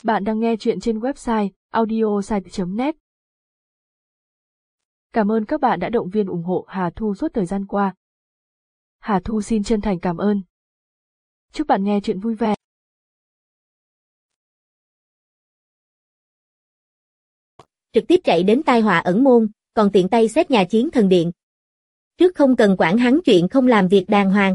Bạn đang nghe chuyện trên website audiosite.net. Cảm ơn các bạn đã động viên ủng hộ Hà Thu suốt thời gian qua. Hà Thu xin chân thành cảm ơn. Chúc bạn nghe chuyện vui vẻ. Trực tiếp chạy đến tai họa ẩn môn, còn tiện tay xét nhà chiến thần điện. Trước không cần quản hắn chuyện không làm việc đàng hoàng.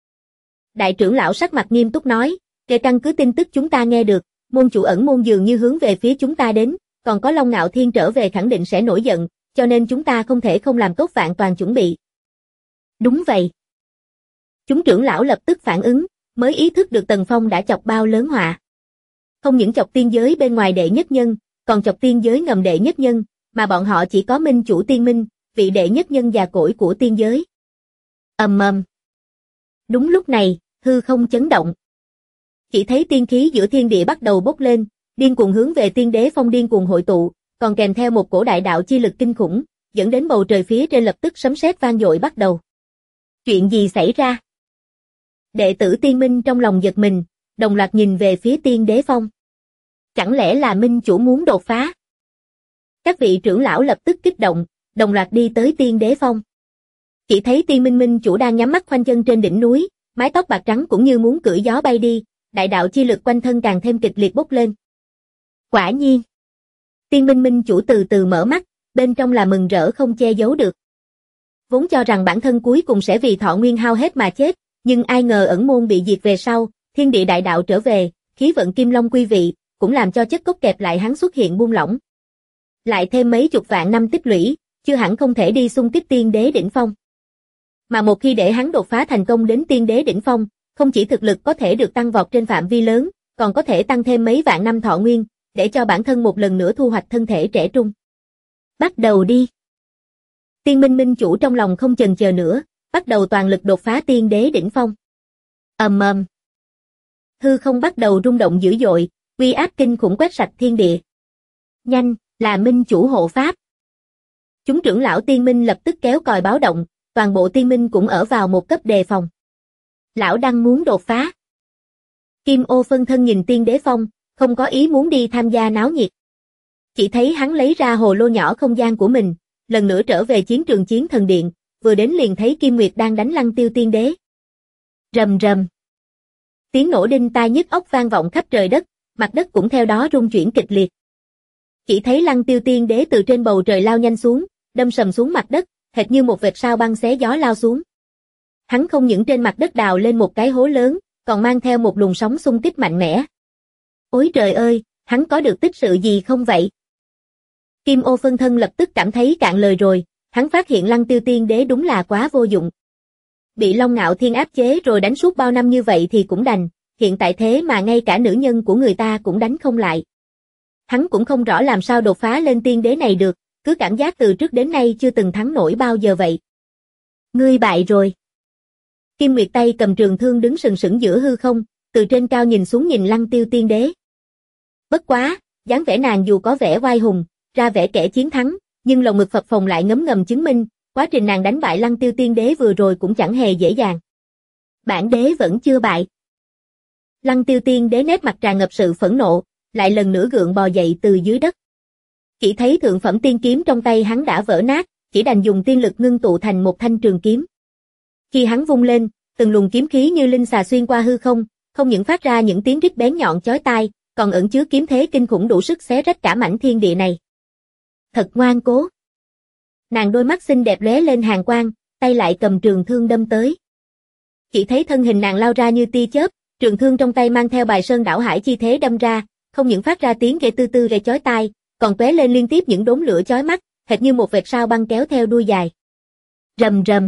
Đại trưởng lão sắc mặt nghiêm túc nói, về căn cứ tin tức chúng ta nghe được, môn chủ ẩn môn dường như hướng về phía chúng ta đến, còn có Long Ngạo Thiên trở về khẳng định sẽ nổi giận, cho nên chúng ta không thể không làm tốt vạn toàn chuẩn bị. Đúng vậy. Chúng trưởng lão lập tức phản ứng, mới ý thức được Tần Phong đã chọc bao lớn họa. Không những chọc tiên giới bên ngoài đệ nhất nhân, còn chọc tiên giới ngầm đệ nhất nhân, mà bọn họ chỉ có minh chủ tiên minh, vị đệ nhất nhân già cỗi của tiên giới. Ầm ầm. Đúng lúc này, hư không chấn động. Chỉ thấy tiên khí giữa thiên địa bắt đầu bốc lên, điên cuồng hướng về Tiên Đế Phong điên cuồng hội tụ, còn kèm theo một cổ đại đạo chi lực kinh khủng, dẫn đến bầu trời phía trên lập tức sấm sét vang dội bắt đầu. Chuyện gì xảy ra? Đệ tử Tiên Minh trong lòng giật mình, đồng loạt nhìn về phía Tiên Đế Phong. Chẳng lẽ là minh chủ muốn đột phá? Các vị trưởng lão lập tức kích động, đồng loạt đi tới Tiên Đế Phong. Chỉ thấy Tiên Minh minh chủ đang nhắm mắt khoanh chân trên đỉnh núi, mái tóc bạc trắng cũng như muốn cưỡi gió bay đi, đại đạo chi lực quanh thân càng thêm kịch liệt bốc lên. Quả nhiên, Tiên Minh minh chủ từ từ mở mắt, bên trong là mừng rỡ không che giấu được. Vốn cho rằng bản thân cuối cùng sẽ vì thọ nguyên hao hết mà chết, nhưng ai ngờ ẩn môn bị diệt về sau, thiên địa đại đạo trở về, khí vận kim long quy vị, cũng làm cho chất cốt kẹp lại hắn xuất hiện buông lỏng. Lại thêm mấy chục vạn năm tích lũy, chưa hẳn không thể đi xung kích tiên đế đỉnh phong. Mà một khi để hắn đột phá thành công đến tiên đế đỉnh phong, không chỉ thực lực có thể được tăng vọt trên phạm vi lớn, còn có thể tăng thêm mấy vạn năm thọ nguyên, để cho bản thân một lần nữa thu hoạch thân thể trẻ trung. Bắt đầu đi. Tiên Minh minh chủ trong lòng không chần chờ nữa, bắt đầu toàn lực đột phá tiên đế đỉnh phong. Ầm ầm. Hư không bắt đầu rung động dữ dội, uy áp kinh khủng quét sạch thiên địa. Nhanh, là minh chủ hộ pháp. Chúng trưởng lão Tiên Minh lập tức kéo còi báo động, toàn bộ Tiên Minh cũng ở vào một cấp đề phòng. Lão đang muốn đột phá. Kim Ô phân thân nhìn Tiên Đế Phong, không có ý muốn đi tham gia náo nhiệt. Chỉ thấy hắn lấy ra hồ lô nhỏ không gian của mình, lần nữa trở về chiến trường chiến thần điện, vừa đến liền thấy Kim Nguyệt đang đánh Lăng Tiêu Tiên Đế. Rầm rầm. Tiếng nổ đinh tai nhức óc vang vọng khắp trời đất, mặt đất cũng theo đó rung chuyển kịch liệt. Chỉ thấy Lăng Tiêu Tiên Đế từ trên bầu trời lao nhanh xuống, đâm sầm xuống mặt đất, hệt như một vệt sao băng xé gió lao xuống. Hắn không những trên mặt đất đào lên một cái hố lớn, còn mang theo một luồng sóng xung kích mạnh mẽ. Ôi trời ơi, hắn có được tích sự gì không vậy? Kim Ô phân thân lập tức cảm thấy cạn lời rồi, hắn phát hiện Lăng Tiêu Tiên Đế đúng là quá vô dụng. Bị Long Ngạo Thiên áp chế rồi đánh suốt bao năm như vậy thì cũng đành, hiện tại thế mà ngay cả nữ nhân của người ta cũng đánh không lại. Hắn cũng không rõ làm sao đột phá lên tiên đế này được, cứ cảm giác từ trước đến nay chưa từng thắng nổi bao giờ vậy. Ngươi bại rồi. Kim Nguyệt tay cầm trường thương đứng sừng sững giữa hư không, từ trên cao nhìn xuống nhìn Lăng Tiêu Tiên Đế. Bất quá, dáng vẻ nàng dù có vẻ oai hùng, ra vẻ kẻ chiến thắng, nhưng lồng ngực phập phồng lại ngấm ngầm chứng minh, quá trình nàng đánh bại Lăng Tiêu Tiên Đế vừa rồi cũng chẳng hề dễ dàng. Bản đế vẫn chưa bại. Lăng Tiêu Tiên Đế nét mặt tràn ngập sự phẫn nộ, lại lần nữa gượng bò dậy từ dưới đất. Chỉ thấy thượng phẩm tiên kiếm trong tay hắn đã vỡ nát, chỉ đành dùng tiên lực ngưng tụ thành một thanh trường kiếm. Khi hắn vung lên, từng luồng kiếm khí như linh xà xuyên qua hư không, không những phát ra những tiếng rít bén nhọn chói tai, còn ẩn chứa kiếm thế kinh khủng đủ sức xé rách cả mảnh thiên địa này. Thật ngoan cố. Nàng đôi mắt xinh đẹp lóe lên hàn quang, tay lại cầm trường thương đâm tới. Chỉ thấy thân hình nàng lao ra như tia chớp, trường thương trong tay mang theo bài sơn đảo hải chi thế đâm ra, không những phát ra tiếng kêu tư tư gây chói tai, còn tóe lên liên tiếp những đốm lửa chói mắt, hệt như một vệt sao băng kéo theo đuôi dài. Rầm rầm.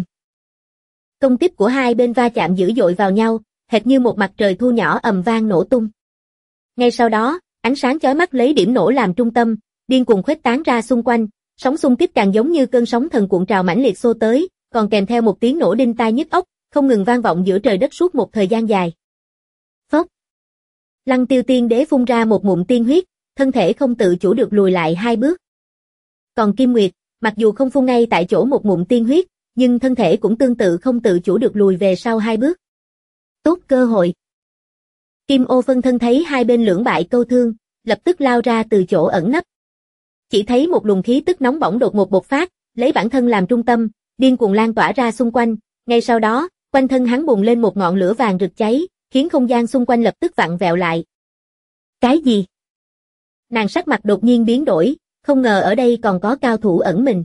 Công kích của hai bên va chạm dữ dội vào nhau, hệt như một mặt trời thu nhỏ ầm vang nổ tung. Ngay sau đó, ánh sáng chói mắt lấy điểm nổ làm trung tâm, điên cuồng khuếch tán ra xung quanh, sóng xung kích càng giống như cơn sóng thần cuộn trào mãnh liệt xô tới, còn kèm theo một tiếng nổ đinh tai nhức óc, không ngừng vang vọng giữa trời đất suốt một thời gian dài. Phốc. Lăng Tiêu Tiên Đế phun ra một ngụm tiên huyết, thân thể không tự chủ được lùi lại hai bước. Còn Kim Nguyệt, mặc dù không phun ngay tại chỗ một ngụm tiên huyết, nhưng thân thể cũng tương tự không tự chủ được lùi về sau hai bước. Tốt cơ hội. Kim Ô phân thân thấy hai bên lưỡng bại câu thương, lập tức lao ra từ chỗ ẩn nấp. Chỉ thấy một luồng khí tức nóng bỏng đột ngột bộc phát, lấy bản thân làm trung tâm, điên cuồng lan tỏa ra xung quanh, ngay sau đó, quanh thân hắn bùng lên một ngọn lửa vàng rực cháy, khiến không gian xung quanh lập tức vặn vẹo lại. Cái gì? Nàng sắc mặt đột nhiên biến đổi, không ngờ ở đây còn có cao thủ ẩn mình.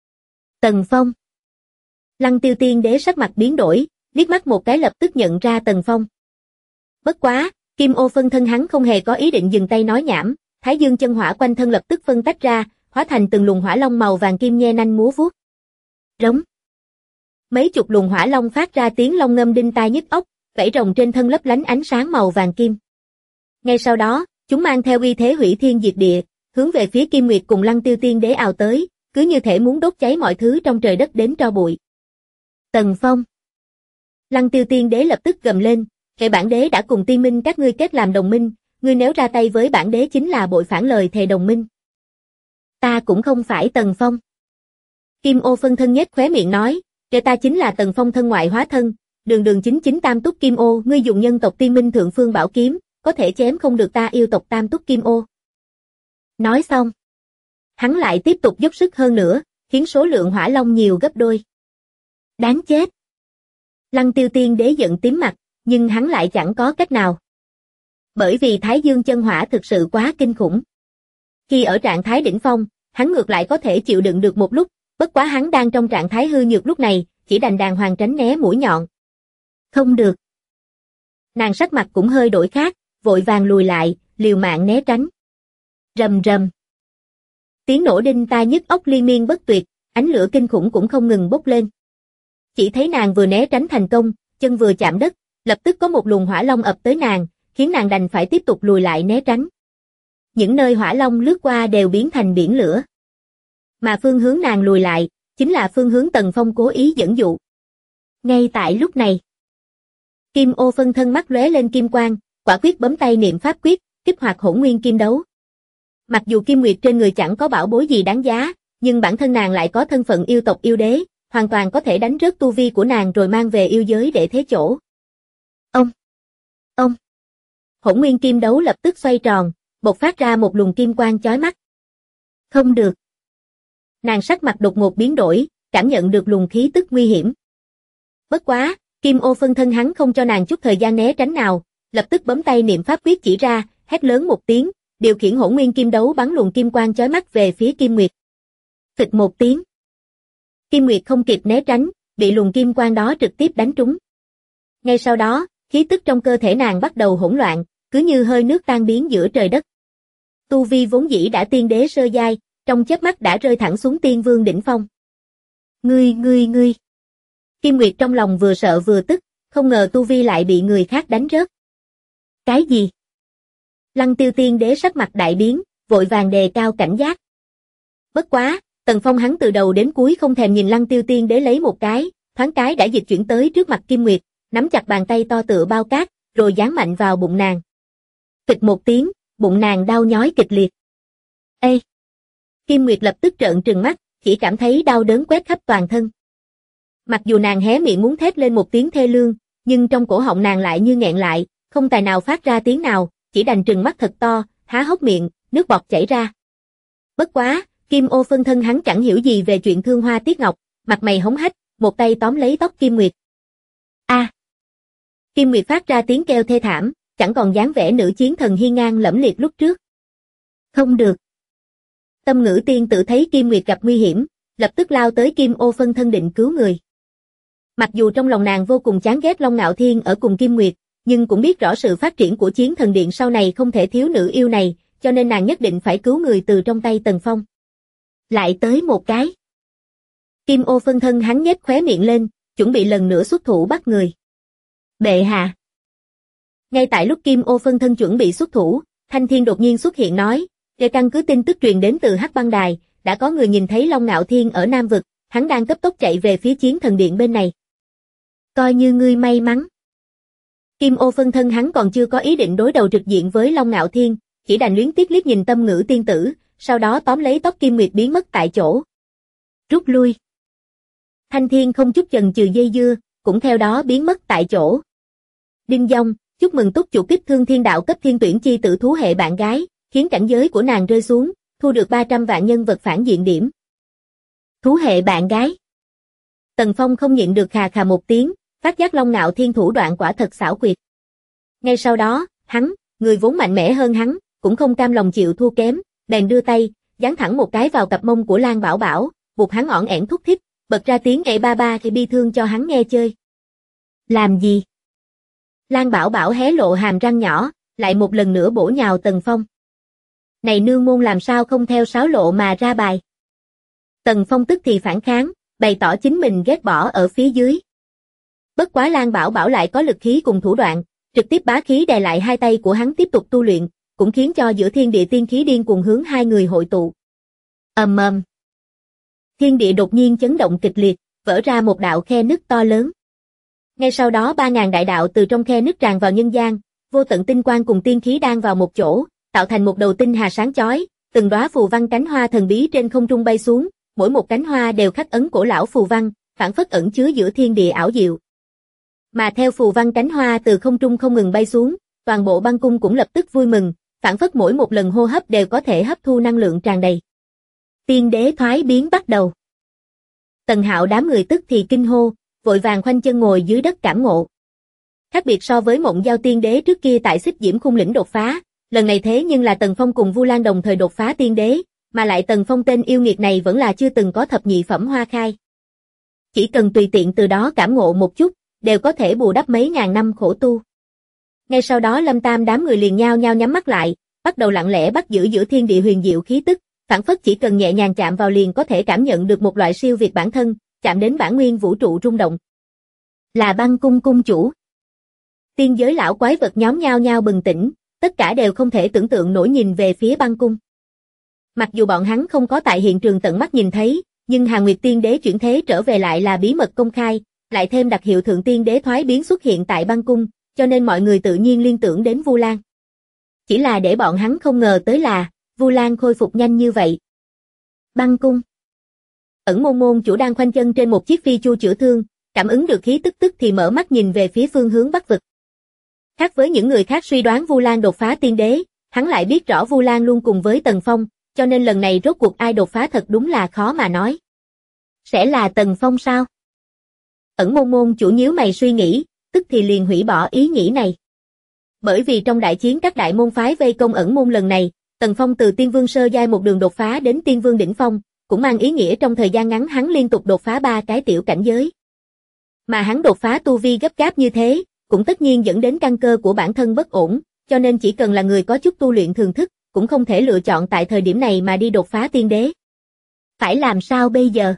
Tần Phong. Lăng Tiêu Tiên Đế sắc mặt biến đổi, liếc mắt một cái lập tức nhận ra Tần Phong. Bất quá, Kim Ô phân thân hắn không hề có ý định dừng tay nói nhảm, Thái Dương chân hỏa quanh thân lập tức phân tách ra, hóa thành từng luồng hỏa long màu vàng kim nhe nanh múa vuốt. Rống. Mấy chục luồng hỏa long phát ra tiếng long ngâm đinh tai nhức óc, vảy rồng trên thân lấp lánh ánh sáng màu vàng kim. Ngay sau đó, chúng mang theo uy thế hủy thiên diệt địa, hướng về phía Kim Nguyệt cùng Lăng Tiêu Tiên Đế ào tới, cứ như thể muốn đốt cháy mọi thứ trong trời đất đến tro bụi. Tần Phong. Lăng Tiêu Tiên Đế lập tức gầm lên, hệ bản đế đã cùng Tiên Minh các ngươi kết làm đồng minh, ngươi nếu ra tay với bản đế chính là bội phản lời thề đồng minh. Ta cũng không phải Tần Phong. Kim Ô phân thân nhếch khóe miệng nói, kẻ ta chính là Tần Phong thân ngoại hóa thân, đường 99 tam túc Kim Ô, ngươi dùng nhân tộc Tiên Minh thượng phương bảo kiếm, có thể chém không được ta yêu tộc tam túc Kim Ô. Nói xong, hắn lại tiếp tục dốc sức hơn nữa, khiến số lượng hỏa long nhiều gấp đôi. Đáng chết. Lăng Tiêu Tiên Đế giận tím mặt, nhưng hắn lại chẳng có cách nào. Bởi vì Thái Dương chân hỏa thực sự quá kinh khủng. Khi ở trạng thái đỉnh phong, hắn ngược lại có thể chịu đựng được một lúc, bất quá hắn đang trong trạng thái hư nhược lúc này, chỉ đành đàng hoàng tránh né mũi nhọn. Không được. Nàng sắc mặt cũng hơi đổi khác, vội vàng lùi lại, liều mạng né tránh. Rầm rầm. Tiếng nổ đinh tai nhức óc liên miên bất tuyệt, ánh lửa kinh khủng cũng không ngừng bốc lên. Chỉ thấy nàng vừa né tránh thành công, chân vừa chạm đất, lập tức có một luồng hỏa long ập tới nàng, khiến nàng đành phải tiếp tục lùi lại né tránh. Những nơi hỏa long lướt qua đều biến thành biển lửa. Mà phương hướng nàng lùi lại, chính là phương hướng Tần Phong cố ý dẫn dụ. Ngay tại lúc này, Kim Ô phân thân mắt lóe lên kim quang, quả quyết bấm tay niệm pháp quyết, kích hoạt Hỗn Nguyên Kim Đấu. Mặc dù Kim Nguyệt trên người chẳng có bảo bối gì đáng giá, nhưng bản thân nàng lại có thân phận yêu tộc yêu đế, hoàn toàn có thể đánh rớt tu vi của nàng rồi mang về yêu giới để thế chỗ. Ông. Hỗn Nguyên Kim Đấu lập tức xoay tròn, bộc phát ra một luồng kim quang chói mắt. Không được. Nàng sắc mặt đột ngột biến đổi, cảm nhận được luồng khí tức nguy hiểm. Bất quá, Kim Ô phân thân hắn không cho nàng chút thời gian né tránh nào, lập tức bấm tay niệm pháp quyết chỉ ra, hét lớn một tiếng, điều khiển Hỗn Nguyên Kim Đấu bắn luồng kim quang chói mắt về phía Kim Nguyệt. Phịch một tiếng. Kim Nguyệt không kịp né tránh, bị luồng kim quang đó trực tiếp đánh trúng. Ngay sau đó, khí tức trong cơ thể nàng bắt đầu hỗn loạn, cứ như hơi nước tan biến giữa trời đất. Tu vi vốn dĩ đã tiên đế sơ giai, trong chớp mắt đã rơi thẳng xuống tiên vương đỉnh phong. Ngươi. Kim Nguyệt trong lòng vừa sợ vừa tức, không ngờ tu vi lại bị người khác đánh rớt. Cái gì? Lăng Tiêu Tiên Đế sắc mặt đại biến, vội vàng đề cao cảnh giác. Bất quá, Tần Phong hắn từ đầu đến cuối không thèm nhìn Lăng Tiêu Tiên Đế lấy một cái, thoáng cái đã dịch chuyển tới trước mặt Kim Nguyệt, nắm chặt bàn tay to tựa bao cát, rồi giáng mạnh vào bụng nàng. Phịch một tiếng, bụng nàng đau nhói kịch liệt. Ê! Kim Nguyệt lập tức trợn trừng mắt, chỉ cảm thấy đau đớn quét khắp toàn thân. Mặc dù nàng hé miệng muốn thét lên một tiếng thê lương, nhưng trong cổ họng nàng lại như nghẹn lại, không tài nào phát ra tiếng nào, chỉ đành trừng mắt thật to, há hốc miệng, nước bọt chảy ra. Bất quá, Kim Ô phân thân hắn chẳng hiểu gì về chuyện thương hoa tiếc ngọc, mặt mày hống hách, một tay tóm lấy tóc Kim Nguyệt. A! Kim Nguyệt phát ra tiếng kêu thê thảm, chẳng còn dáng vẻ nữ chiến thần hiên ngang lẫm liệt lúc trước. Không được. Tâm Ngữ tiên tử thấy Kim Nguyệt gặp nguy hiểm, lập tức lao tới Kim Ô phân thân định cứu người. Mặc dù trong lòng nàng vô cùng chán ghét Long Ngạo Thiên ở cùng Kim Nguyệt, nhưng cũng biết rõ sự phát triển của chiến thần điện sau này không thể thiếu nữ yêu này, cho nên nàng nhất định phải cứu người từ trong tay Tần Phong. Lại tới một cái. Kim Ô phân thân hắn nhếch khóe miệng lên, chuẩn bị lần nữa xuất thủ bắt người. Bệ hạ. Ngay tại lúc Kim Ô phân thân chuẩn bị xuất thủ, Thanh Thiên đột nhiên xuất hiện nói, để căn cứ tin tức truyền đến từ Hắc Băng Đài, đã có người nhìn thấy Long Ngạo Thiên ở Nam Vực, hắn đang cấp tốc chạy về phía chiến thần điện bên này. Coi như ngươi may mắn. Kim Ô phân thân hắn còn chưa có ý định đối đầu trực diện với Long Ngạo Thiên, chỉ đành luyến tiếc liếc nhìn Tâm Ngữ tiên tử, sau đó tóm lấy tóc Kim Nguyệt biến mất tại chỗ. Rút lui. Thanh Thiên không chút chần chừ dây dưa, cũng theo đó biến mất tại chỗ. Đinh Dong, chúc mừng túc chủ kích thương thiên đạo cấp thiên tuyển chi tử thú hệ bạn gái, khiến cảnh giới của nàng rơi xuống, thu được 300 vạn nhân vật phản diện điểm. Thú hệ bạn gái. Tần Phong không nhịn được khà khà một tiếng, phát giác Long Nạo Thiên thủ đoạn quả thật xảo quyệt. Ngay sau đó, hắn, người vốn mạnh mẽ hơn hắn, cũng không cam lòng chịu thua kém, bèn đưa tay, giáng thẳng một cái vào cặp mông của Lan Bảo Bảo, buộc hắn ỏn ẻn thúc thích, bật ra tiếng ệ ba ba thì bi thương cho hắn nghe chơi. Làm gì? Lan Bảo Bảo hé lộ hàm răng nhỏ, lại một lần nữa bổ nhào Tần Phong. Này nương môn làm sao không theo sáo lộ mà ra bài. Tần Phong tức thì phản kháng, bày tỏ chính mình ghét bỏ ở phía dưới. Bất quá Lan Bảo Bảo lại có lực khí cùng thủ đoạn, trực tiếp bá khí đè lại hai tay của hắn tiếp tục tu luyện, cũng khiến cho giữa thiên địa tiên khí điên cuồng hướng hai người hội tụ. Ầm ầm. Thiên địa đột nhiên chấn động kịch liệt, vỡ ra một đạo khe nứt to lớn. Ngay sau đó 3000 đại đạo từ trong khe nứt tràn vào nhân gian, vô tận tinh quang cùng tiên khí đang vào một chỗ, tạo thành một đầu tinh hà sáng chói, từng đóa phù văn cánh hoa thần bí trên không trung bay xuống, mỗi một cánh hoa đều khắc ấn cổ lão phù văn, phảng phất ẩn chứa giữa thiên địa ảo diệu. Mà theo phù văn cánh hoa từ không trung không ngừng bay xuống, toàn bộ băng cung cũng lập tức vui mừng, phảng phất mỗi một lần hô hấp đều có thể hấp thu năng lượng tràn đầy. Tiên đế thoái biến bắt đầu. Tần Hạo đám người tức thì kinh hô, vội vàng khoanh chân ngồi dưới đất cảm ngộ. Khác biệt so với Mộng Giao tiên đế trước kia tại Xích Diễm Khung lĩnh đột phá, lần này thế nhưng là Tần Phong cùng Vu Lan đồng thời đột phá tiên đế, mà lại Tần Phong tên yêu nghiệt này vẫn là chưa từng có thập nhị phẩm hoa khai. Chỉ cần tùy tiện từ đó cảm ngộ một chút, đều có thể bù đắp mấy ngàn năm khổ tu. Ngay sau đó Lâm Tam đám người liền nhao nhao nhắm mắt lại, bắt đầu lặng lẽ bắt giữ giữa thiên địa huyền diệu khí tức, phảng phất chỉ cần nhẹ nhàng chạm vào liền có thể cảm nhận được một loại siêu việt bản thân, chạm đến bản nguyên vũ trụ rung động. Là băng cung cung chủ. Tiên giới lão quái vật nhóm nhao nhao bừng tỉnh, tất cả đều không thể tưởng tượng nổi nhìn về phía băng cung. Mặc dù bọn hắn không có tại hiện trường tận mắt nhìn thấy, nhưng Hàn Nguyệt tiên đế chuyển thế trở về lại là bí mật công khai, lại thêm đặc hiệu thượng tiên đế thoái biến xuất hiện tại băng cung, cho nên mọi người tự nhiên liên tưởng đến Vu Lan. Chỉ là để bọn hắn không ngờ tới là, Vu Lan khôi phục nhanh như vậy. Băng cung. Ẩn Môn môn chủ đang khoanh chân trên một chiếc phi chu chữa thương, cảm ứng được khí tức thì mở mắt nhìn về phía phương hướng Bắc vực. Khác với những người khác suy đoán Vu Lan đột phá tiên đế, hắn lại biết rõ Vu Lan luôn cùng với Tần Phong, cho nên lần này rốt cuộc ai đột phá thật đúng là khó mà nói. Sẽ là Tần Phong sao? Ẩn Môn môn chủ nhíu mày suy nghĩ, tức thì liền hủy bỏ ý nghĩ này. Bởi vì trong đại chiến các đại môn phái vây công Ẩn Môn lần này, Tần Phong từ Tiên Vương sơ giai một đường đột phá đến Tiên Vương đỉnh phong, cũng mang ý nghĩa trong thời gian ngắn hắn liên tục đột phá 3 cái tiểu cảnh giới. Mà hắn đột phá tu vi gấp gáp như thế, cũng tất nhiên dẫn đến căn cơ của bản thân bất ổn, cho nên chỉ cần là người có chút tu luyện thường thức, cũng không thể lựa chọn tại thời điểm này mà đi đột phá tiên đế. Phải làm sao bây giờ?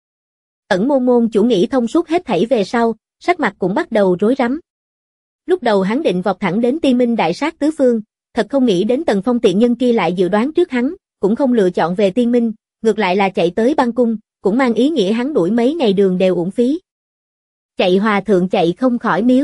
Ẩn Môn môn chủ nghĩ thông suốt hết thảy về sau, sắc mặt cũng bắt đầu rối rắm. Lúc đầu hắn định vọt thẳng đến Tiên Minh đại sát tứ phương, thật không nghĩ đến Tần Phong tiện nhân kia lại dự đoán trước hắn, cũng không lựa chọn về Tiên Minh, ngược lại là chạy tới băng cung, cũng mang ý nghĩa hắn đuổi mấy ngày đường đều uổng phí. Chạy hòa thượng chạy không khỏi miếu.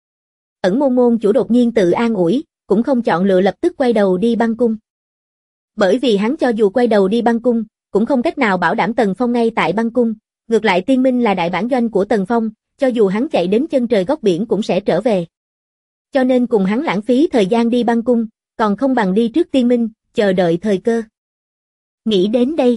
Ẩn Môn môn chủ đột nhiên tự an ủi, cũng không chọn lựa lập tức quay đầu đi băng cung. Bởi vì hắn cho dù quay đầu đi băng cung, cũng không cách nào bảo đảm Tần Phong ngay tại băng cung, ngược lại Tiên Minh là đại bản doanh của Tần Phong, cho dù hắn chạy đến chân trời góc biển cũng sẽ trở về. Cho nên cùng hắn lãng phí thời gian đi băng cung, còn không bằng đi trước Tiên Minh, chờ đợi thời cơ. Nghĩ đến đây,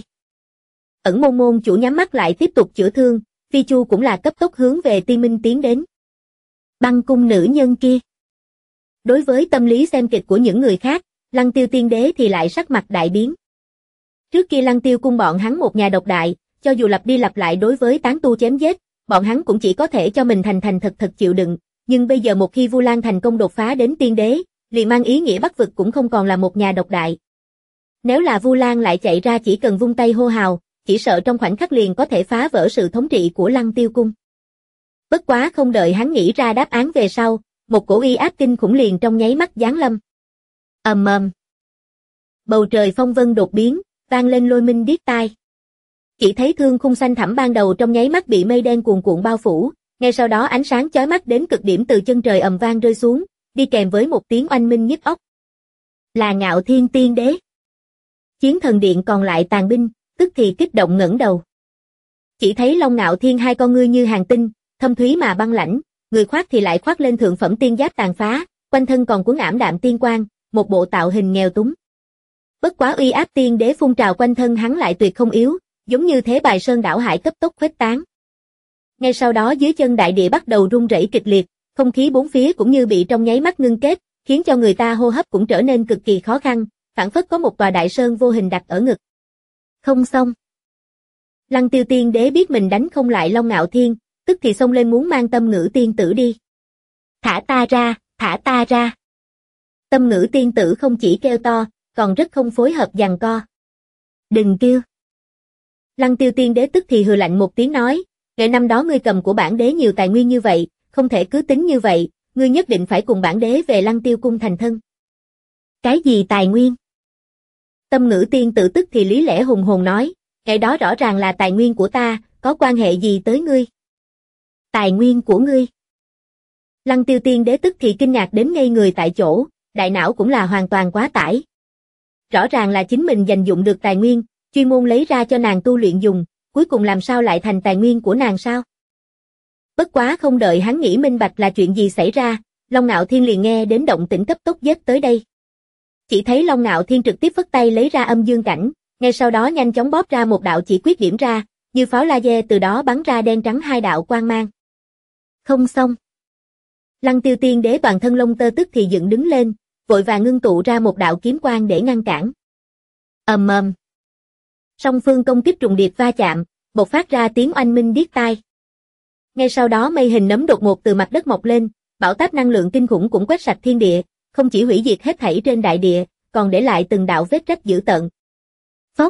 Ẩn Môn môn chủ nhắm mắt lại tiếp tục chữa thương, Phi Chu cũng là cấp tốc hướng về Tiên Minh tiến đến. Băng cung nữ nhân kia. Đối với tâm lý xem kịch của những người khác, Lăng Tiêu tiên đế thì lại sắc mặt đại biến. Trước kia Lăng Tiêu cung bọn hắn một nhà độc đại, cho dù lặp đi lặp lại đối với tán tu chém giết, bọn hắn cũng chỉ có thể cho mình thành thật chịu đựng, nhưng bây giờ một khi Vu Lan thành công đột phá đến tiên đế, liền mang ý nghĩa Bắc vực cũng không còn là một nhà độc đại. Nếu là Vu Lan lại chạy ra chỉ cần vung tay hô hào, chỉ sợ trong khoảnh khắc liền có thể phá vỡ sự thống trị của Lăng Tiêu cung. Bất quá không đợi hắn nghĩ ra đáp án về sau, một cổ uy áp kinh khủng liền trong nháy mắt giáng lâm. Ầm ầm. Bầu trời phong vân đột biến, vang lên lôi minh điếc tai. Chỉ thấy thương khung xanh thẳm ban đầu trong nháy mắt bị mây đen cuồn cuộn bao phủ, ngay sau đó ánh sáng chói mắt đến cực điểm từ chân trời ầm vang rơi xuống, đi kèm với một tiếng oanh minh nhức óc. Là Ngạo Thiên tiên đế. Chiến thần điện còn lại tàn binh, tức thì kích động ngẩng đầu. Chỉ thấy Long Ngạo Thiên hai con ngươi như hàng tinh, thâm thúy mà băng lãnh, người khoác thì lại khoác lên thượng phẩm tiên giáp tàn phá, quanh thân còn cuốn ảm đạm tiên quang, một bộ tạo hình nghèo túng. Bất quá uy áp tiên đế phun trào quanh thân hắn lại tuyệt không yếu, giống như thế bài sơn đảo hải cấp tốc khuếch tán. Ngay sau đó dưới chân đại địa bắt đầu rung rẩy kịch liệt, không khí bốn phía cũng như bị trong nháy mắt ngưng kết, khiến cho người ta hô hấp cũng trở nên cực kỳ khó khăn, phảng phất có một tòa đại sơn vô hình đặt ở ngực. Không xong. Lăng Tiêu tiên đế biết mình đánh không lại Long Ngạo Thiên, tức thì xông lên muốn mang Tâm Ngữ tiên tử đi. Thả ta ra, thả ta ra. Tâm Ngữ tiên tử không chỉ kêu to, còn rất không phối hợp giằng co. Đừng kêu. Lăng Tiêu tiên đế tức thì hừ lạnh một tiếng nói, ngày năm đó ngươi cầm của bản đế nhiều tài nguyên như vậy, không thể cứ tính như vậy, ngươi nhất định phải cùng bản đế về Lăng Tiêu cung thành thân. Cái gì tài nguyên? Tâm Ngữ tiên tử tức thì lý lẽ hùng hồn nói, cái đó rõ ràng là tài nguyên của ta, có quan hệ gì tới ngươi? Tài nguyên của ngươi? Lăng Tiêu tiên đế tức thì kinh ngạc đến ngây người tại chỗ, đại não cũng là hoàn toàn quá tải. Rõ ràng là chính mình dành dụng được tài nguyên, chuyên môn lấy ra cho nàng tu luyện dùng, cuối cùng làm sao lại thành tài nguyên của nàng sao? Bất quá không đợi hắn nghĩ minh bạch là chuyện gì xảy ra, Long Ngạo Thiên liền nghe đến động tĩnh cấp tốc giết tới đây. Chỉ thấy Long Ngạo Thiên trực tiếp phất tay lấy ra âm dương cảnh, ngay sau đó nhanh chóng bóp ra một đạo chỉ quyết điểm ra, như pháo laser từ đó bắn ra đen trắng hai đạo quang mang. Không xong. Lăng Tiêu tiên đế toàn thân lông tơ tức thì dựng đứng lên, vội vàng ngưng tụ ra một đạo kiếm quang để ngăn cản. Ầm ầm. Song phương công kích trùng điệp va chạm, bộc phát ra tiếng oanh minh điếc tai. Ngay sau đó mây hình nấm đột ngột từ mặt đất mọc lên, bão táp năng lượng kinh khủng cũng quét sạch thiên địa, không chỉ hủy diệt hết thảy trên đại địa, còn để lại từng đạo vết rách dữ tợn. Phốc.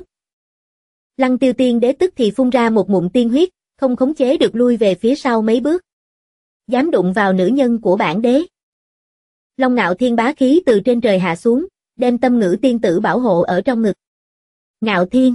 Lăng Tiêu tiên đế tức thì phun ra một ngụm tiên huyết, không khống chế được lui về phía sau mấy bước. Dám đụng vào nữ nhân của bản đế. Long Ngạo Thiên bá khí từ trên trời hạ xuống, đem Tâm Ngữ tiên tử bảo hộ ở trong ngực. Ngạo Thiên.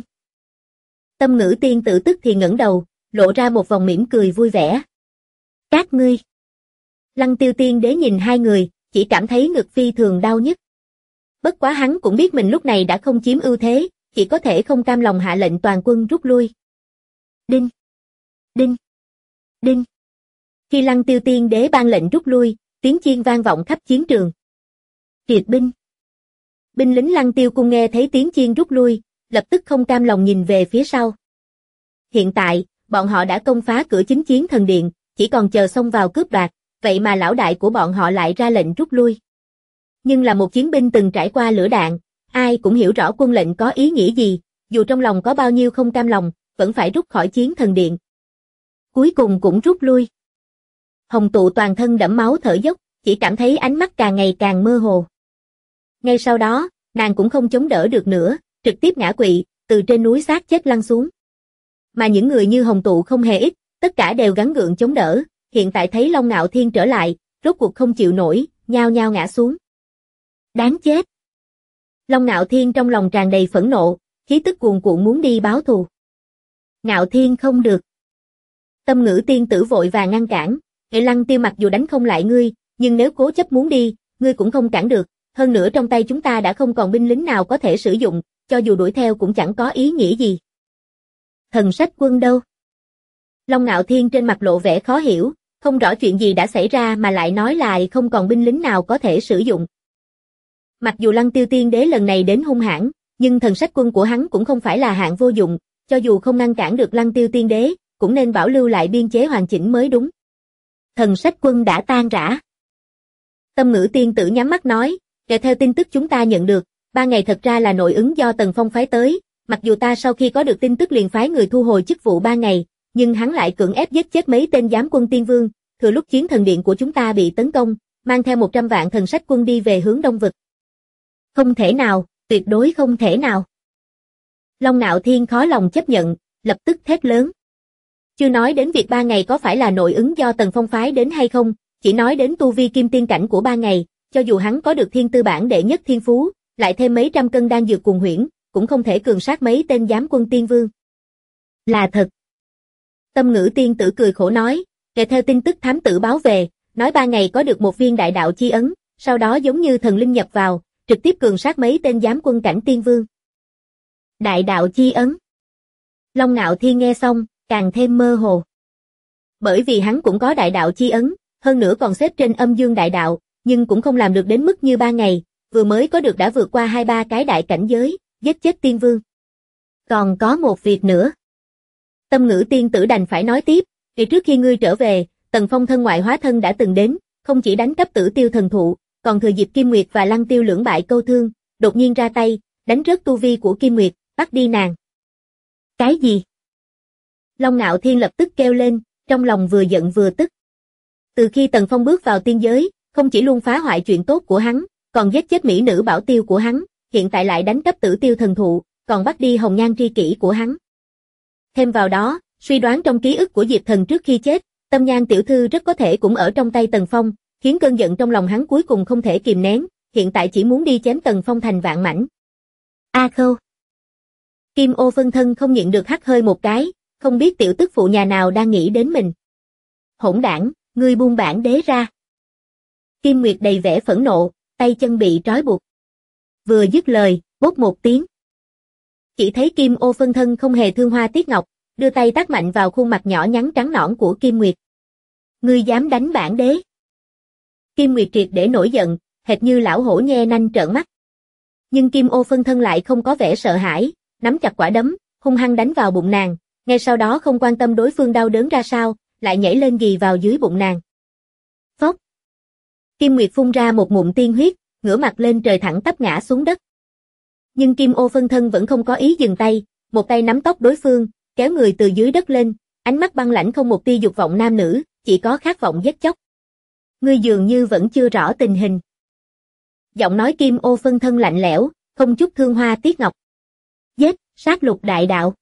Tâm Ngữ tiên tử tức thì ngẩng đầu, lộ ra một vòng mỉm cười vui vẻ. Các ngươi. Lăng Tiêu tiên đế nhìn hai người, chỉ cảm thấy ngực phi thường đau nhức. Bất quá hắn cũng biết mình lúc này đã không chiếm ưu thế, chỉ có thể không cam lòng hạ lệnh toàn quân rút lui. Đinh. Đinh. Đinh. Khi Lăng Tiêu tiên đế ban lệnh rút lui, tiếng chiên vang vọng khắp chiến trường. Triệt binh. Binh lính Lăng Tiêu cung nghe thấy tiếng chiên rút lui, lập tức không cam lòng nhìn về phía sau. Hiện tại, bọn họ đã công phá cửa chính chiến thần điện, chỉ còn chờ xông vào cướp đoạt, vậy mà lão đại của bọn họ lại ra lệnh rút lui. Nhưng là một chiến binh từng trải qua lửa đạn, ai cũng hiểu rõ quân lệnh có ý nghĩa gì, dù trong lòng có bao nhiêu không cam lòng, vẫn phải rút khỏi chiến thần điện. Cuối cùng cũng rút lui. Hồng Tụ toàn thân đẫm máu thở dốc, chỉ cảm thấy ánh mắt càng ngày càng mơ hồ. Ngay sau đó, nàng cũng không chống đỡ được nữa, trực tiếp ngã quỵ, từ trên núi xác chết lăn xuống. Mà những người như Hồng Tụ không hề ít, tất cả đều gắng gượng chống đỡ, hiện tại thấy Long Ngạo Thiên trở lại, rốt cuộc không chịu nổi, nhao nhao ngã xuống. Đáng chết! Long Ngạo Thiên trong lòng tràn đầy phẫn nộ, khí tức cuồn cuộn muốn đi báo thù. Ngạo Thiên không được. Tâm Ngữ tiên tử vội vàng ngăn cản, Lăng Tiêu mặc dù đánh không lại ngươi, nhưng nếu cố chấp muốn đi, ngươi cũng không cản được, hơn nữa trong tay chúng ta đã không còn binh lính nào có thể sử dụng, cho dù đuổi theo cũng chẳng có ý nghĩa gì. Thần sách quân đâu? Long Ngạo Thiên trên mặt lộ vẻ khó hiểu, không rõ chuyện gì đã xảy ra mà lại nói lại không còn binh lính nào có thể sử dụng. Mặc dù Lăng Tiêu tiên đế lần này đến hung hãn, nhưng thần sách quân của hắn cũng không phải là hạng vô dụng, cho dù không ngăn cản được Lăng Tiêu tiên đế, cũng nên bảo lưu lại biên chế hoàn chỉnh mới đúng. Thần sách quân đã tan rã. Tâm Ngữ tiên tử nhắm mắt nói, theo tin tức chúng ta nhận được, 3 ngày thật ra là nội ứng do Tần Phong phái tới, mặc dù ta sau khi có được tin tức liền phái người thu hồi chức vụ 3 ngày, nhưng hắn lại cưỡng ép giết chết mấy tên giám quân tiên vương, thừa lúc chiến thần điện của chúng ta bị tấn công, mang theo 100 vạn thần sách quân đi về hướng đông vực. Không thể nào, tuyệt đối không thể nào. Long Ngạo Thiên khó lòng chấp nhận, lập tức thét lớn. Chưa nói đến việc 3 ngày có phải là nội ứng do Tần Phong phái đến hay không, chỉ nói đến tu vi kim tiên cảnh của 3 ngày, cho dù hắn có được thiên tư bản đệ nhất thiên phú, lại thêm mấy trăm cân đan dược cùng huyễn, cũng không thể cường sát mấy tên giám quân tiên vương. Là thật. Tâm Ngữ tiên tử cười khổ nói, theo tin tức thám tử báo về, nói 3 ngày có được một viên đại đạo chi ấn, sau đó giống như thần linh nhập vào, trực tiếp cường sát mấy tên giám quân cảnh tiên vương. Đại đạo chi ấn. Long Ngạo Thiên nghe xong, càng thêm mơ hồ. Bởi vì hắn cũng có đại đạo chi ấn, hơn nữa còn xếp trên âm dương đại đạo, nhưng cũng không làm được đến mức như 3 ngày, vừa mới có được đã vượt qua 2-3 cái đại cảnh giới, giết chết tiên vương. Còn có một việc nữa. Tâm Ngữ tiên tử đành phải nói tiếp, vì trước khi ngươi trở về, Tần Phong thân ngoại hóa thân đã từng đến, không chỉ đánh cắp Tử Tiêu thần thụ, còn thừa dịp Kim Nguyệt và Lăng Tiêu lưỡng bại câu thương, đột nhiên ra tay, đánh rớt tu vi của Kim Nguyệt, bắt đi nàng. Cái gì? Long Ngạo Thiên lập tức kêu lên, trong lòng vừa giận vừa tức. Từ khi Tần Phong bước vào tiên giới, không chỉ luôn phá hoại chuyện tốt của hắn, còn giết chết mỹ nữ bảo tiêu của hắn, hiện tại lại đánh cắp Tử Tiêu thần thụ, còn bắt đi hồng nhan tri kỷ của hắn. Thêm vào đó, suy đoán trong ký ức của Diệp Thần trước khi chết, Tâm Nhan tiểu thư rất có thể cũng ở trong tay Tần Phong, khiến cơn giận trong lòng hắn cuối cùng không thể kìm nén, hiện tại chỉ muốn đi chém Tần Phong thành vạn mảnh. A Khâu. Kim Ô phân thân không nhịn được hắt hơi một cái, không biết tiểu tức phụ nhà nào đang nghĩ đến mình. Hỗn đảng, ngươi buông bản đế ra. Kim Nguyệt đầy vẻ phẫn nộ, tay chân bị trói buộc. Vừa dứt lời, bốp một tiếng. Chỉ thấy Kim Ô phân thân không hề thương hoa tiếc ngọc, đưa tay tát mạnh vào khuôn mặt nhỏ nhắn trắng nõn của Kim Nguyệt. Ngươi dám đánh bản đế? Kim Nguyệt triệt để nổi giận, hệt như lão hổ nhe nanh trợn mắt. Nhưng Kim Ô phân thân lại không có vẻ sợ hãi, nắm chặt quả đấm, hung hăng đánh vào bụng nàng, ngay sau đó không quan tâm đối phương đau đớn ra sao, lại nhảy lên ghì vào dưới bụng nàng. Phốc. Kim Nguyệt phun ra một ngụm tiên huyết, ngửa mặt lên trời thẳng tắp ngã xuống đất. Nhưng Kim Ô phân thân vẫn không có ý dừng tay, một tay nắm tóc đối phương, kéo người từ dưới đất lên, ánh mắt băng lãnh không một tia dục vọng nam nữ, chỉ có khát vọng giết chóc. Ngươi dường như vẫn chưa rõ tình hình. Giọng nói Kim Ô phân thân lạnh lẽo, không chút thương hoa tiếc ngọc. Giết, sát lục đại đạo.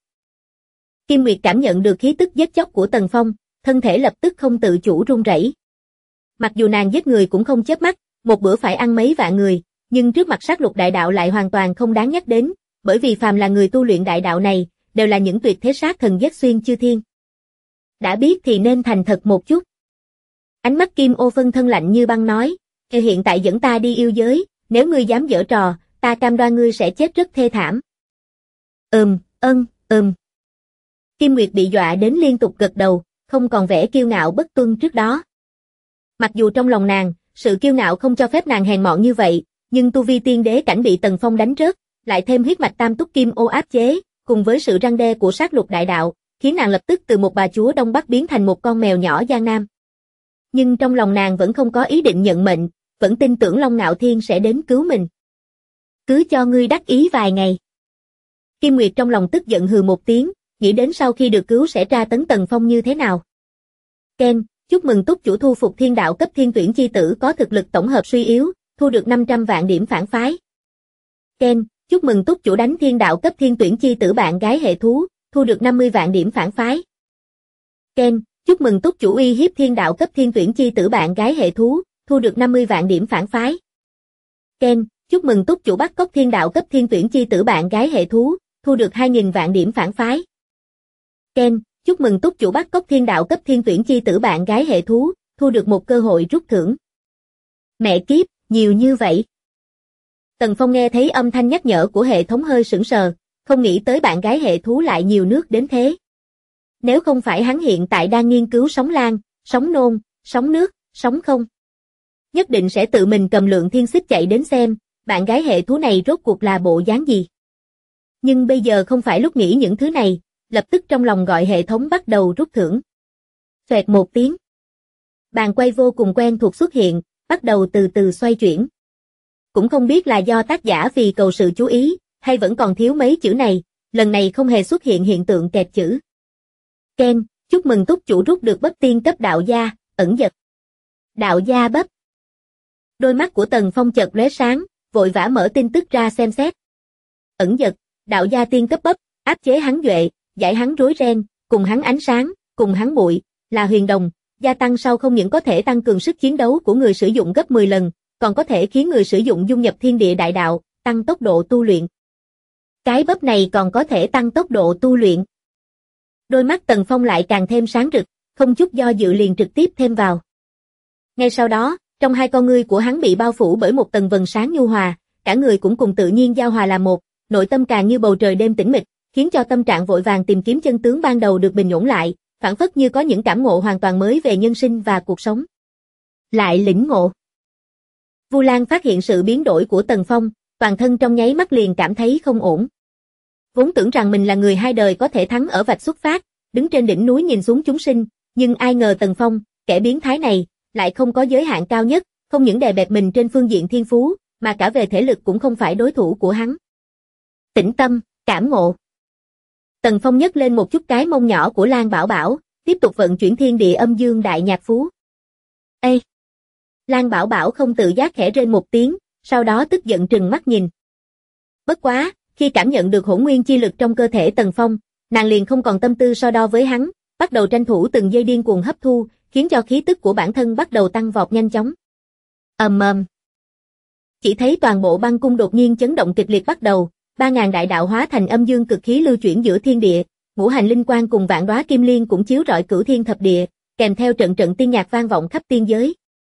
Kim Nguyệt cảm nhận được khí tức giết chóc của Tần Phong, thân thể lập tức không tự chủ run rẩy. Mặc dù nàng giết người cũng không chớp mắt, một bữa phải ăn mấy vạn người, nhưng trước mặt sát lục đại đạo lại hoàn toàn không đáng nhắc đến, bởi vì phàm là người tu luyện đại đạo này, đều là những tuyệt thế sát thần giết xuyên chư thiên. Đã biết thì nên thành thật một chút. Ánh mắt Kim Ô phân thân lạnh như băng nói, hiện tại dẫn ta đi yêu giới, nếu ngươi dám giở trò, ta cam đoan ngươi sẽ chết rất thê thảm. Kim Nguyệt bị dọa đến liên tục gật đầu, không còn vẻ kiêu ngạo bất tuân trước đó. Mặc dù trong lòng nàng, sự kiêu ngạo không cho phép nàng hèn mọn như vậy, nhưng tu vi tiên đế cảnh bị Tần Phong đánh rớt, lại thêm huyết mạch tam túc Kim Ô áp chế, cùng với sự răn đe của sát lục đại đạo, khiến nàng lập tức từ một bà chúa Đông Bắc biến thành một con mèo nhỏ Giang Nam. Nhưng trong lòng nàng vẫn không có ý định nhận mệnh, vẫn tin tưởng Long Ngạo Thiên sẽ đến cứu mình. Cứ cho ngươi đắc ý vài ngày. Kim Nguyệt trong lòng tức giận hừ một tiếng, nghĩ đến sau khi được cứu sẽ tra tấn Tần Phong như thế nào. Ken, chúc mừng túc chủ thu phục thiên đạo cấp thiên tuyển chi tử có thực lực tổng hợp suy yếu, thu được 500 vạn điểm phản phái. Ken, chúc mừng túc chủ đánh thiên đạo cấp thiên tuyển chi tử bạn gái hệ thú, thu được 50 vạn điểm phản phái. Ken, chúc mừng túc chủ uy hiếp thiên đạo cấp thiên tuyển chi tử bạn gái hệ thú, thu được 50 vạn điểm phản phái. Ken, chúc mừng túc chủ bắt cóc thiên đạo cấp thiên tuyển chi tử bạn gái hệ thú, thu được 2.000 vạn điểm phản phái. Ken, chúc mừng túc chủ bắt cóc thiên đạo cấp thiên tuyển chi tử bạn gái hệ thú, thu được một cơ hội rút thưởng. Mẹ kiếp, nhiều như vậy. Tần Phong nghe thấy âm thanh nhắc nhở của hệ thống hơi sững sờ, không nghĩ tới bạn gái hệ thú lại nhiều nước đến thế. Nếu không phải hắn hiện tại đang nghiên cứu sóng lan, sóng nôn, sóng nước, sóng không, nhất định sẽ tự mình cầm lượng thiên xích chạy đến xem, bạn gái hệ thú này rốt cuộc là bộ dáng gì. Nhưng bây giờ không phải lúc nghĩ những thứ này, lập tức trong lòng gọi hệ thống bắt đầu rút thưởng. Xoẹt một tiếng. Bàn quay vô cùng quen thuộc xuất hiện, bắt đầu từ từ xoay chuyển. Cũng không biết là do tác giả vì cầu sự chú ý, hay vẫn còn thiếu mấy chữ này, lần này không hề xuất hiện hiện tượng kẹt chữ. Ken, chúc mừng túc chủ rút được bắp tiên cấp đạo gia, ẩn dật. Đạo gia bắp. Đôi mắt của Tần Phong chợt lóe sáng, vội vã mở tin tức ra xem xét. Ẩn dật, đạo gia tiên cấp bắp, áp chế hắn duệ, giải hắn rối ren, cùng hắn ánh sáng, cùng hắn bụi, là huyền đồng, gia tăng sau không những có thể tăng cường sức chiến đấu của người sử dụng gấp 10 lần, còn có thể khiến người sử dụng dung nhập thiên địa đại đạo, tăng tốc độ tu luyện. Cái bắp này còn có thể tăng tốc độ tu luyện. Đôi mắt Tần Phong lại càng thêm sáng rực, không chút do dự liền trực tiếp thêm vào. Ngay sau đó, trong hai con ngươi của hắn bị bao phủ bởi một tầng vầng sáng nhu hòa, cả người cũng cùng tự nhiên giao hòa làm một, nội tâm càng như bầu trời đêm tĩnh mịch, khiến cho tâm trạng vội vàng tìm kiếm chân tướng ban đầu được bình ổn lại, phảng phất như có những cảm ngộ hoàn toàn mới về nhân sinh và cuộc sống. Lại lĩnh ngộ. Vu Lan phát hiện sự biến đổi của Tần Phong, toàn thân trong nháy mắt liền cảm thấy không ổn. Vốn tưởng rằng mình là người hai đời có thể thắng ở vạch xuất phát, đứng trên đỉnh núi nhìn xuống chúng sinh, nhưng ai ngờ Tần Phong, kẻ biến thái này, lại không có giới hạn cao nhất, không những đè bẹp mình trên phương diện thiên phú, mà cả về thể lực cũng không phải đối thủ của hắn. Tĩnh tâm, cảm ngộ. Tần Phong nhấc lên một chút cái mông nhỏ của Lan Bảo Bảo, tiếp tục vận chuyển thiên địa âm dương đại nhạc phú. Ê! Lan Bảo Bảo không tự giác khẽ rên một tiếng, sau đó tức giận trừng mắt nhìn. Bất quá, khi cảm nhận được hỗn nguyên chi lực trong cơ thể Tần Phong, nàng liền không còn tâm tư so đo với hắn, bắt đầu tranh thủ từng giây điên cuồng hấp thu, khiến cho khí tức của bản thân bắt đầu tăng vọt nhanh chóng. Ầm. Chỉ thấy toàn bộ băng cung đột nhiên chấn động kịch liệt bắt đầu, 3000 đại đạo hóa thành âm dương cực khí lưu chuyển giữa thiên địa, ngũ hành linh quang cùng vạn đóa kim liên cũng chiếu rọi cửu thiên thập địa, kèm theo trận trận tiên nhạc vang vọng khắp tiên giới.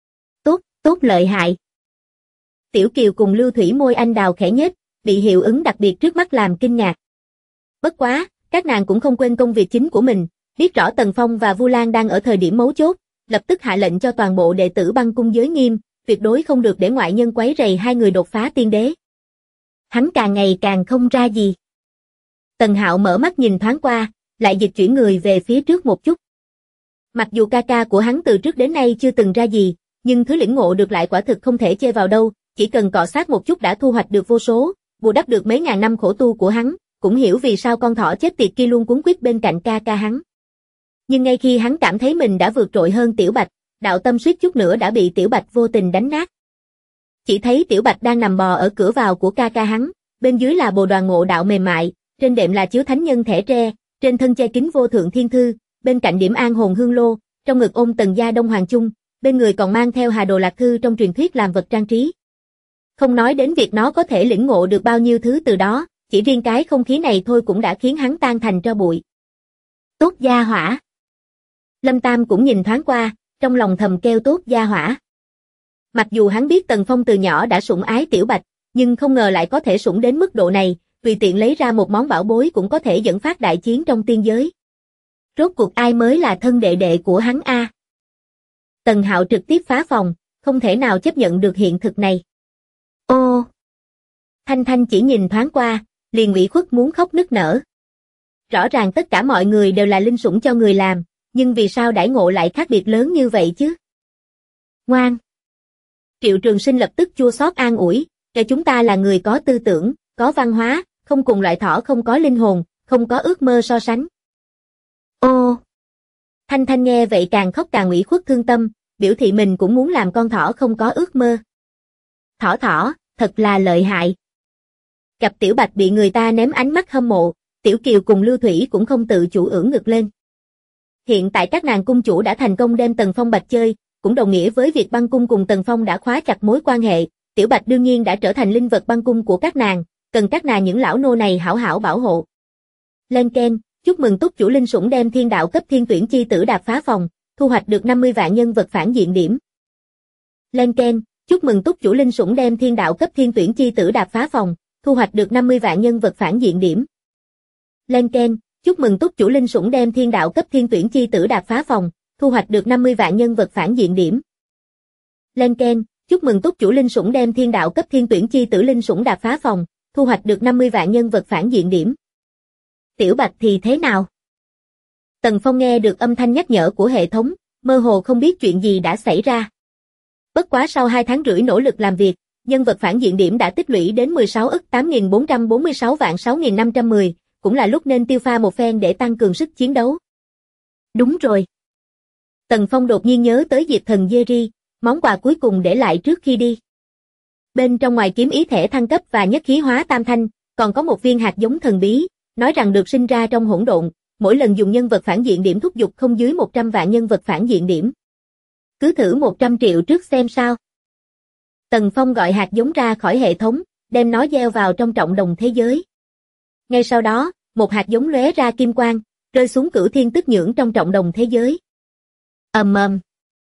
Tốt lợi hại. Tiểu Kiều cùng Lưu Thủy môi anh đào khẽ nhếch, bị hiệu ứng đặc biệt trước mắt làm kinh ngạc. Bất quá, các nàng cũng không quên công việc chính của mình, biết rõ Tần Phong và Vu Lan đang ở thời điểm mấu chốt, lập tức hạ lệnh cho toàn bộ đệ tử băng cung giới nghiêm, tuyệt đối không được để ngoại nhân quấy rầy hai người đột phá tiên đế. Hắn càng ngày càng không ra gì. Tần Hạo mở mắt nhìn thoáng qua, lại dịch chuyển người về phía trước một chút. Mặc dù ca ca của hắn từ trước đến nay chưa từng ra gì, nhưng thứ lĩnh ngộ được lại quả thực không thể chê vào đâu, chỉ cần cọ sát một chút đã thu hoạch được vô số, bù đắp được mấy ngàn năm khổ tu của hắn, cũng hiểu vì sao con thỏ chết tiệt kia luôn cuống quýt bên cạnh ca ca hắn. Nhưng ngay khi hắn cảm thấy mình đã vượt trội hơn Tiểu Bạch, đạo tâm suýt chút nữa đã bị Tiểu Bạch vô tình đánh nát. Chỉ thấy Tiểu Bạch đang nằm bò ở cửa vào của ca ca hắn, bên dưới là bồ đoàn ngộ đạo mềm mại, trên đệm là chiếu thánh nhân thẻ tre, trên thân che kính vô thượng thiên thư, bên cạnh điểm an hồn hương lô, trong ngực ôm Tần gia Đông Hoàng chung, bên người còn mang theo Hà Đồ Lạc Thư trong truyền thuyết làm vật trang trí. Không nói đến việc nó có thể lĩnh ngộ được bao nhiêu thứ từ đó, chỉ riêng cái không khí này thôi cũng đã khiến hắn tan thành tro bụi. Tốt gia hỏa. Lâm Tam cũng nhìn thoáng qua, trong lòng thầm kêu tốt gia hỏa. Mặc dù hắn biết Tần Phong từ nhỏ đã sủng ái Tiểu Bạch, nhưng không ngờ lại có thể sủng đến mức độ này, tùy tiện lấy ra một món bảo bối cũng có thể dẫn phát đại chiến trong tiên giới. Rốt cuộc ai mới là thân đệ đệ của hắn a? Tần Hạo trực tiếp phá phòng, không thể nào chấp nhận được hiện thực này. Ô! Thanh Thanh chỉ nhìn thoáng qua, liền ủy khuất muốn khóc nức nở. Rõ ràng tất cả mọi người đều là linh sủng cho người làm, nhưng vì sao đãi ngộ lại khác biệt lớn như vậy chứ? Ngoan! Triệu Trường Sinh lập tức chua xót an ủi, cho chúng ta là người có tư tưởng, có văn hóa, không cùng loại thỏ không có linh hồn, không có ước mơ so sánh. Ô! Thanh Thanh nghe vậy càng khóc càng ủy khuất thương tâm, biểu thị mình cũng muốn làm con thỏ không có ước mơ. Thỏ, thật là lợi hại. Gặp Tiểu Bạch bị người ta ném ánh mắt hâm mộ, Tiểu Kiều cùng Lưu Thủy cũng không tự chủ ưỡn ngực lên. Hiện tại các nàng cung chủ đã thành công đem Tần Phong Bạch chơi, cũng đồng nghĩa với việc băng cung cùng Tần Phong đã khóa chặt mối quan hệ, Tiểu Bạch đương nhiên đã trở thành linh vật băng cung của các nàng, cần các nàng những lão nô này hảo hảo bảo hộ. Lên Ken, chúc mừng túc chủ linh sủng đem thiên đạo cấp thiên tuyển chi tử đạp phá phòng, thu hoạch được 50 vạn nhân vật phản diện điểm. Lên Ken, chúc mừng túc chủ linh sủng đem thiên đạo cấp thiên tuyển chi tử đạp phá phòng, thu hoạch được 50 vạn nhân vật phản diện điểm. Lên Ken, chúc mừng túc chủ linh sủng đem thiên đạo cấp thiên tuyển chi tử đạp phá phòng, thu hoạch được 50 vạn nhân vật phản diện điểm. Lên Ken, chúc mừng túc chủ linh sủng đem thiên đạo cấp thiên tuyển chi tử linh sủng đạp phá phòng, thu hoạch được 50 vạn nhân vật phản diện điểm. Tiểu Bạch thì thế nào? Tần Phong nghe được âm thanh nhắc nhở của hệ thống, mơ hồ không biết chuyện gì đã xảy ra. Bất quá sau 2 tháng rưỡi nỗ lực làm việc, nhân vật phản diện điểm đã tích lũy đến 16 ức 8.446 vạn 6.510, cũng là lúc nên tiêu pha một phen để tăng cường sức chiến đấu. Đúng rồi. Tần Phong đột nhiên nhớ tới Diệt Thần Jerry, món quà cuối cùng để lại trước khi đi. Bên trong ngoài kiếm ý thẻ thăng cấp và nhất khí hóa tam thanh, còn có một viên hạt giống thần bí, nói rằng được sinh ra trong hỗn độn, mỗi lần dùng nhân vật phản diện điểm thúc giục không dưới 100 vạn nhân vật phản diện điểm. Cứ thử 100 triệu trước xem sao. Tần Phong gọi hạt giống ra khỏi hệ thống, đem nó gieo vào trong trọng đồng thế giới. Ngay sau đó, một hạt giống lóe ra kim quang, rơi xuống cửu thiên tức nhưỡng trong trọng đồng thế giới. Ầm ầm.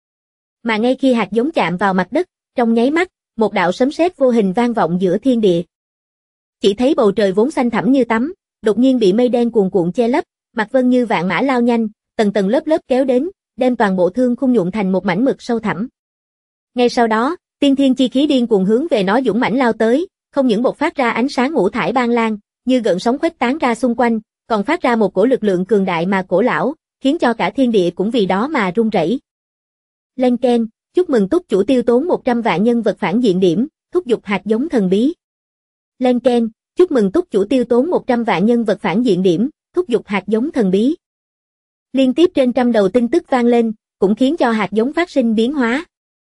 Mà ngay khi hạt giống chạm vào mặt đất, trong nháy mắt, một đạo sấm sét vô hình vang vọng giữa thiên địa. Chỉ thấy bầu trời vốn xanh thẳm như tắm, đột nhiên bị mây đen cuồn cuộn che lấp, mặt vân như vạn mã lao nhanh, tầng tầng lớp lớp kéo đến, đem toàn bộ thương khung nhuộm thành một mảnh mực sâu thẳm. Ngay sau đó, tiên thiên chi khí điên cuồng hướng về nó dũng mãnh lao tới, không những bộc phát ra ánh sáng ngũ thải ban lan, như gợn sóng khuếch tán ra xung quanh, còn phát ra một cổ lực lượng cường đại mà cổ lão, khiến cho cả thiên địa cũng vì đó mà rung rẩy. Lên keng, chúc mừng túc chủ tiêu tốn 100 vạn nhân vật phản diện điểm, thúc giục hạt giống thần bí. Lên keng, chúc mừng túc chủ tiêu tốn 100 vạn nhân vật phản diện điểm, thúc giục hạt giống thần bí. Liên tiếp trên trăm đầu tin tức vang lên, cũng khiến cho hạt giống phát sinh biến hóa.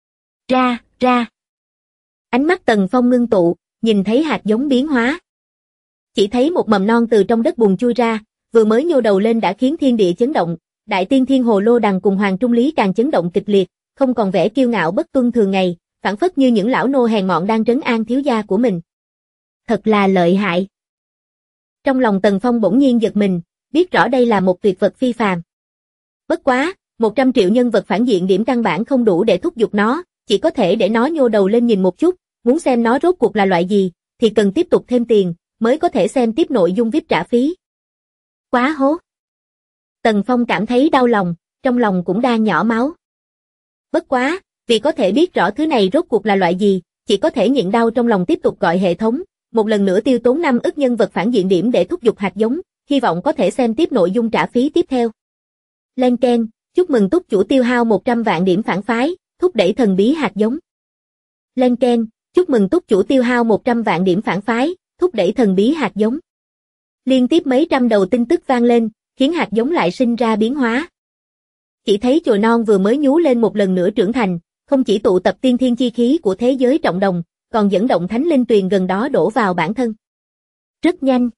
Ra. Ánh mắt Tần Phong ngưng tụ, nhìn thấy hạt giống biến hóa. Chỉ thấy một mầm non từ trong đất bùn chui ra, vừa mới nhô đầu lên đã khiến thiên địa chấn động, Đại Tiên Thiên Hồ Lô Đằng cùng Hoàng Trung Lý càng chấn động kịch liệt, không còn vẻ kiêu ngạo bất tuân thường ngày, phảng phất như những lão nô hèn mọn đang trấn an thiếu gia của mình. Thật là lợi hại. Trong lòng Tần Phong bỗng nhiên giật mình, biết rõ đây là một tuyệt vật phi phàm. Bất quá, 100 triệu nhân vật phản diện điểm căn bản không đủ để thúc giục nó, chỉ có thể để nó nhô đầu lên nhìn một chút, muốn xem nó rốt cuộc là loại gì, thì cần tiếp tục thêm tiền, mới có thể xem tiếp nội dung VIP trả phí. Quá hố. Tần Phong cảm thấy đau lòng, trong lòng cũng đang nhỏ máu. Bất quá, vì có thể biết rõ thứ này rốt cuộc là loại gì, chỉ có thể nhịn đau trong lòng tiếp tục gọi hệ thống, một lần nữa tiêu tốn 5 ức nhân vật phản diện điểm để thúc giục hạt giống, hy vọng có thể xem tiếp nội dung trả phí tiếp theo. Lên keng, chúc mừng túc chủ tiêu hao 100 vạn điểm phản phái, thúc đẩy thần bí hạt giống. Lên keng, chúc mừng túc chủ tiêu hao 100 vạn điểm phản phái, thúc đẩy thần bí hạt giống. Liên tiếp mấy trăm đầu tin tức vang lên, khiến hạt giống lại sinh ra biến hóa. Chỉ thấy chồi non vừa mới nhú lên một lần nữa trưởng thành, không chỉ tụ tập tiên thiên chi khí của thế giới trọng đồng, còn dẫn động thánh linh tuyền gần đó đổ vào bản thân. Rất nhanh.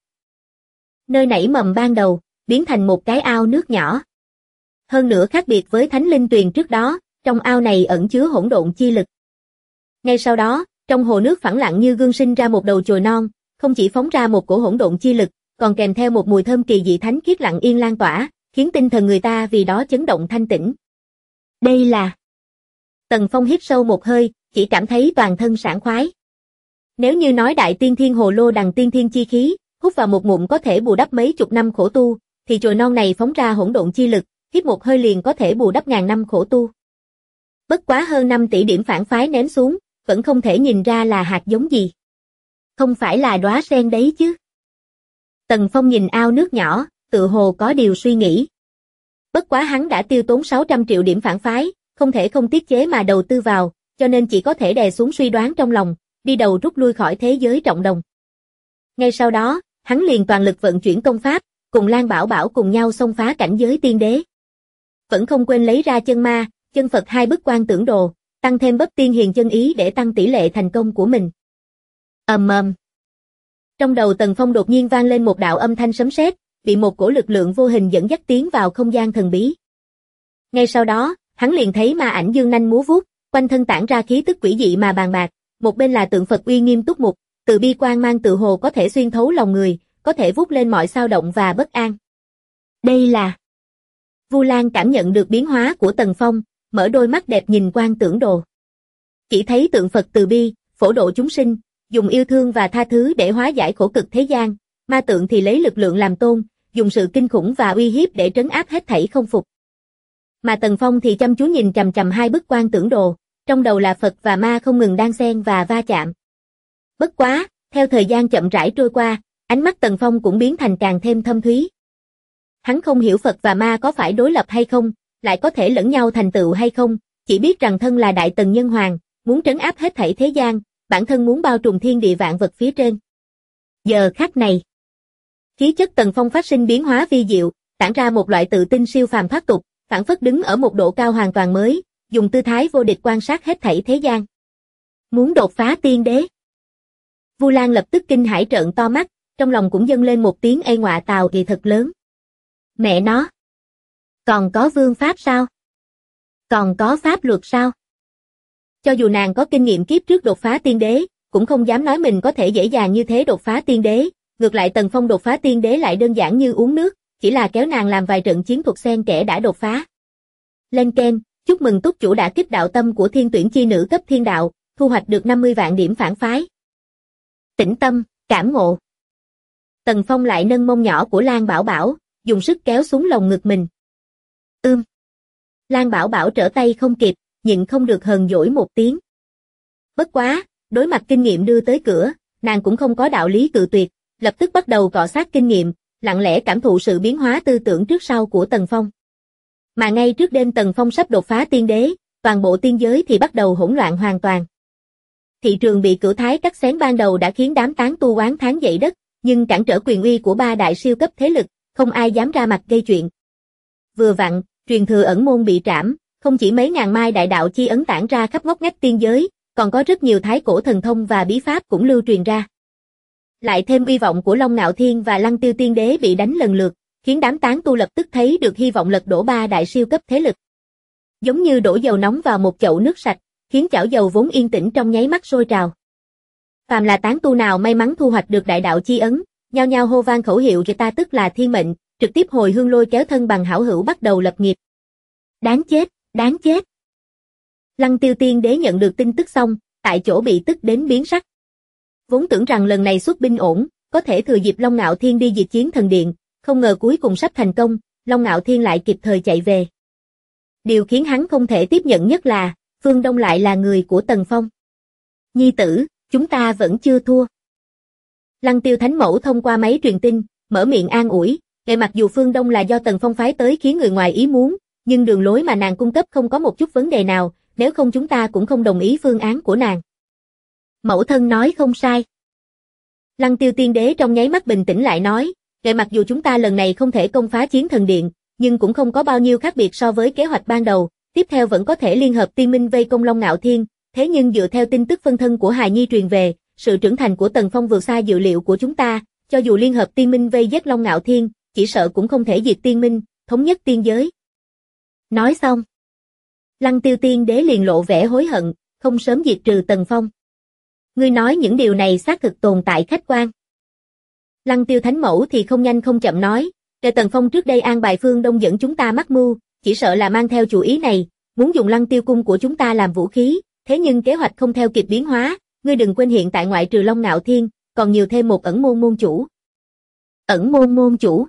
Nơi nảy mầm ban đầu, biến thành một cái ao nước nhỏ. Hơn nữa khác biệt với thánh linh tuyền trước đó, trong ao này ẩn chứa hỗn độn chi lực. Ngay sau đó, trong hồ nước phẳng lặng như gương sinh ra một đầu chồi non, không chỉ phóng ra một cổ hỗn độn chi lực, còn kèm theo một mùi thơm kỳ dị thánh khiết lặng yên lan tỏa, khiến tinh thần người ta vì đó chấn động thanh tĩnh. Đây là... Tần Phong hít sâu một hơi, chỉ cảm thấy toàn thân sảng khoái. Nếu như nói Đại Tiên Thiên Hồ Lô Đằng tiên thiên chi khí, hút vào một ngụm có thể bù đắp mấy chục năm khổ tu, thì chồi non này phóng ra hỗn độn chi lực, hít một hơi liền có thể bù đắp ngàn năm khổ tu. Bất quá hơn 5 tỷ điểm phản phái ném xuống, vẫn không thể nhìn ra là hạt giống gì. Không phải là đóa sen đấy chứ. Tần Phong nhìn ao nước nhỏ, tự hồ có điều suy nghĩ. Bất quá hắn đã tiêu tốn 600 triệu điểm phản phái, không thể không tiết chế mà đầu tư vào, cho nên chỉ có thể đè xuống suy đoán trong lòng, đi đầu rút lui khỏi thế giới trọng đồng. Ngay sau đó, hắn liền toàn lực vận chuyển công pháp, cùng Lan Bảo Bảo cùng nhau xông phá cảnh giới tiên đế. Vẫn không quên lấy ra chân ma, chân Phật hai bức quan tưởng đồ, tăng thêm Bấp Tiên Hiền chân ý để tăng tỷ lệ thành công của mình. Ầm. Trong đầu Tần Phong đột nhiên vang lên một đạo âm thanh sấm sét, bị một cổ lực lượng vô hình dẫn dắt tiến vào không gian thần bí. Ngay sau đó, hắn liền thấy ma ảnh dương nanh múa vuốt, quanh thân tản ra khí tức quỷ dị mà bàn bạc, một bên là tượng Phật uy nghiêm túc mục, từ bi quang mang tự hồ có thể xuyên thấu lòng người, có thể vút lên mọi xao động và bất an. Đây là... Vu Lan cảm nhận được biến hóa của Tần Phong, mở đôi mắt đẹp nhìn quan tưởng đồ. Chỉ thấy tượng Phật từ bi, phổ độ chúng sinh, dùng yêu thương và tha thứ để hóa giải khổ cực thế gian, ma tượng thì lấy lực lượng làm tôn, dùng sự kinh khủng và uy hiếp để trấn áp hết thảy không phục. Mà Tần Phong thì chăm chú nhìn chằm chằm hai bức quan tưởng đồ, trong đầu là Phật và ma không ngừng đan xen và va chạm. Bất quá, theo thời gian chậm rãi trôi qua, ánh mắt Tần Phong cũng biến thành càng thêm thâm thúy. Hắn không hiểu Phật và ma có phải đối lập hay không, lại có thể lẫn nhau thành tựu hay không, chỉ biết rằng thân là Đại Tần Nhân Hoàng, muốn trấn áp hết thảy thế gian, bản thân muốn bao trùm thiên địa vạn vật phía trên. Giờ khắc này, khí chất Tần Phong phát sinh biến hóa vi diệu, tản ra một loại tự tin siêu phàm thoát tục, phảng phất đứng ở một độ cao hoàn toàn mới, dùng tư thái vô địch quan sát hết thảy thế gian. Muốn đột phá tiên đế. Vu Lan lập tức kinh hãi trợn to mắt, trong lòng cũng dâng lên một tiếng ê ngọa tào kỳ thật lớn. Mẹ nó! Còn có vương pháp sao? Còn có pháp luật sao? Cho dù nàng có kinh nghiệm kiếp trước đột phá tiên đế, cũng không dám nói mình có thể dễ dàng như thế đột phá tiên đế, ngược lại Tần Phong đột phá tiên đế lại đơn giản như uống nước, chỉ là kéo nàng làm vài trận chiến thuật xen kẽ đã đột phá. Lên keng, chúc mừng túc chủ đã kích đạo tâm của thiên tuyển chi nữ cấp thiên đạo, thu hoạch được 50 vạn điểm phản phái. Tĩnh tâm, cảm ngộ. Tần Phong lại nâng mông nhỏ của Lan Bảo Bảo, dùng sức kéo xuống lồng ngực mình. Lan Bảo Bảo trở tay không kịp, nhịn không được hờn dỗi một tiếng. Bất quá, đối mặt kinh nghiệm đưa tới cửa, nàng cũng không có đạo lý cự tuyệt, lập tức bắt đầu cọ sát kinh nghiệm, lặng lẽ cảm thụ sự biến hóa tư tưởng trước sau của Tần Phong. Mà ngay trước đêm Tần Phong sắp đột phá tiên đế, toàn bộ tiên giới thì bắt đầu hỗn loạn hoàn toàn. Thị trường bị Cửu Thái cắt xén ban đầu đã khiến đám tán tu oán thán dậy đất, nhưng cản trở quyền uy của ba đại siêu cấp thế lực, không ai dám ra mặt gây chuyện. Vừa vặn, truyền thừa ẩn môn bị trảm, không chỉ mấy ngàn mai đại đạo chi ấn tản ra khắp ngóc ngách tiên giới, còn có rất nhiều thái cổ thần thông và bí pháp cũng lưu truyền ra. Lại thêm uy vọng của Long Ngạo Thiên và Lăng Tiêu Tiên Đế bị đánh lần lượt, khiến đám tán tu lập tức thấy được hy vọng lật đổ ba đại siêu cấp thế lực. Giống như đổ dầu nóng vào một chậu nước sạch, khiến chảo dầu vốn yên tĩnh trong nháy mắt sôi trào. Phàm là tán tu nào may mắn thu hoạch được đại đạo chi ấn, nhao nhao hô vang khẩu hiệu người ta tức là thiên mệnh, trực tiếp hồi hương lôi kéo thân bằng hảo hữu bắt đầu lập nghiệp. Đáng chết, đáng chết. Lăng Tiêu Tiên Đế nhận được tin tức xong, tại chỗ bị tức đến biến sắc. Vốn tưởng rằng lần này xuất binh ổn, có thể thừa dịp Long Ngạo Thiên đi diệt chiến thần điện, không ngờ cuối cùng sắp thành công, Long Ngạo Thiên lại kịp thời chạy về. Điều khiến hắn không thể tiếp nhận nhất là, Phương Đông lại là người của Tần Phong. Nhi tử, chúng ta vẫn chưa thua. Lăng Tiêu Thánh Mẫu thông qua máy truyền tin, mở miệng an ủi, mặc dù Phương Đông là do Tần Phong phái tới khiến người ngoài ý muốn, nhưng đường lối mà nàng cung cấp không có một chút vấn đề nào, nếu không chúng ta cũng không đồng ý phương án của nàng. Mẫu thân nói không sai. Lăng Tiêu Tiên Đế trong nháy mắt bình tĩnh lại nói, mặc dù chúng ta lần này không thể công phá chiến thần điện, nhưng cũng không có bao nhiêu khác biệt so với kế hoạch ban đầu, tiếp theo vẫn có thể liên hợp tiên minh vây công Long Ngạo Thiên, thế nhưng dựa theo tin tức phân thân của hài nhi truyền về, sự trưởng thành của Tần Phong vượt xa dự liệu của chúng ta, cho dù liên hợp tiên minh vây giết Long Ngạo Thiên, chỉ sợ cũng không thể diệt tiên minh, thống nhất tiên giới. Nói xong, Lăng Tiêu Tiên Đế liền lộ vẻ hối hận, không sớm diệt trừ Tần Phong. Ngươi nói những điều này xác thực tồn tại khách quan. Lăng Tiêu Thánh Mẫu thì không nhanh không chậm nói, để Tần Phong trước đây an bài Phương Đông dẫn chúng ta mắc mưu, chỉ sợ là mang theo chủ ý này, muốn dùng Lăng Tiêu cung của chúng ta làm vũ khí, thế nhưng kế hoạch không theo kịp biến hóa, ngươi đừng quên hiện tại ngoại trừ Long Ngạo Thiên, còn nhiều thêm một ẩn môn môn chủ. Ẩn môn môn chủ.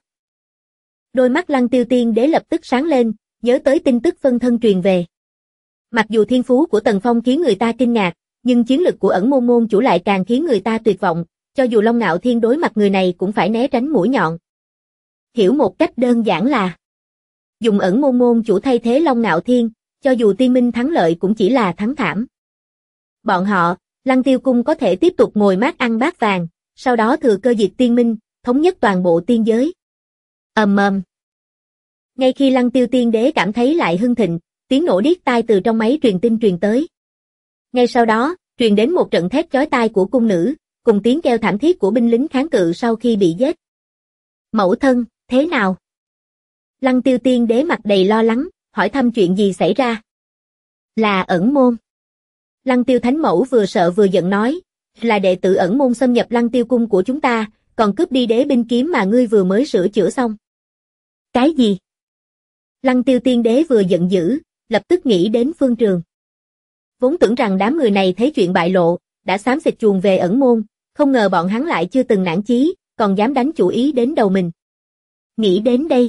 Đôi mắt Lăng Tiêu Tiên Đế lập tức sáng lên, nhớ tới tin tức phân thân truyền về. Mặc dù thiên phú của Tần Phong khiến người ta kinh ngạc, nhưng chiến lực của ẩn môn môn chủ lại càng khiến người ta tuyệt vọng, cho dù Long Ngạo Thiên đối mặt người này cũng phải né tránh mũi nhọn. Hiểu một cách đơn giản là dùng ẩn môn môn chủ thay thế Long Ngạo Thiên, cho dù tiên minh thắng lợi cũng chỉ là thắng thảm. Bọn họ, Lăng Tiêu cung có thể tiếp tục ngồi mát ăn bát vàng, sau đó thừa cơ diệt tiên minh, thống nhất toàn bộ tiên giới. Ầm ầm. Ngay khi Lăng Tiêu Tiên Đế cảm thấy lại hưng thịnh, tiếng nổ điếc tai từ trong máy truyền tin truyền tới. Ngay sau đó, truyền đến một trận thét chói tai của cung nữ, cùng tiếng kêu thảm thiết của binh lính kháng cự sau khi bị giết. Mẫu thân, thế nào? Lăng Tiêu Tiên Đế mặt đầy lo lắng, hỏi thăm chuyện gì xảy ra. Là ẩn môn. Lăng Tiêu Thánh Mẫu vừa sợ vừa giận nói, là đệ tử ẩn môn xâm nhập Lăng Tiêu cung của chúng ta, còn cướp đi đế binh kiếm mà ngươi vừa mới sửa chữa xong. Cái gì? Lăng Tiêu Tiên Đế vừa giận dữ, lập tức nghĩ đến Phương Trường. Vốn tưởng rằng đám người này thấy chuyện bại lộ, đã xám xịt chuồn về ẩn môn, không ngờ bọn hắn lại chưa từng nản chí, còn dám đánh chủ ý đến đầu mình. Nghĩ đến đây,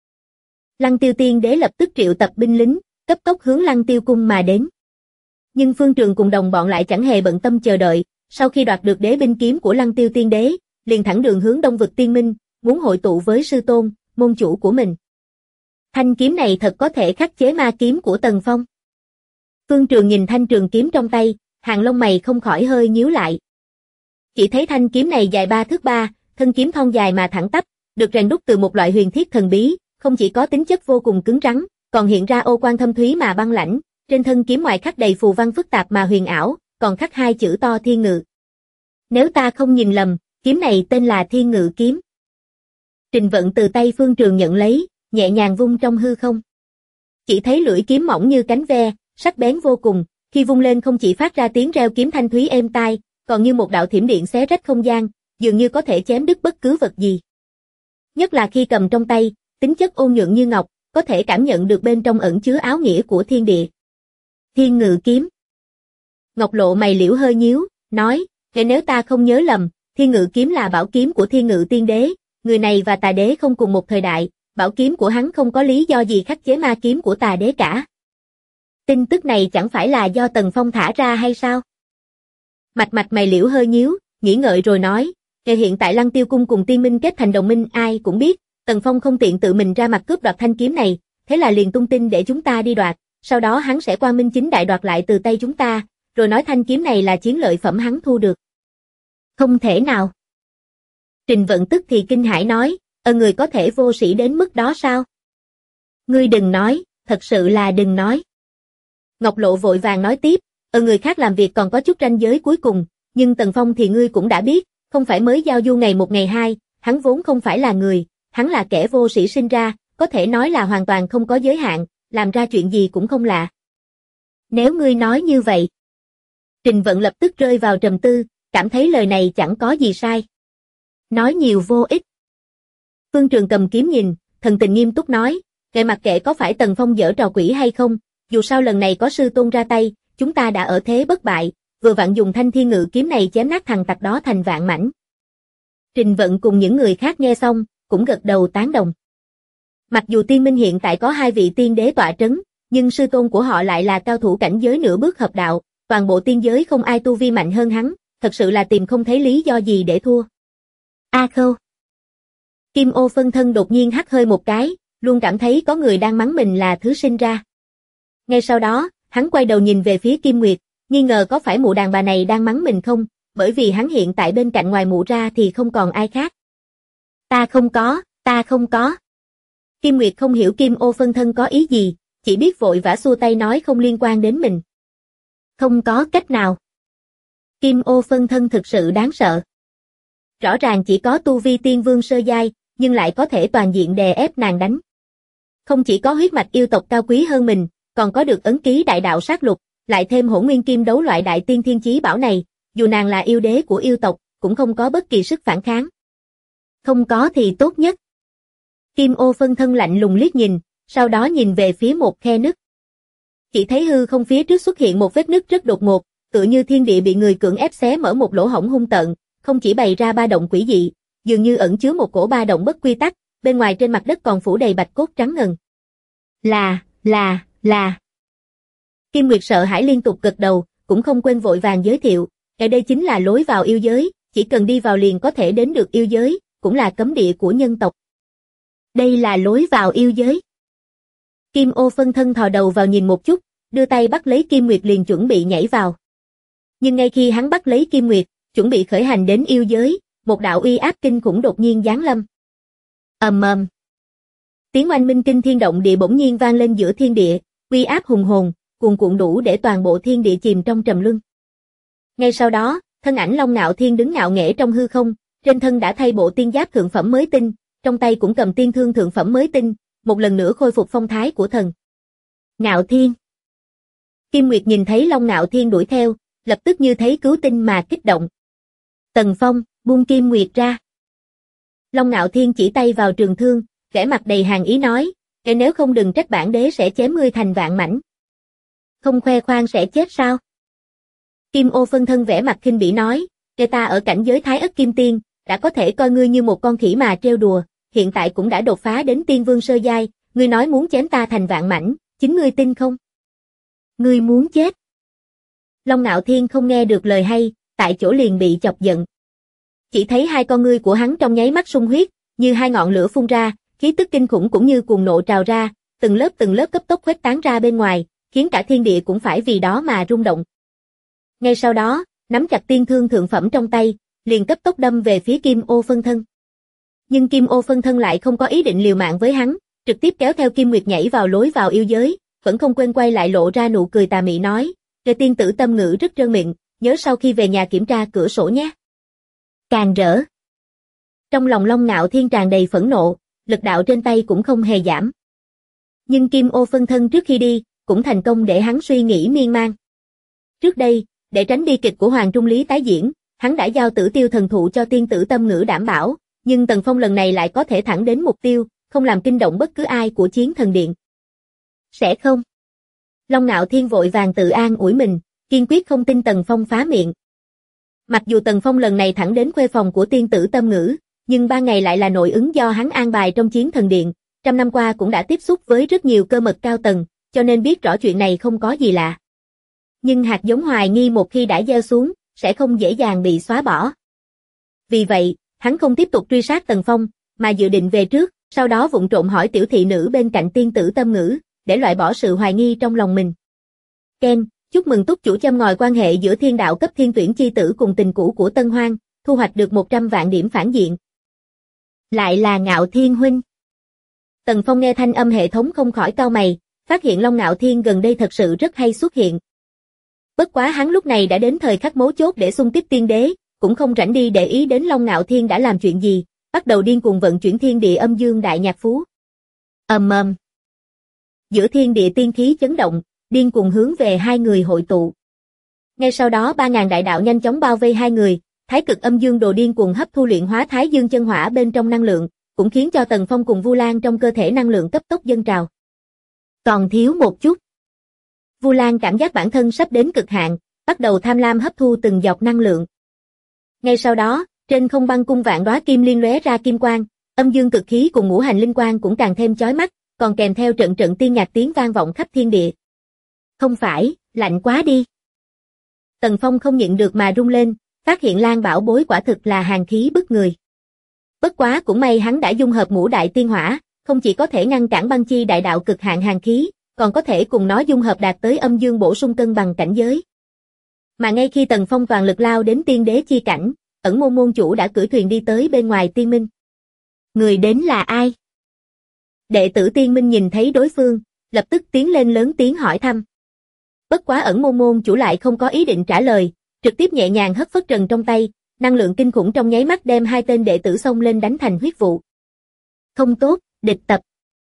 Lăng Tiêu Tiên Đế lập tức triệu tập binh lính, cấp tốc hướng Lăng Tiêu cung mà đến. Nhưng Phương Trường cùng đồng bọn lại chẳng hề bận tâm chờ đợi, sau khi đoạt được đế binh kiếm của Lăng Tiêu Tiên Đế, liền thẳng đường hướng Đông vực tiên minh, muốn hội tụ với sư tôn, môn chủ của mình. Thanh kiếm này thật có thể khắc chế ma kiếm của Tần Phong. Phương Trường nhìn thanh trường kiếm trong tay, hàng lông mày không khỏi hơi nhíu lại. Chỉ thấy thanh kiếm này dài 3 thước 3, thân kiếm thon dài mà thẳng tắp, được rèn đúc từ một loại huyền thiết thần bí, không chỉ có tính chất vô cùng cứng rắn, còn hiện ra ô quang thâm thúy mà băng lãnh, trên thân kiếm ngoài khắc đầy phù văn phức tạp mà huyền ảo, còn khắc 2 chữ to Thiên Ngự. Nếu ta không nhìn lầm, kiếm này tên là Thiên Ngự kiếm. Trình Vận từ tay Phương Trường nhận lấy, nhẹ nhàng vung trong hư không. Chỉ thấy lưỡi kiếm mỏng như cánh ve, sắc bén vô cùng, khi vung lên không chỉ phát ra tiếng reo kiếm thanh thúy êm tai, còn như một đạo thiểm điện xé rách không gian, dường như có thể chém đứt bất cứ vật gì. Nhất là khi cầm trong tay, tính chất ôn nhuận như ngọc, có thể cảm nhận được bên trong ẩn chứa áo nghĩa của thiên địa. Thiên Ngự kiếm. Ngọc Lộ mày liễu hơi nhíu, nói, nếu ta không nhớ lầm, Thiên Ngự kiếm là bảo kiếm của Thiên Ngự Tiên Đế, người này và Tà Đế không cùng một thời đại, bảo kiếm của hắn không có lý do gì khắc chế ma kiếm của Tà Đế cả. Tin tức này chẳng phải là do Tần Phong thả ra hay sao? Mạch mày liễu hơi nhíu, nghĩ ngợi rồi nói, hiện tại Lăng Tiêu Cung cùng Tiên Minh kết thành đồng minh ai cũng biết, Tần Phong không tiện tự mình ra mặt cướp đoạt thanh kiếm này, thế là liền tung tin để chúng ta đi đoạt, sau đó hắn sẽ quang minh chính đại đoạt lại từ tay chúng ta, rồi nói thanh kiếm này là chiến lợi phẩm hắn thu được. Không thể nào. Trình Vận tức thì kinh hãi nói, người có thể vô sĩ đến mức đó sao? Ngươi đừng nói, thật sự là đừng nói. Ngọc Lộ vội vàng nói tiếp, người khác làm việc còn có chút ranh giới cuối cùng, nhưng Tần Phong thì ngươi cũng đã biết, không phải mới giao du ngày một ngày hai, hắn vốn không phải là người, hắn là kẻ vô sĩ sinh ra, có thể nói là hoàn toàn không có giới hạn, làm ra chuyện gì cũng không lạ. Nếu ngươi nói như vậy. Trình Vận lập tức rơi vào trầm tư, cảm thấy lời này chẳng có gì sai. Nói nhiều vô ích. Phương Trường cầm kiếm nhìn, thần tình nghiêm túc nói, mặc kệ có phải Tần Phong giở trò quỷ hay không, dù sao lần này có sư tôn ra tay, chúng ta đã ở thế bất bại, vừa vặn dùng thanh thiên ngự kiếm này chém nát thằng tặc đó thành vạn mảnh. Trình Vận cùng những người khác nghe xong, cũng gật đầu tán đồng. Mặc dù Tiên Minh hiện tại có 2 vị tiên đế tọa trấn, nhưng sư tôn của họ lại là cao thủ cảnh giới nửa bước hợp đạo, toàn bộ tiên giới không ai tu vi mạnh hơn hắn, thật sự là tìm không thấy lý do gì để thua. A Khâu. Kim Ô phân thân đột nhiên hắt hơi một cái, luôn cảm thấy có người đang mắng mình là thứ sinh ra. Ngay sau đó, hắn quay đầu nhìn về phía Kim Nguyệt, nghi ngờ có phải mụ đàn bà này đang mắng mình không, bởi vì hắn hiện tại bên cạnh ngoài mụ ra thì không còn ai khác. Ta không có. Kim Nguyệt không hiểu Kim Ô phân thân có ý gì, chỉ biết vội vã xua tay nói không liên quan đến mình. Không có cách nào. Kim Ô phân thân thực sự đáng sợ. Rõ ràng chỉ có tu vi tiên vương sơ giai, nhưng lại có thể toàn diện đè ép nàng đánh. Không chỉ có huyết mạch yêu tộc cao quý hơn mình, còn có được ấn ký đại đạo sát lục, lại thêm hỗn nguyên kim đấu loại đại tiên thiên chí bảo này, dù nàng là yêu đế của yêu tộc, cũng không có bất kỳ sức phản kháng. Không có thì tốt nhất. Kim Ô phân thân lạnh lùng liếc nhìn, sau đó nhìn về phía một khe nứt. Chỉ thấy hư không phía trước xuất hiện một vết nứt rất đột ngột, tựa như thiên địa bị người cưỡng ép xé mở một lỗ hổng hung tợn, không chỉ bày ra ba động quỷ dị, dường như ẩn chứa một cổ ba động bất quy tắc, bên ngoài trên mặt đất còn phủ đầy bạch cốt trắng ngần. Là. Kim Nguyệt sợ hãi liên tục gật đầu, cũng không quên vội vàng giới thiệu, đây chính là lối vào yêu giới, chỉ cần đi vào liền có thể đến được yêu giới, cũng là cấm địa của nhân tộc. Đây là lối vào yêu giới. Kim Ô phân thân thò đầu vào nhìn một chút, đưa tay bắt lấy Kim Nguyệt liền chuẩn bị nhảy vào. Nhưng ngay khi hắn bắt lấy Kim Nguyệt, chuẩn bị khởi hành đến yêu giới, một đạo uy áp kinh khủng đột nhiên giáng lâm. Ầm ầm. Tiếng oanh minh kinh thiên động địa bỗng nhiên vang lên giữa thiên địa, uy áp hùng hồn, cuồn cuộn đủ để toàn bộ thiên địa chìm trong trầm luân. Ngay sau đó, thân ảnh Long Nạo Thiên đứng ngạo nghễ trong hư không, trên thân đã thay bộ tiên giáp thượng phẩm mới tinh, trong tay cũng cầm tiên thương thượng phẩm mới tinh, một lần nữa khôi phục phong thái của thần. Ngạo Thiên. Kim Nguyệt nhìn thấy Long Nạo Thiên đuổi theo, lập tức như thấy cứu tinh mà kích động. Tần Phong, buông Kim Nguyệt ra. Long Nạo Thiên chỉ tay vào trường thương, vẻ mặt đầy hàn ý nói, nếu không đừng trách bản đế sẽ chém ngươi thành vạn mảnh. Không khoe khoang sẽ chết sao? Kim Ô phân thân vẻ mặt khinh bỉ nói, ta ở cảnh giới Thái Ất Kim Tiên, đã có thể coi ngươi như một con khỉ mà trêu đùa, hiện tại cũng đã đột phá đến tiên vương sơ giai, ngươi nói muốn chém ta thành vạn mảnh, chính ngươi tin không? Ngươi muốn chết. Long Nạo Thiên không nghe được lời hay, tại chỗ liền bị chọc giận. Chỉ thấy hai con ngươi của hắn trong nháy mắt sung huyết, như hai ngọn lửa phun ra, khí tức kinh khủng cũng như cuồng nộ trào ra, từng lớp cấp tốc khuếch tán ra bên ngoài, khiến cả thiên địa cũng phải vì đó mà rung động. Ngay sau đó, nắm chặt tiên thương thượng phẩm trong tay, liền cấp tốc đâm về phía Kim Ô phân thân. Nhưng Kim Ô phân thân lại không có ý định liều mạng với hắn, trực tiếp kéo theo Kim Nguyệt nhảy vào lối vào yêu giới, vẫn không quên quay lại lộ ra nụ cười tà mị nói, tiên tử tâm ngữ rất trơn miệng, nhớ sau khi về nhà kiểm tra cửa sổ nhé. Càng rỡ. Trong lòng Long Nạo Thiên tràn đầy phẫn nộ, lực đạo trên tay cũng không hề giảm. Nhưng Kim Ô phân thân trước khi đi, cũng thành công để hắn suy nghĩ miên man. Trước đây, để tránh bi kịch của Hoàng Trung Lý tái diễn, hắn đã giao Tử Tiêu thần thụ cho tiên tử tâm ngữ đảm bảo, nhưng Tần Phong lần này lại có thể thẳng đến mục tiêu, không làm kinh động bất cứ ai của Chiến Thần Điện. Sẽ không. Long Nạo Thiên vội vàng tự an ủi mình, kiên quyết không tin Tần Phong phá miệng. Mặc dù Tần Phong lần này thẳng đến khuê phòng của tiên tử tâm ngữ, nhưng ban ngày lại là nội ứng do hắn an bài trong Chiến Thần Điện, trăm năm qua cũng đã tiếp xúc với rất nhiều cơ mật cao tầng, cho nên biết rõ chuyện này không có gì lạ. Nhưng hạt giống hoài nghi một khi đã gieo xuống, sẽ không dễ dàng bị xóa bỏ. Vì vậy, hắn không tiếp tục truy sát Tần Phong, mà dự định về trước, sau đó vụng trộm hỏi tiểu thị nữ bên cạnh tiên tử Tâm Ngữ, để loại bỏ sự hoài nghi trong lòng mình. Ken, chúc mừng túc chủ châm ngòi quan hệ giữa thiên đạo cấp thiên tuyển chi tử cùng tình cũ của Tân Hoang, thu hoạch được 100 vạn điểm phản diện. Lại là Ngạo Thiên huynh. Tần Phong nghe thanh âm hệ thống không khỏi cau mày, phát hiện Long Ngạo Thiên gần đây thật sự rất hay xuất hiện. Bất quá hắn lúc này đã đến thời khắc mấu chốt để xung kích tiên đế, cũng không rảnh đi để ý đến Long Ngạo Thiên đã làm chuyện gì, bắt đầu điên cuồng vận chuyển thiên địa âm dương đại nhạc phú. Giữa thiên địa tiên khí chấn động, điên cuồng hướng về hai người hội tụ. Ngay sau đó 3000 đại đạo nhanh chóng bao vây hai người, thái cực âm dương đồ điên cuồng hấp thu luyện hóa thái dương chân hỏa bên trong năng lượng, cũng khiến cho Tần Phong cùng Vu Lan trong cơ thể năng lượng cấp tốc dâng trào. Còn thiếu một chút. Vu Lan cảm giác bản thân sắp đến cực hạn, bắt đầu tham lam hấp thu từng giọt năng lượng. Ngay sau đó, trên không băng cung vạn đóa kim liên lóe ra kim quang, âm dương cực khí cùng ngũ hành linh quang cũng càng thêm chói mắt, còn kèm theo trận trận tiên nhạc tiếng vang vọng khắp thiên địa. Không phải, lạnh quá đi. Tần Phong không nhịn được mà rung lên, phát hiện Lan bảo bối quả thực là hàn khí bức người. Bất quá cũng may hắn đã dung hợp ngũ đại tiên hỏa, không chỉ có thể ngăn cản băng chi đại đạo cực hạn hàn khí, còn có thể cùng nó dung hợp đạt tới âm dương bổ sung cân bằng cảnh giới. Mà ngay khi Tần Phong toàn lực lao đến tiên đế chi cảnh, Ẩn Môn môn chủ đã cưỡi thuyền đi tới bên ngoài tiên minh. Người đến là ai? Đệ tử tiên minh nhìn thấy đối phương, lập tức tiến lên lớn tiếng hỏi thăm. Bất quá Ẩn Môn môn chủ lại không có ý định trả lời, trực tiếp nhẹ nhàng hất phất trần trong tay, năng lượng kinh khủng trong nháy mắt đem hai tên đệ tử xông lên đánh thành huyết vụ. Không tốt, địch tập.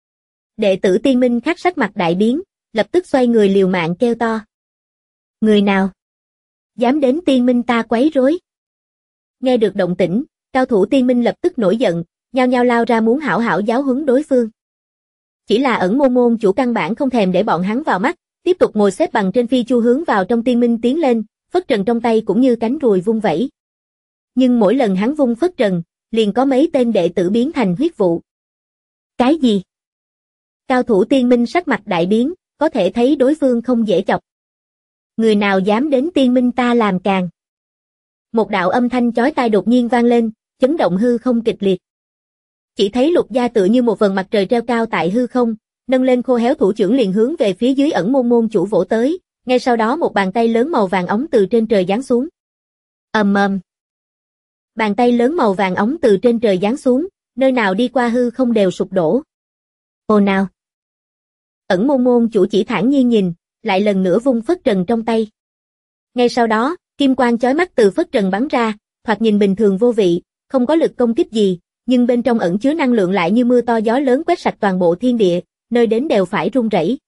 Đệ tử tiên minh khắc sắc mặt đại biến, lập tức xoay người liều mạng kêu to. Người nào? Dám đến tiên minh ta quấy rối? Nghe được động tĩnh, cao thủ tiên minh lập tức nổi giận, nhao nhao lao ra muốn hảo hảo giáo huấn đối phương. Chỉ là Ẩn Môn môn chủ căn bản không thèm để bọn hắn vào mắt, tiếp tục ngồi xếp bằng trên phi chu hướng vào trong tiên minh tiến lên, phất trần trong tay cũng như cánh ruồi vung vẩy. Nhưng mỗi lần hắn vung phất trần, liền có mấy tên đệ tử biến thành huyết vụ. Cái gì? Cao thủ tiên minh sắc mặt đại biến, có thể thấy đối phương không dễ chọc. Người nào dám đến tiên minh ta làm càng? Một đạo âm thanh chói tai đột nhiên vang lên, chấn động hư không kịch liệt. Chỉ thấy Lục Gia tựa như một vầng mặt trời treo cao tại hư không, nâng lên khô héo thủ trưởng liền hướng về phía dưới Ẩn Môn môn chủ vỗ tới, ngay sau đó một bàn tay lớn màu vàng óng từ trên trời giáng xuống. Bàn tay lớn màu vàng óng từ trên trời giáng xuống, nơi nào đi qua hư không đều sụp đổ. Ồ nào! Ẩn Môn môn chủ chỉ thản nhiên nhìn, lại lần nữa vung phất trần trong tay. Ngay sau đó, kim quang chói mắt từ phất trần bắn ra, thoạt nhìn bình thường vô vị, không có lực công kích gì, nhưng bên trong ẩn chứa năng lượng lại như mưa to gió lớn quét sạch toàn bộ thiên địa, nơi đến đều phải rung rẩy.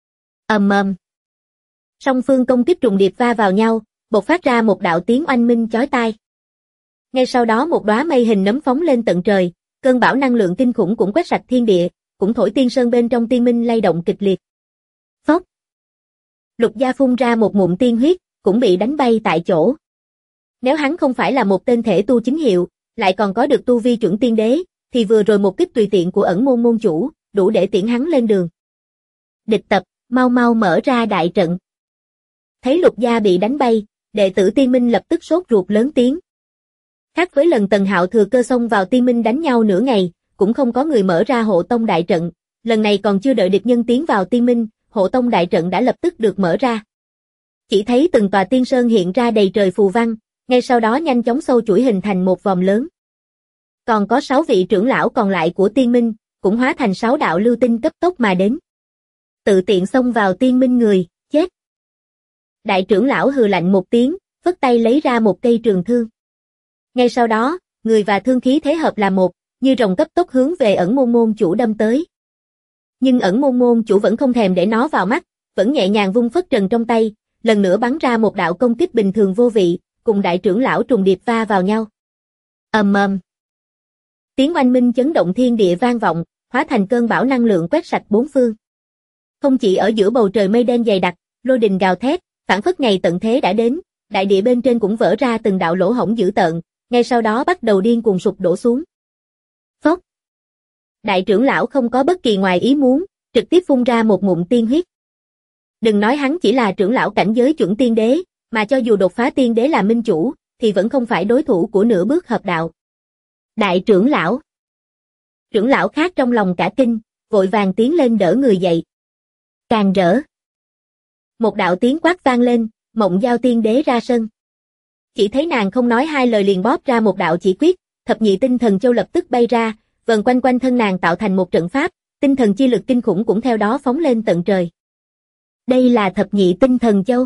Song phương công kích trùng điệp va vào nhau, bộc phát ra một đạo tiếng oanh minh chói tai. Ngay sau đó một đóa mây hình nấm phóng lên tận trời, cơn bão năng lượng kinh khủng cũng quét sạch thiên địa, cũng thổi tiên sơn bên trong tiên minh lay động kịch liệt. Phốc! Lục Gia phun ra một ngụm tiên huyết, cũng bị đánh bay tại chỗ. Nếu hắn không phải là một tên thể tu chính hiệu, lại còn có được tu vi chuẩn tiên đế, thì vừa rồi một kích tùy tiện của Ẩn Môn môn chủ, đủ để tiễn hắn lên đường. Địch tập, mau mau mở ra đại trận. Thấy Lục Gia bị đánh bay, đệ tử tiên minh lập tức sốt ruột lớn tiếng. Khác với lần Tần Hạo thừa cơ xông vào tiên minh đánh nhau nửa ngày, cũng không có người mở ra hộ tông đại trận, lần này còn chưa đợi địch nhân tiến vào tiên minh, hộ tông đại trận đã lập tức được mở ra. Chỉ thấy từng tòa tiên sơn hiện ra đầy trời phù văn, ngay sau đó nhanh chóng sâu chuỗi hình thành một vòng lớn. Còn có 6 vị trưởng lão còn lại của tiên minh, cũng hóa thành 6 đạo lưu tinh cấp tốc mà đến. Tự tiện xông vào tiên minh người, chết. Đại trưởng lão hừ lạnh một tiếng, vất tay lấy ra một cây trường thương. Ngay sau đó, người và thương khí thế hợp là một, như rồng cấp tốc hướng về Ẩn Môn môn chủ đâm tới. Nhưng Ẩn Môn môn chủ vẫn không thèm để nó vào mắt, vẫn nhẹ nhàng vung phất trần trong tay, lần nữa bắn ra một đạo công kích bình thường vô vị, cùng đại trưởng lão trùng điệp va vào nhau. Tiếng oanh minh chấn động thiên địa vang vọng, hóa thành cơn bão năng lượng quét sạch bốn phương. Không chỉ ở giữa bầu trời mây đen dày đặc, lôi đình gào thét, phảng phất ngày tận thế đã đến, đại địa bên trên cũng vỡ ra từng đạo lỗ hổng dữ tợn, ngay sau đó bắt đầu điên cuồng sụp đổ xuống. Phốc! Đại trưởng lão không có bất kỳ ngoài ý muốn, trực tiếp phun ra một ngụm tiên huyết. Đừng nói hắn chỉ là trưởng lão cảnh giới chuẩn tiên đế, mà cho dù đột phá tiên đế là minh chủ, thì vẫn không phải đối thủ của nửa bước hợp đạo. Đại trưởng lão. Trưởng lão khác trong lòng cả kinh, vội vàng tiến lên đỡ người dậy. Càng rỡ. Một đạo tiếng quát vang lên, Mộng Giao Tiên Đế ra sân. Chỉ thấy nàng không nói hai lời liền bóp ra một đạo chỉ quyết, thập nhị tinh thần châu lập tức bay ra, vần quanh quanh thân nàng tạo thành một trận pháp, tinh thần chi lực kinh khủng cũng theo đó phóng lên tận trời. Đây là thập nhị tinh thần châu.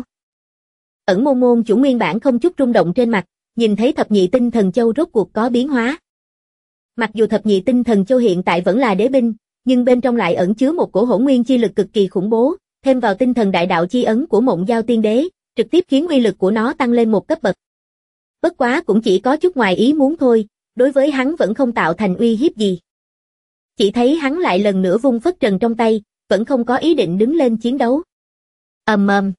Ẩn Môn môn chủ nguyên bản không chút rung động trên mặt, nhìn thấy thập nhị tinh thần châu rốt cuộc có biến hóa. Mặc dù thập nhị tinh thần châu hiện tại vẫn là đế binh, nhưng bên trong lại ẩn chứa một cổ hỗn nguyên chi lực cực kỳ khủng bố, thêm vào tinh thần đại đạo chi ấn của Mộng Giao Tiên Đế, trực tiếp khiến uy lực của nó tăng lên một cấp bậc. Bất quá cũng chỉ có chút ngoài ý muốn thôi, đối với hắn vẫn không tạo thành uy hiếp gì. Chỉ thấy hắn lại lần nữa vung phất trần trong tay, vẫn không có ý định đứng lên chiến đấu. Ầm ầm.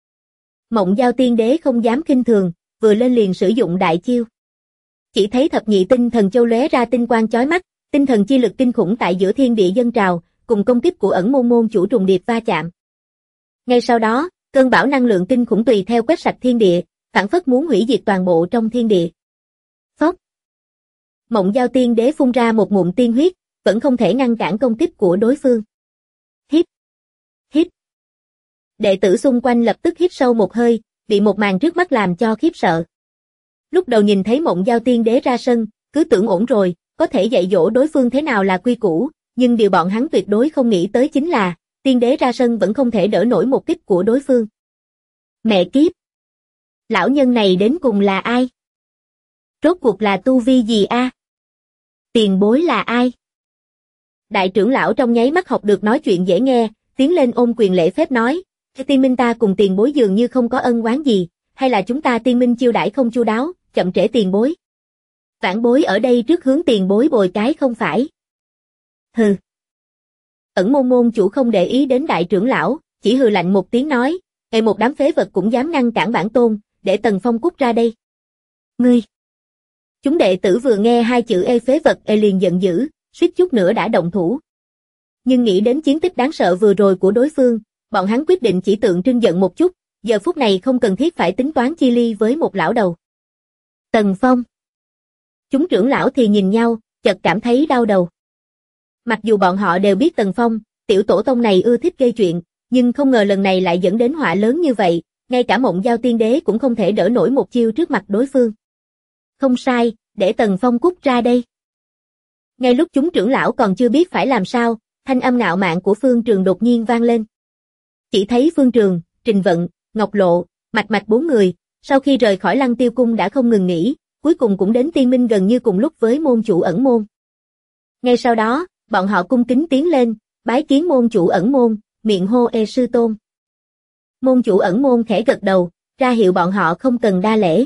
Mộng Giao Tiên Đế không dám khinh thường, vừa lên liền sử dụng đại chiêu. Chỉ thấy thập nhị tinh thần châu lóe ra tinh quang chói mắt, tinh thần chi lực kinh khủng tại giữa thiên địa dâng trào, cùng công kích của Ẩn Môn môn chủ trùng điệp va chạm. Ngay sau đó, cơn bão năng lượng kinh khủng tùy theo quét sạch thiên địa, phảng phất muốn hủy diệt toàn bộ trong thiên địa. Phốc. Mộng Giao Tiên Đế phun ra một ngụm tiên huyết, vẫn không thể ngăn cản công kích của đối phương. Hít. Hít. Đệ tử xung quanh lập tức hít sâu một hơi, bị một màn trước mắt làm cho khiếp sợ. Lúc đầu nhìn thấy Mộng Giao Tiên Đế ra sân, cứ tưởng ổn rồi, có thể dạy dỗ đối phương thế nào là quy củ, nhưng điều bọn hắn tuyệt đối không nghĩ tới chính là, Tiên Đế ra sân vẫn không thể đỡ nổi một kích của đối phương. Mẹ kiếp! Lão nhân này đến cùng là ai? Rốt cuộc là tu vi gì a? Tiền bối là ai? Đại trưởng lão trong nháy mắt học được nói chuyện dễ nghe, tiến lên ôm quyền lễ phép nói, Tiên Minh ta cùng tiền bối dường như không có ân oán gì, hay là chúng ta Tiên Minh chiêu đãi không chu đáo, chậm trễ tiền bối. Vãn bối ở đây trước hướng tiền bối bồi cái không phải. Hừ. Ẩn Môn môn chủ không để ý đến đại trưởng lão, chỉ hừ lạnh một tiếng nói, một đám phế vật cũng dám ngăn cản bản tôn, để Tần Phong cút ra đây. Ngươi. Chúng đệ tử vừa nghe hai chữ phế vật liền giận dữ, suýt chút nữa đã động thủ. Nhưng nghĩ đến chiến tích đáng sợ vừa rồi của đối phương, bọn hắn quyết định chỉ tượng trưng giận một chút, giờ phút này không cần thiết phải tính toán chi ly với một lão đầu. Tần Phong. Chúng trưởng lão thì nhìn nhau, chợt cảm thấy đau đầu. Mặc dù bọn họ đều biết Tần Phong, tiểu tổ tông này ưa thích gây chuyện, nhưng không ngờ lần này lại dẫn đến họa lớn như vậy, ngay cả Mộng Giao Tiên Đế cũng không thể đỡ nổi một chiêu trước mặt đối phương. Không sai, để Tần Phong cút ra đây. Ngay lúc chúng trưởng lão còn chưa biết phải làm sao, thanh âm ngạo mạn của Phương Trường đột nhiên vang lên. Chỉ thấy Phương Trường, Trình Vận, Ngọc Lộ, Mạch Mạch bốn người, sau khi rời khỏi Lăng Tiêu Cung đã không ngừng nghỉ, cuối cùng cũng đến Tiên Minh gần như cùng lúc với môn chủ Ẩn Môn. Ngay sau đó, bọn họ cung kính tiến lên, bái kiến môn chủ Ẩn Môn, miệng hô sư tôn. Môn chủ Ẩn Môn khẽ gật đầu, ra hiệu bọn họ không cần đa lễ.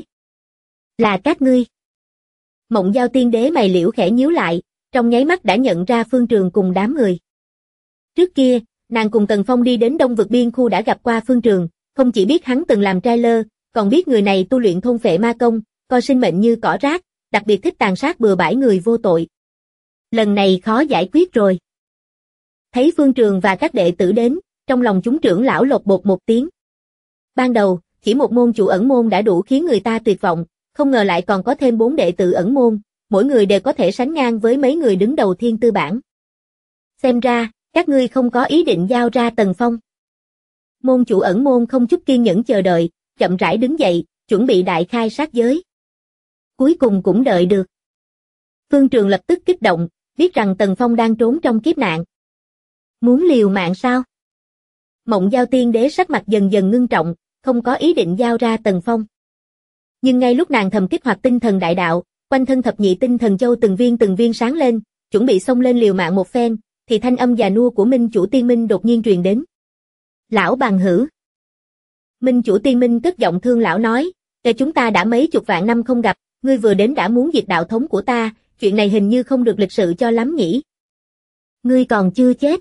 Là các ngươi. Mộng Giao Tiên Đế mày liễu khẽ nhíu lại, trong nháy mắt đã nhận ra Phương Trường cùng đám người. Trước kia, nàng cùng Tần Phong đi đến Đông Vực Biên khu đã gặp qua Phương Trường, không chỉ biết hắn từng làm trai lơ, còn biết người này tu luyện thôn phệ ma công, coi sinh mệnh như cỏ rác, đặc biệt thích tàn sát bừa bãi người vô tội. Lần này khó giải quyết rồi. Thấy Phương Trường và các đệ tử đến, trong lòng chúng trưởng lão lột bột một tiếng. Ban đầu, chỉ một môn chủ Ẩn Môn đã đủ khiến người ta tuyệt vọng, không ngờ lại còn có thêm 4 đệ tử Ẩn Môn, mỗi người đều có thể sánh ngang với mấy người đứng đầu thiên tư bảng. Xem ra, các ngươi không có ý định giao ra Tần Phong. Môn chủ Ẩn Môn không chút kiên nhẫn chờ đợi, chậm rãi đứng dậy, chuẩn bị đại khai sát giới. Cuối cùng cũng đợi được. Phương Trường lập tức kích động, biết rằng Tần Phong đang trốn trong kiếp nạn. Muốn liều mạng sao? Mộng Giao Tiên Đế sắc mặt dần dần ngưng trọng, không có ý định giao ra Tần Phong. Nhưng ngay lúc nàng thầm kích hoạt tinh thần đại đạo, quanh thân thập nhị tinh thần châu từng viên sáng lên, chuẩn bị xông lên liều mạng một phen, thì thanh âm già nua của Minh chủ Tiên Minh đột nhiên truyền đến. Lão bằng hữu. Minh chủ Tiên Minh cất giọng thương lão nói, chúng ta đã mấy chục vạn năm không gặp, ngươi vừa đến đã muốn diệt đạo thống của ta, chuyện này hình như không được lịch sự cho lắm nhỉ. Ngươi còn chưa chết.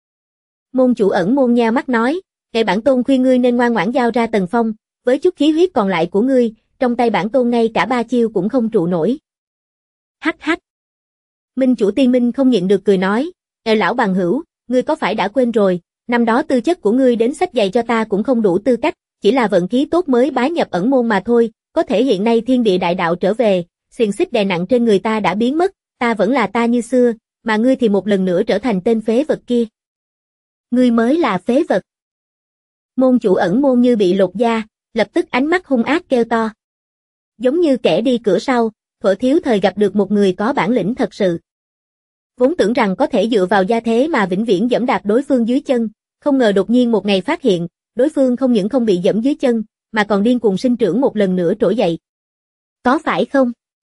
Môn chủ Ẩn Môn nheo mắt nói, bản tôn khuyên ngươi nên ngoan ngoãn giao ra Tần Phong, với chút khí huyết còn lại của ngươi, trong tay bản tôn ngay cả 3 chiêu cũng không trụ nổi. Hắc hắc. Minh chủ Tiên Minh không nhịn được cười nói, lão bằng hữu, ngươi có phải đã quên rồi, năm đó tư chất của ngươi đến xách giày cho ta cũng không đủ tư cách, chỉ là vận khí tốt mới bái nhập Ẩn Môn mà thôi, có thể hiện nay thiên địa đại đạo trở về, xiềng xích đè nặng trên người ta đã biến mất, ta vẫn là ta như xưa, mà ngươi thì một lần nữa trở thành tên phế vật kia. Ngươi mới là phế vật. Môn chủ ẩn môn như bị lột da, lập tức ánh mắt hung ác kêu to. Giống như kẻ đi cửa sau, thuở thiếu thời gặp được một người có bản lĩnh thật sự. Vốn tưởng rằng có thể dựa vào gia thế mà vĩnh viễn giẫm đạp đối phương dưới chân, không ngờ đột nhiên một ngày phát hiện, đối phương không những không bị giẫm dưới chân, mà còn điên cuồng sinh trưởng một lần nữa trỗi dậy. Có phải không?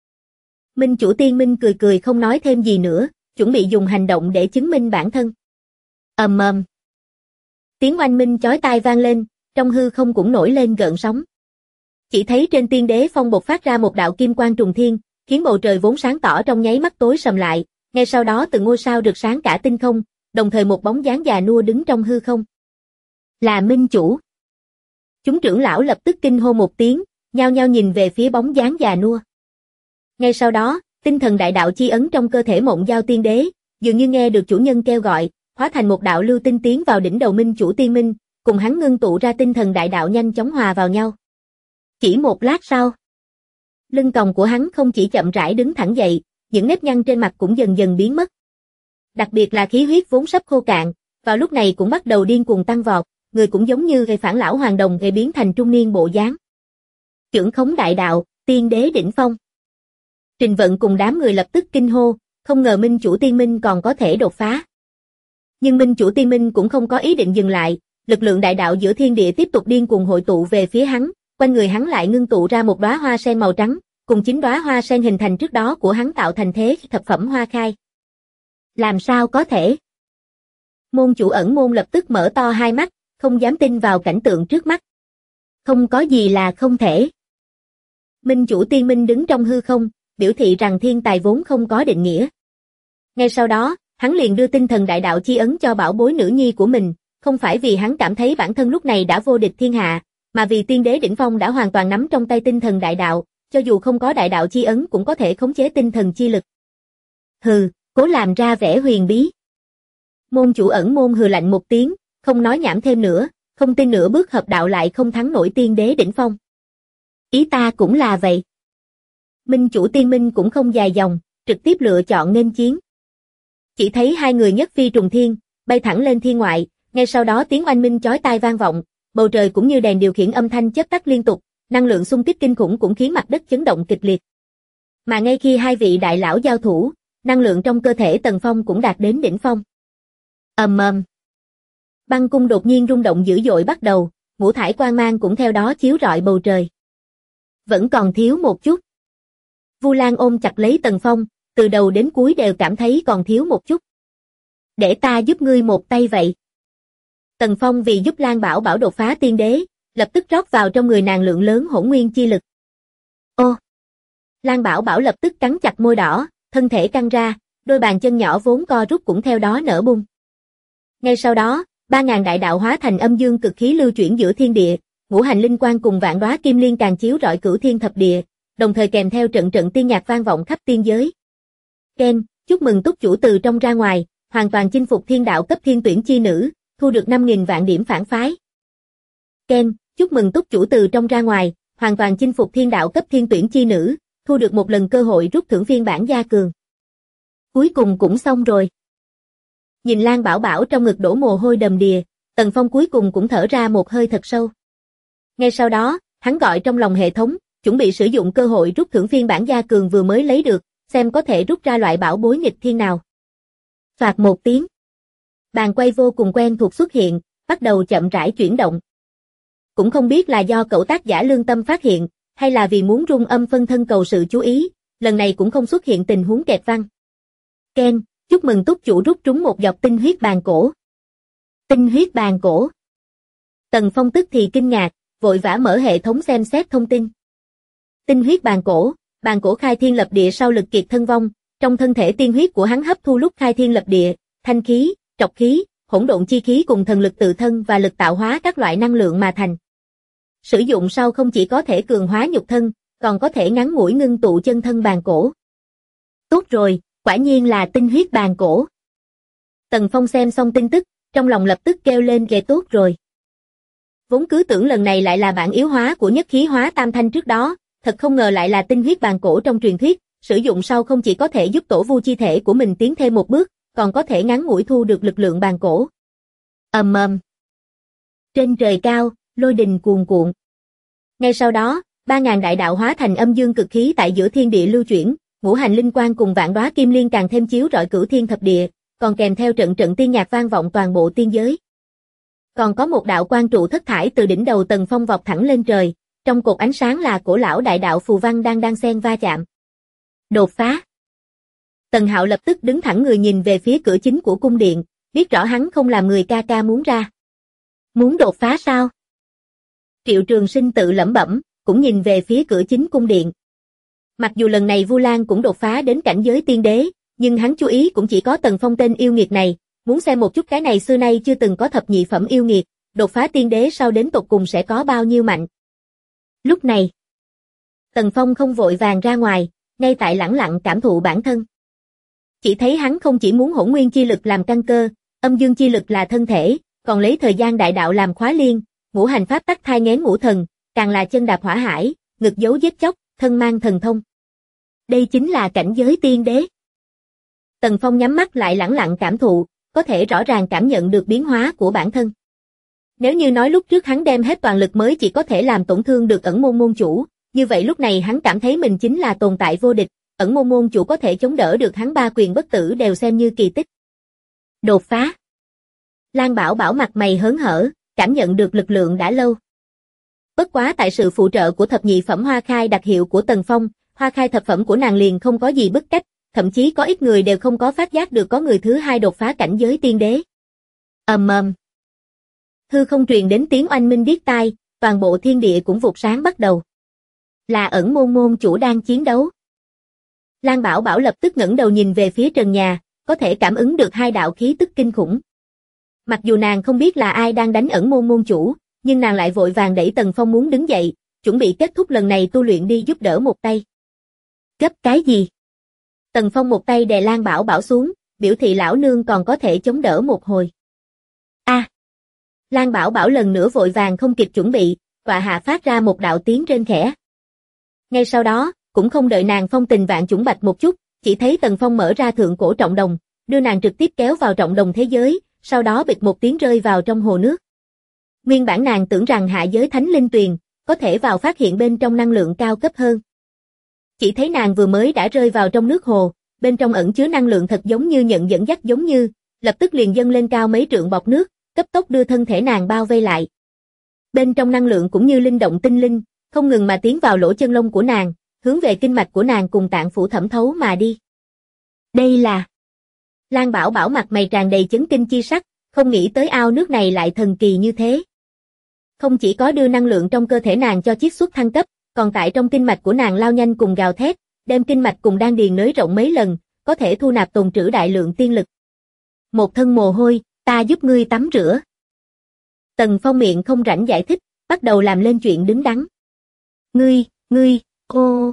Minh chủ Tiên Minh cười cười không nói thêm gì nữa, chuẩn bị dùng hành động để chứng minh bản thân. Ầm ầm. Tiếng oanh minh chói tai vang lên, trong hư không cũng nổi lên gợn sóng. Chỉ thấy trên Tiên Đế Phong bộc phát ra một đạo kim quang trùng thiên, khiến bầu trời vốn sáng tỏ trong nháy mắt tối sầm lại, ngay sau đó từng ngôi sao rực sáng cả tinh không, đồng thời một bóng dáng già nua đứng trong hư không. Là Minh chủ. Chúng trưởng lão lập tức kinh hô một tiếng, nhao nhao nhìn về phía bóng dáng già nua. Ngay sau đó, tinh thần đại đạo chi ấn trong cơ thể Mộng Giao Tiên Đế, dường như nghe được chủ nhân kêu gọi, hóa thành một đạo lưu tinh tiến vào đỉnh đầu Minh chủ Tiên Minh, cùng hắn ngưng tụ ra tinh thần đại đạo nhanh chóng hòa vào nhau. Chỉ một lát sau, lưng còng của hắn không chỉ chậm rãi đứng thẳng dậy, những nếp nhăn trên mặt cũng dần dần biến mất. Đặc biệt là khí huyết vốn sắp khô cạn, vào lúc này cũng bắt đầu điên cuồng tăng vọt, người cũng giống như gây phản lão hoàng đồng gây biến thành trung niên bộ dáng. Chưởng khống đại đạo, Tiên Đế đỉnh phong. Trình Vận cùng đám người lập tức kinh hô, không ngờ Minh chủ Tiên Minh còn có thể đột phá. Nhưng Minh chủ Tiên Minh cũng không có ý định dừng lại, lực lượng đại đạo giữa thiên địa tiếp tục điên cuồng hội tụ về phía hắn, quanh người hắn lại ngưng tụ ra một đóa hoa sen màu trắng, cùng 9 đóa hoa sen hình thành trước đó của hắn tạo thành thế thập phẩm hoa khai. Làm sao có thể? Môn chủ ẩn môn lập tức mở to hai mắt, không dám tin vào cảnh tượng trước mắt. Không có gì là không thể. Minh chủ Tiên Minh đứng trong hư không, biểu thị rằng thiên tài vốn không có định nghĩa. Ngay sau đó, hắn liền đưa tinh thần đại đạo chi ấn cho bảo bối nữ nhi của mình, không phải vì hắn cảm thấy bản thân lúc này đã vô địch thiên hạ, mà vì Tiên Đế đỉnh phong đã hoàn toàn nắm trong tay tinh thần đại đạo, cho dù không có đại đạo chi ấn cũng có thể khống chế tinh thần chi lực. Hừ, cố làm ra vẻ huyền bí. Môn chủ ẩn môn hừ lạnh một tiếng, không nói nhảm thêm nữa, không tin nửa bước hợp đạo lại không thắng nổi Tiên Đế đỉnh phong. Ý ta cũng là vậy. Minh chủ Tiên Minh cũng không dài dòng, trực tiếp lựa chọn nghênh chiến. Chỉ thấy hai người nhất phi trùng thiên, bay thẳng lên thiên ngoại, ngay sau đó tiếng oanh minh chói tai vang vọng, bầu trời cũng như đèn điều khiển âm thanh chớp tắt liên tục, năng lượng xung kích kinh khủng cũng khiến mặt đất chấn động kịch liệt. Mà ngay khi hai vị đại lão giao thủ, năng lượng trong cơ thể Tần Phong cũng đạt đến đỉnh phong. Ầm ầm. Băng cung đột nhiên rung động dữ dội bắt đầu, ngũ thải quang mang cũng theo đó chiếu rọi bầu trời. Vẫn còn thiếu một chút. Vu Lan ôm chặt lấy Tần Phong, từ đầu đến cuối đều cảm thấy còn thiếu một chút. Để ta giúp ngươi một tay vậy. Tần Phong vì giúp Lan Bảo Bảo đột phá tiên đế, lập tức rót vào trong người nàng lượng lớn hỗn nguyên chi lực. Ô! Lan Bảo Bảo lập tức cắn chặt môi đỏ, thân thể căng ra, đôi bàn chân nhỏ vốn co rút cũng theo đó nở bung. Ngay sau đó, 3000 đại đạo hóa thành âm dương cực khí lưu chuyển giữa thiên địa, ngũ hành linh quang cùng vạn đóa kim liên càng chiếu rọi cửu thiên thập địa, đồng thời kèm theo trận trận tiên nhạc vang vọng khắp tiên giới. Ken, chúc mừng túc chủ từ trong ra ngoài, hoàn toàn chinh phục thiên đạo cấp thiên tuyển chi nữ, thu được 5000 vạn điểm phản phái. Ken, chúc mừng túc chủ từ trong ra ngoài, hoàn toàn chinh phục thiên đạo cấp thiên tuyển chi nữ, thu được một lần cơ hội rút thưởng phiên bản gia cường. Cuối cùng cũng xong rồi. Nhìn Lan Bảo Bảo trong ngực đổ mồ hôi đầm đìa, Tần Phong cuối cùng cũng thở ra một hơi thật sâu. Ngay sau đó, hắn gọi trong lòng hệ thống, chuẩn bị sử dụng cơ hội rút thưởng phiên bản gia cường vừa mới lấy được, xem có thể rút ra loại bảo bối nghịch thiên nào. Phạt một tiếng. Bàn quay vô cùng quen thuộc xuất hiện, bắt đầu chậm rãi chuyển động. Cũng không biết là do cậu tác giả lương tâm phát hiện, hay là vì muốn rung âm phân thân cầu sự chú ý, lần này cũng không xuất hiện tình huống kẹt văn. Ken, chúc mừng túc chủ rút trúng một giọt tinh huyết bàn cổ. Tinh huyết bàn cổ. Tần Phong tức thì kinh ngạc, vội vã mở hệ thống xem xét thông tin. Tinh huyết bàn cổ khai thiên lập địa sau lực kiệt thân vong, trong thân thể tiên huyết của hắn hấp thu lúc khai thiên lập địa, thanh khí, trọc khí, hỗn độn chi khí cùng thần lực tự thân và lực tạo hóa các loại năng lượng mà thành. Sử dụng sau không chỉ có thể cường hóa nhục thân, còn có thể ngắn ngủi ngưng tụ chân thân bàn cổ. Tốt rồi, quả nhiên là tinh huyết bàn cổ. Tần Phong xem xong tin tức, trong lòng lập tức kêu lên ghê tốt rồi. Vốn cứ tưởng lần này lại là bản yếu hóa của nhất khí hóa tam thanh trước đó, thật không ngờ lại là tinh huyết bàn cổ trong truyền thuyết, sử dụng sau không chỉ có thể giúp tổ vu chi thể của mình tiến thêm một bước, còn có thể ngắn ngủi thu được lực lượng bàn cổ. Ầm ầm. Trên trời cao, lôi đình cuồn cuộn. Ngay sau đó, 3000 đại đạo hóa thành âm dương cực khí tại giữa thiên địa lưu chuyển, ngũ hành linh quang cùng vạn đóa kim liên càng thêm chiếu rọi cửu thiên thập địa, còn kèm theo trận trận tiên nhạc vang vọng toàn bộ tiên giới. Còn có một đạo quang trụ thất thải từ đỉnh đầu Tần Phong vọt thẳng lên trời, trong cột ánh sáng là cổ lão đại đạo phù văn đang đan xen va chạm. Đột phá. Tần Hạo lập tức đứng thẳng người nhìn về phía cửa chính của cung điện, biết rõ hắn không làm người ca ca muốn ra. Muốn đột phá sao? Triệu Trường Sinh tự lẩm bẩm, cũng nhìn về phía cửa chính cung điện. Mặc dù lần này Vu Lan cũng đột phá đến cảnh giới tiên đế, nhưng hắn chú ý cũng chỉ có Tần Phong tên yêu nghiệt này, muốn xem một chút cái này xưa nay chưa từng có thập nhị phẩm yêu nghiệt, đột phá tiên đế sau đến tột cùng sẽ có bao nhiêu mạnh. Lúc này, Tần Phong không vội vàng ra ngoài, ngay tại lẳng lặng cảm thụ bản thân. Chỉ thấy hắn không chỉ muốn hỗn nguyên chi lực làm căn cơ, âm dương chi lực là thân thể, còn lấy thời gian đại đạo làm khóa liên, ngũ hành pháp tắc thai nghén ngũ thần, càng là chân đạp hỏa hải, ngực giấu giết chóc, thân mang thần thông. Đây chính là cảnh giới tiên đế. Tần Phong nhắm mắt lại lẳng lặng cảm thụ, có thể rõ ràng cảm nhận được biến hóa của bản thân. Nếu như nói lúc trước hắn đem hết toàn lực mới chỉ có thể làm tổn thương được ẩn môn môn chủ, như vậy lúc này hắn cảm thấy mình chính là tồn tại vô địch, ẩn môn môn chủ có thể chống đỡ được hắn ba quyền bất tử đều xem như kỳ tích. Đột phá. Lan Bảo Bảo mặt mày hớn hở, cảm nhận được lực lượng đã lâu. Bất quá tại sự phụ trợ của thập nhị phẩm hoa khai đặc hiệu của Tần Phong, hoa khai thập phẩm của nàng liền không có gì bức cách, thậm chí có ít người đều không có phát giác được có người thứ hai đột phá cảnh giới tiên đế. Ầm ầm. Hư không truyền đến tiếng oanh minh điếc tai, toàn bộ thiên địa cũng vụt sáng bắt đầu. Là ẩn môn môn chủ đang chiến đấu. Lan Bảo Bảo lập tức ngẩng đầu nhìn về phía trần nhà, có thể cảm ứng được hai đạo khí tức kinh khủng. Mặc dù nàng không biết là ai đang đánh ẩn môn môn chủ, nhưng nàng lại vội vàng đẩy Tần Phong muốn đứng dậy, chuẩn bị kết thúc lần này tu luyện đi giúp đỡ một tay. Gấp cái gì? Tần Phong một tay đè Lan Bảo Bảo xuống, biểu thị lão nương còn có thể chống đỡ một hồi. A! Lan Bảo Bảo lần nữa vội vàng không kịp chuẩn bị, tọa hạ phát ra một đạo tiếng rên khẽ. Ngay sau đó, cũng không đợi nàng phong tình vạn chủng bạch một chút, chỉ thấy Tần Phong mở ra thượng cổ trọng đồng, đưa nàng trực tiếp kéo vào trọng đồng thế giới, sau đó bịch một tiếng rơi vào trong hồ nước. Nguyên bản nàng tưởng rằng hạ giới thánh linh tuyền, có thể vào phát hiện bên trong năng lượng cao cấp hơn. Chỉ thấy nàng vừa mới đã rơi vào trong nước hồ, bên trong ẩn chứa năng lượng thật giống như nhận dẫn dắt giống như, lập tức liền dâng lên cao mấy trượng bọt nước, cấp tốc đưa thân thể nàng bao vây lại. Bên trong năng lượng cũng như linh động tinh linh, không ngừng mà tiến vào lỗ chân lông của nàng, hướng về kinh mạch của nàng cùng tạng phủ thẩm thấu mà đi. Đây là... Lan Bảo Bảo mặt mày tràn đầy chấn kinh chi sắc, không nghĩ tới ao nước này lại thần kỳ như thế. Không chỉ có đưa năng lượng trong cơ thể nàng cho chiết xuất thăng cấp, còn tại trong kinh mạch của nàng lao nhanh cùng gào thét, đem kinh mạch cùng đan điền nới rộng mấy lần, có thể thu nạp tồn trữ đại lượng tiên lực. Một thân mồ hôi, ta giúp ngươi tắm rửa. Tần Phong miệng không rảnh giải thích, bắt đầu làm lên chuyện đứng đắn. Ngươi, ô.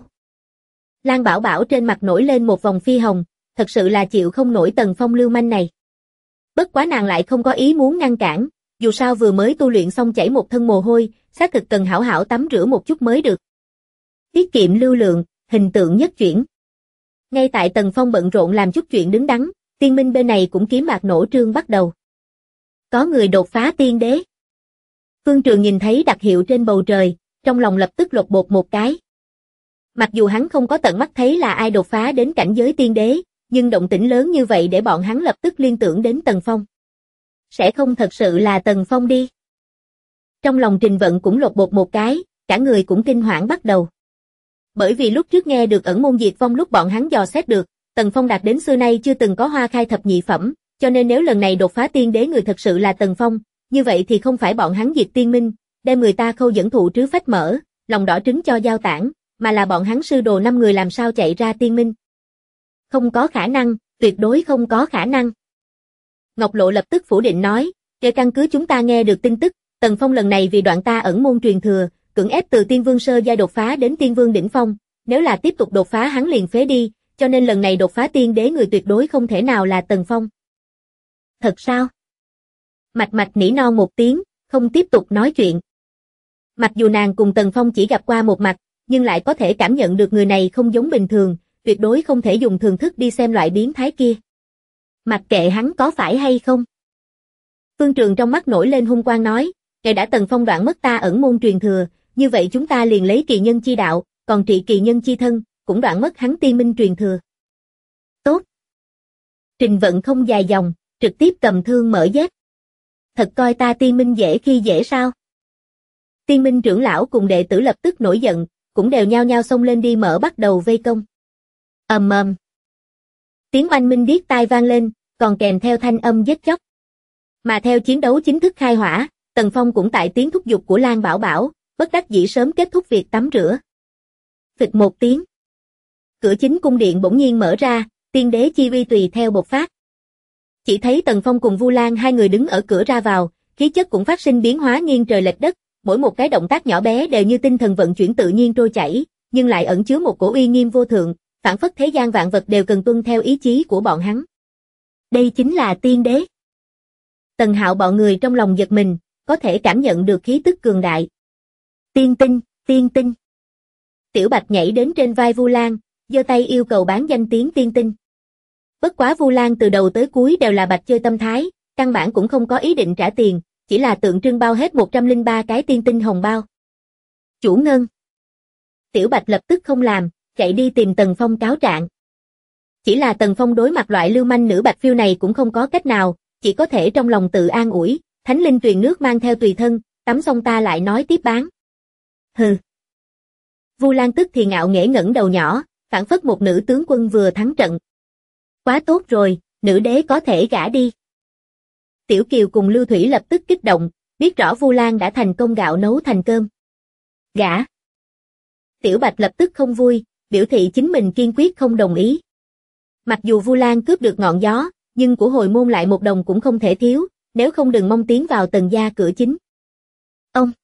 Lan Bảo Bảo trên mặt nổi lên một vòng phi hồng, thật sự là chịu không nổi Tần Phong lưu manh này. Bất quá nàng lại không có ý muốn ngăn cản, dù sao vừa mới tu luyện xong chảy một thân mồ hôi, xác thực cần hảo hảo tắm rửa một chút mới được. Tiết kiệm lưu lượng, hình tượng nhất chuyển. Ngay tại Tần Phong bận rộn làm chút chuyện đứng đắn, tiên minh bên này cũng kiếm bạc nổ trương bắt đầu. Có người đột phá tiên đế. Phương Trường nhìn thấy đặc hiệu trên bầu trời, trong lòng lập tức lột bột một cái. Mặc dù hắn không có tận mắt thấy là ai đột phá đến cảnh giới tiên đế, nhưng động tĩnh lớn như vậy để bọn hắn lập tức liên tưởng đến Tần Phong. Sẽ không thật sự là Tần Phong đi. Trong lòng Trình Vận cũng lột bột một cái, cả người cũng kinh hoảng bắt đầu. Bởi vì lúc trước nghe được ẩn môn diệt vong lúc bọn hắn dò xét được, Tần Phong đạt đến xưa nay chưa từng có hoa khai thập nhị phẩm, cho nên nếu lần này đột phá tiên đế người thật sự là Tần Phong, như vậy thì không phải bọn hắn diệt tiên minh, đem người ta khâu dẫn thụ trứ phách mở, lòng đỏ trứng cho giao tản, mà là bọn hắn sư đồ 5 người làm sao chạy ra tiên minh. Không có khả năng, tuyệt đối không có khả năng. Ngọc Lộ lập tức phủ định nói, trên căn cứ chúng ta nghe được tin tức, Tần Phong lần này vì đoạn ta ẩn môn truyền thừa, cưỡng ép từ tiên vương sơ giai đột phá đến tiên vương đỉnh phong, nếu là tiếp tục đột phá hắn liền phế đi, cho nên lần này đột phá tiên đế người tuyệt đối không thể nào là Tần Phong. Thật sao? Mạch Mạch nỉ non một tiếng, không tiếp tục nói chuyện. Mặc dù nàng cùng Tần Phong chỉ gặp qua một mặt, nhưng lại có thể cảm nhận được người này không giống bình thường, tuyệt đối không thể dùng thường thức đi xem loại biến thái kia. Mặc kệ hắn có phải hay không. Phương Trường trong mắt nổi lên hung quang nói, kể đã Tần Phong đoạn mất ta ẩn môn truyền thừa, như vậy chúng ta liền lấy kỳ nhân chi đạo, còn trị kỳ nhân chi thân, cũng đoạn mất hắn tiên minh truyền thừa. Tốt. Trình Vận không dài dòng, trực tiếp cầm thương mở giết. Thật coi ta tiên minh dễ khi dễ sao? Tiên minh trưởng lão cùng đệ tử lập tức nổi giận, cũng đều nhao nhao xông lên đi mở bắt đầu vây công. Ầm ầm. Tiếng oanh minh điếc tai vang lên, còn kèm theo thanh âm giết chóc. Mà theo chiến đấu chính thức khai hỏa, Tần Phong cũng tại tiếng thúc giục của Lan Bảo Bảo, bất đắc dĩ sớm kết thúc việc tắm rửa. Phịch một tiếng. Cửa chính cung điện bỗng nhiên mở ra, tiên đế chi uy tùy theo bộc phát. Chỉ thấy Tần Phong cùng Vu Lan hai người đứng ở cửa ra vào, khí chất cũng phát sinh biến hóa nghiêng trời lệch đất, mỗi một cái động tác nhỏ bé đều như tinh thần vận chuyển tự nhiên trôi chảy, nhưng lại ẩn chứa một cổ uy nghiêm vô thượng, phảng phất thế gian vạn vật đều cần tuân theo ý chí của bọn hắn. Đây chính là tiên đế. Tần Hạo bọn người trong lòng giật mình, có thể cảm nhận được khí tức cường đại. Tiên tinh, tiên tinh. Tiểu Bạch nhảy đến trên vai Vu Lan, giơ tay yêu cầu bán danh tiếng tiên tinh. Bất quá Vu Lan từ đầu tới cuối đều là bạch chơi tâm thái, căn bản cũng không có ý định trả tiền, chỉ là tượng trưng bao hết 103 cái tiên tinh hồng bao. Chủ ngân. Tiểu Bạch lập tức không làm, chạy đi tìm Tần Phong cáo trạng. Chỉ là Tần Phong đối mặt loại lưu manh nữ bạch phiêu này cũng không có cách nào, chỉ có thể trong lòng tự an ủi, thánh linh tuyền nước mang theo tùy thân, tắm xong ta lại nói tiếp bán. Hừ. Vu Lan tức thì ngạo nghễ ngẩng đầu nhỏ, phảng phất một nữ tướng quân vừa thắng trận. Quá tốt rồi, nữ đế có thể gả đi. Tiểu Kiều cùng Lưu Thủy lập tức kích động, biết rõ Vu Lan đã thành công gạo nấu thành cơm. Gả. Tiểu Bạch lập tức không vui, biểu thị chính mình kiên quyết không đồng ý. Mặc dù Vu Lan cướp được ngọn gió, nhưng của hồi môn lại một đồng cũng không thể thiếu, nếu không đừng mong tiến vào Tần gia cửa chính. Ông.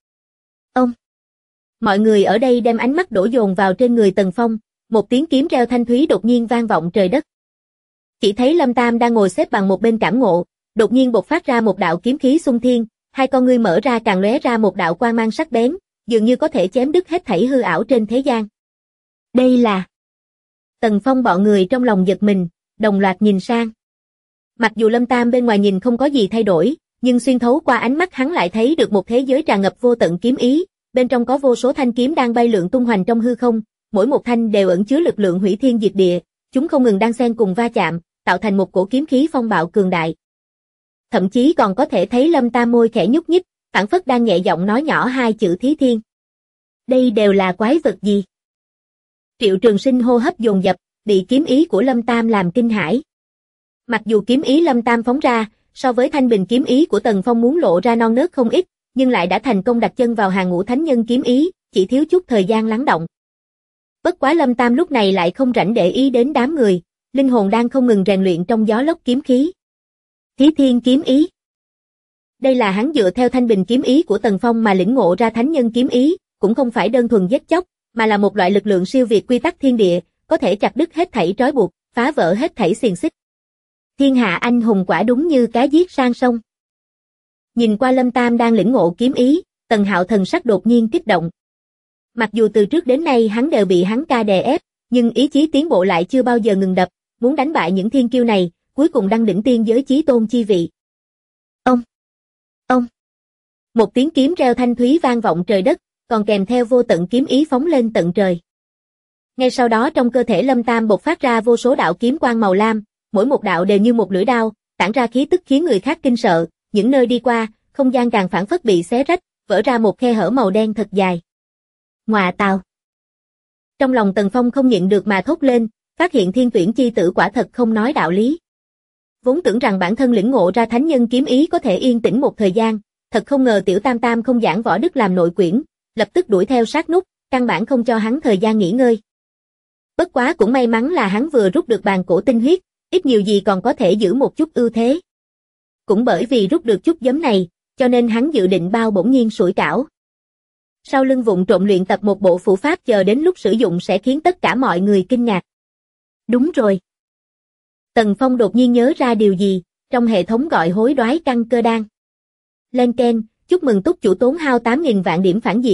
Mọi người ở đây đem ánh mắt đổ dồn vào trên người Tần Phong, một tiếng kiếm reo thanh thúy đột nhiên vang vọng trời đất. Chỉ thấy Lâm Tam đang ngồi xếp bằng một bên cảm ngộ, đột nhiên bộc phát ra một đạo kiếm khí xung thiên, hai con ngươi mở ra càng lóe ra một đạo quang mang sắc bén, dường như có thể chém đứt hết thảy hư ảo trên thế gian. Đây là... Tần Phong bọn người trong lòng giật mình, đồng loạt nhìn sang. Mặc dù Lâm Tam bên ngoài nhìn không có gì thay đổi, nhưng xuyên thấu qua ánh mắt hắn lại thấy được một thế giới tràn ngập vô tận kiếm ý, bên trong có vô số thanh kiếm đang bay lượn tung hoành trong hư không, mỗi một thanh đều ẩn chứa lực lượng hủy thiên diệt địa, chúng không ngừng đan xen cùng va chạm, tạo thành một cổ kiếm khí phong bạo cường đại. Thậm chí còn có thể thấy Lâm Tam môi khẽ nhúc nhích, phảng phất đang nhẹ giọng nói nhỏ hai chữ Thí Thiên. Đây đều là quái vật gì? Triệu Trường Sinh hô hấp dồn dập, bị kiếm ý của Lâm Tam làm kinh hãi. Mặc dù kiếm ý Lâm Tam phóng ra, so với thanh bình kiếm ý của Tần Phong muốn lộ ra non nớt không ít, nhưng lại đã thành công đặt chân vào hàng ngũ thánh nhân kiếm ý, chỉ thiếu chút thời gian lắng động. Bất quá Lâm Tam lúc này lại không rảnh để ý đến đám người, linh hồn đang không ngừng rèn luyện trong gió lốc kiếm khí. Thí Thiên kiếm ý. Đây là hắn dựa theo thanh bình kiếm ý của Tần Phong mà lĩnh ngộ ra thánh nhân kiếm ý, cũng không phải đơn thuần giết chóc, mà là một loại lực lượng siêu việt quy tắc thiên địa, có thể chặt đứt hết thảy trói buộc, phá vỡ hết thảy xiềng xích. Thiên hạ anh hùng quả đúng như cá giết sang sông. Nhìn qua Lâm Tam đang lĩnh ngộ kiếm ý, Tần Hạo thần sắc đột nhiên kích động. Mặc dù từ trước đến nay hắn đều bị hắn ca đè ép, nhưng ý chí tiến bộ lại chưa bao giờ ngừng đập, muốn đánh bại những thiên kiêu này, cuối cùng đăng đỉnh tiên giới chí tôn chi vị. Ông. Một tiếng kiếm reo thanh thúy vang vọng trời đất, còn kèm theo vô tận kiếm ý phóng lên tận trời. Ngay sau đó trong cơ thể Lâm Tam bộc phát ra vô số đạo kiếm quang màu lam, mỗi một đạo đều như một lưỡi đao, tản ra khí tức khiến người khác kinh sợ, những nơi đi qua, không gian càng phảng phất bị xé rách, vỡ ra một khe hở màu đen thật dài. Ngọa tào. Trong lòng Tần Phong không nhịn được mà thốt lên, phát hiện thiên tuyển chi tử quả thật không nói đạo lý. Vốn tưởng rằng bản thân lĩnh ngộ ra thánh nhân kiếm ý có thể yên tĩnh một thời gian, thật không ngờ tiểu tam tam không giảng võ đức làm nội quyển, lập tức đuổi theo sát nút, căn bản không cho hắn thời gian nghỉ ngơi. Bất quá cũng may mắn là hắn vừa rút được bàn cổ tinh huyết, ít nhiều gì còn có thể giữ một chút ưu thế. Cũng bởi vì rút được chút giấm này, cho nên hắn dự định bao bỗng nhiên sủi cảo. Sau lưng vụng trộm luyện tập một bộ phụ pháp chờ đến lúc sử dụng sẽ khiến tất cả mọi người kinh ngạc. Đúng rồi. Tần Phong đột nhiên nhớ ra điều gì, trong hệ thống gọi hối đoái căn cơ đan. Lên keng, chúc mừng túc chủ tốn hao 8.000 vạn điểm phản diện,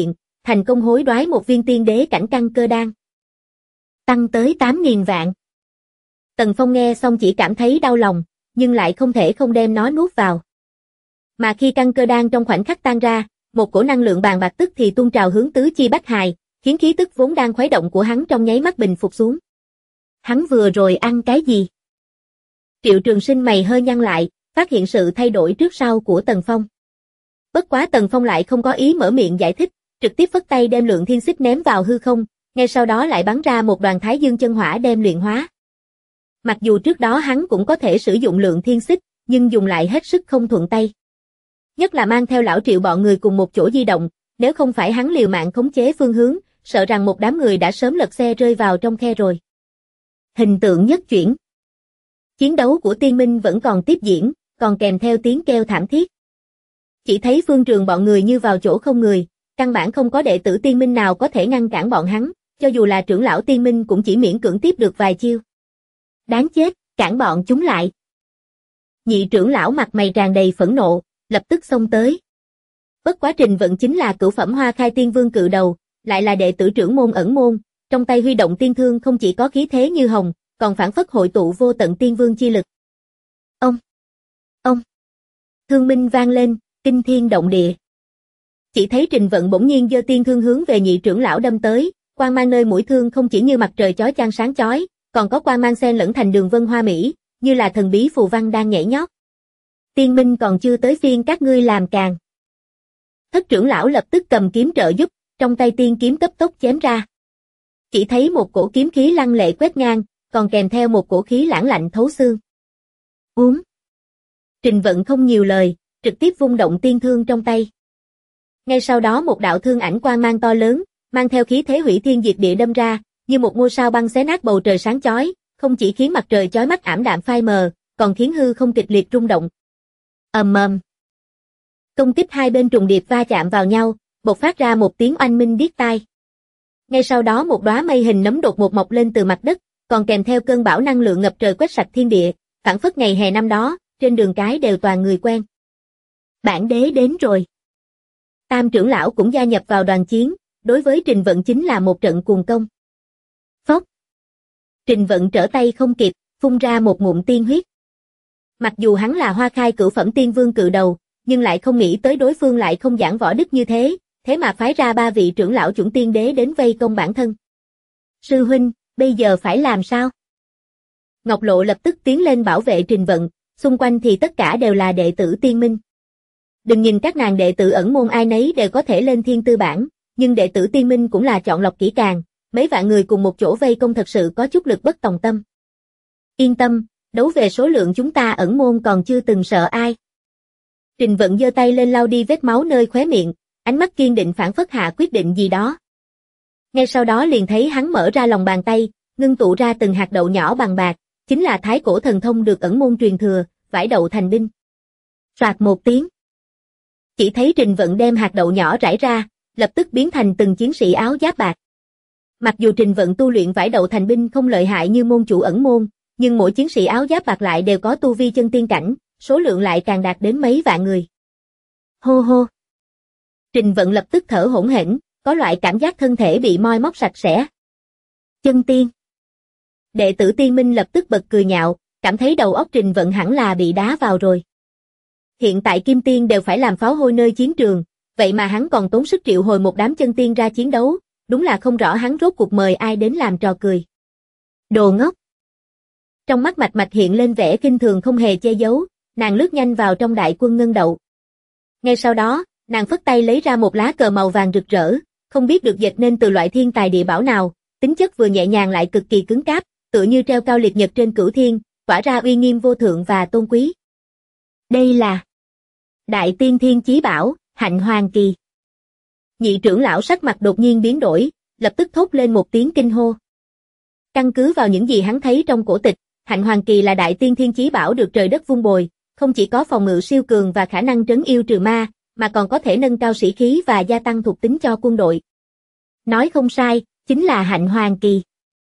thành công hối đoái một viên tiên đế cảnh căn cơ đan. Tăng tới 8.000 vạn. Tần Phong nghe xong chỉ cảm thấy đau lòng, nhưng lại không thể không đem nó nuốt vào. Mà khi căn cơ đan trong khoảnh khắc tan ra, một cổ năng lượng bàng bạc tức thì tuôn trào hướng tứ chi bách hài, khiến khí tức vốn đang khuấy động của hắn trong nháy mắt bình phục xuống. Hắn vừa rồi ăn cái gì? Triệu Trường Sinh mày hơi nhăn lại, phát hiện sự thay đổi trước sau của Tần Phong. Bất quá Tần Phong lại không có ý mở miệng giải thích, trực tiếp phất tay đem lượng thiên xích ném vào hư không, ngay sau đó lại bắn ra một đoàn thái dương chân hỏa đem luyện hóa. Mặc dù trước đó hắn cũng có thể sử dụng lượng thiên xích, nhưng dùng lại hết sức không thuận tay. Nhất là mang theo lão Triệu bọn người cùng một chỗ di động, nếu không phải hắn liều mạng khống chế phương hướng, sợ rằng một đám người đã sớm lật xe rơi vào trong khe rồi. Hình tượng nhất chuyển. Chiến đấu của Tiên Minh vẫn còn tiếp diễn, còn kèm theo tiếng kêu thảm thiết. Chỉ thấy Phương Trường bọn người như vào chỗ không người, căn bản không có đệ tử Tiên Minh nào có thể ngăn cản bọn hắn, cho dù là trưởng lão Tiên Minh cũng chỉ miễn cưỡng tiếp được vài chiêu. Đáng chết, cản bọn chúng lại. Nhị trưởng lão mặt mày tràn đầy phẫn nộ, lập tức xông tới. Bất quá Trình Vận chính là cửu phẩm Hoa Khai Tiên Vương cự đầu, lại là đệ tử trưởng môn ẩn môn, trong tay huy động tiên thương không chỉ có khí thế như hồng, còn phản phất hội tụ vô tận tiên vương chi lực. Ông! Thương minh vang lên, kinh thiên động địa. Chỉ thấy Trình Vận bỗng nhiên giơ tiên thương hướng về nhị trưởng lão đâm tới, quang mang nơi mũi thương không chỉ như mặt trời chói chang sáng chói, còn có quang mang xen lẫn thành đường vân hoa mỹ, như là thần bí phù văn đang nhảy nhót. Tiên minh còn chưa tới phiên các ngươi làm càng. Thất trưởng lão lập tức cầm kiếm trợ giúp, trong tay tiên kiếm cấp tốc chém ra. Chỉ thấy một cổ kiếm khí lăng lệ quét ngang, còn kèm theo một cổ khí lãng lạnh thấu xương. Trình Vận không nhiều lời, trực tiếp vung động tiên thương trong tay. Ngay sau đó một đạo thương ảnh quang mang to lớn, mang theo khí thế hủy thiên diệt địa đâm ra, như một ngôi sao băng xé nát bầu trời sáng chói, không chỉ khiến mặt trời chói mắt ảm đạm phai mờ, còn khiến hư không kịch liệt rung động. Ầm ầm. Công kích hai bên trùng điệp va chạm vào nhau, bộc phát ra một tiếng oanh minh điếc tai. Ngay sau đó một đóa mây hình nấm đột ngột mọc lên từ mặt đất, còn kèm theo cơn bão năng lượng ngập trời quét sạch thiên địa, phảng phất ngày hè năm đó, trên đường cái đều toàn người quen. Bản đế đến rồi. Tam trưởng lão cũng gia nhập vào đoàn chiến, đối với Trình Vận chính là một trận cuồng công. Phốc. Trình Vận trở tay không kịp, phun ra một ngụm tiên huyết. Mặc dù hắn là Hoa Khai cửu phẩm tiên vương cự đầu, nhưng lại không nghĩ tới đối phương lại không giảng võ đức như thế, thế mà phái ra 3 vị trưởng lão chuẩn tiên đế đến vây công bản thân. Sư huynh, bây giờ phải làm sao? Ngọc Lộ lập tức tiến lên bảo vệ Trình Vận, xung quanh thì tất cả đều là đệ tử Tiên Minh. Đừng nhìn các nàng đệ tử ẩn môn ai nấy đều có thể lên thiên tư bảng, nhưng đệ tử Tiên Minh cũng là chọn lọc kỹ càng, mấy vạn người cùng một chỗ vây công thật sự có chút lực bất tòng tâm. Yên tâm, đấu về số lượng chúng ta ẩn môn còn chưa từng sợ ai. Trình Vận giơ tay lên lau đi vết máu nơi khóe miệng, ánh mắt kiên định phảng phất hạ quyết định gì đó. Ngay sau đó liền thấy hắn mở ra lòng bàn tay, ngưng tụ ra từng hạt đậu nhỏ bằng bạc, chính là thái cổ thần thông được ẩn môn truyền thừa, vải đậu thành binh. Soạt một tiếng. Chỉ thấy Trình Vận đem hạt đậu nhỏ rải ra, lập tức biến thành từng chiến sĩ áo giáp bạc. Mặc dù Trình Vận tu luyện vải đậu thành binh không lợi hại như môn chủ ẩn môn, nhưng mỗi chiến sĩ áo giáp bạc lại đều có tu vi chân tiên cảnh, số lượng lại càng đạt đến mấy vạn người. Hô hô. Trình Vận lập tức thở hổn hển, có loại cảm giác thân thể bị moi móc sạch sẽ. Chân tiên. Đệ tử Tiên Minh lập tức bật cười nhạo, cảm thấy đầu óc Trình Vận hẳn là bị đá vào rồi. Hiện tại Kim Tiên đều phải làm pháo hôi nơi chiến trường, vậy mà hắn còn tốn sức triệu hồi một đám chân tiên ra chiến đấu, đúng là không rõ hắn rốt cuộc mời ai đến làm trò cười. Đồ ngốc. Trong mắt Mạch Mạch hiện lên vẻ kinh thường không hề che giấu, nàng lướt nhanh vào trong đại quân ngân đậu. Ngay sau đó, nàng phất tay lấy ra một lá cờ màu vàng rực rỡ, không biết được dệt nên từ loại thiên tài địa bảo nào, tính chất vừa nhẹ nhàng lại cực kỳ cứng cáp, tựa như treo cao liệt nhật trên cửu thiên, tỏa ra uy nghiêm vô thượng và tôn quý. Đây là Đại Tiên Thiên Chí Bảo, Hạnh Hoàng Kỳ. Nhị trưởng lão sắc mặt đột nhiên biến đổi, lập tức thốt lên một tiếng kinh hô. Căn cứ vào những gì hắn thấy trong cổ tịch, Hạnh Hoàng Kỳ là Đại Tiên Thiên Chí Bảo được trời đất vun bồi, không chỉ có phòng ngự siêu cường và khả năng trấn yêu trừ ma, mà còn có thể nâng cao sĩ khí và gia tăng thuộc tính cho quân đội. Nói không sai, chính là Hạnh Hoàng Kỳ.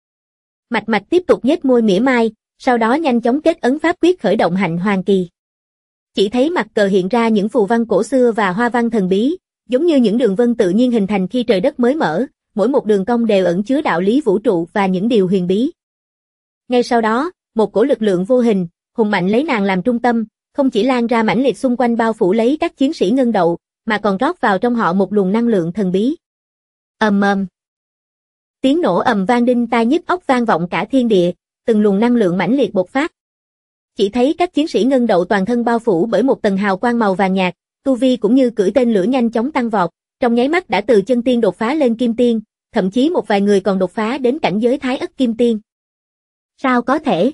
Mạch Mạch tiếp tục nhếch môi mỉa mai, sau đó nhanh chóng kết ấn pháp quyết khởi động Hạnh Hoàng Kỳ. Chỉ thấy mặt cờ hiện ra những phù văn cổ xưa và hoa văn thần bí, giống như những đường vân tự nhiên hình thành khi trời đất mới mở, mỗi một đường cong đều ẩn chứa đạo lý vũ trụ và những điều huyền bí. Ngay sau đó, một cổ lực lượng vô hình, hùng mạnh lấy nàng làm trung tâm, không chỉ lan ra mãnh liệt xung quanh bao phủ lấy các chiến sĩ ngân đậu, mà còn rót vào trong họ một luồng năng lượng thần bí. Ầm ầm. Tiếng nổ ầm vang đinh tai nhức óc vang vọng cả thiên địa, từng luồng năng lượng mãnh liệt bộc phát. Chỉ thấy các chiến sĩ ngân đậu toàn thân bao phủ bởi một tầng hào quang màu vàng nhạt, tu vi cũng như cưỡi tên lửa nhanh chóng tăng vọt, trong nháy mắt đã từ chân tiên đột phá lên kim tiên, thậm chí một vài người còn đột phá đến cảnh giới thái ất kim tiên. Sao có thể?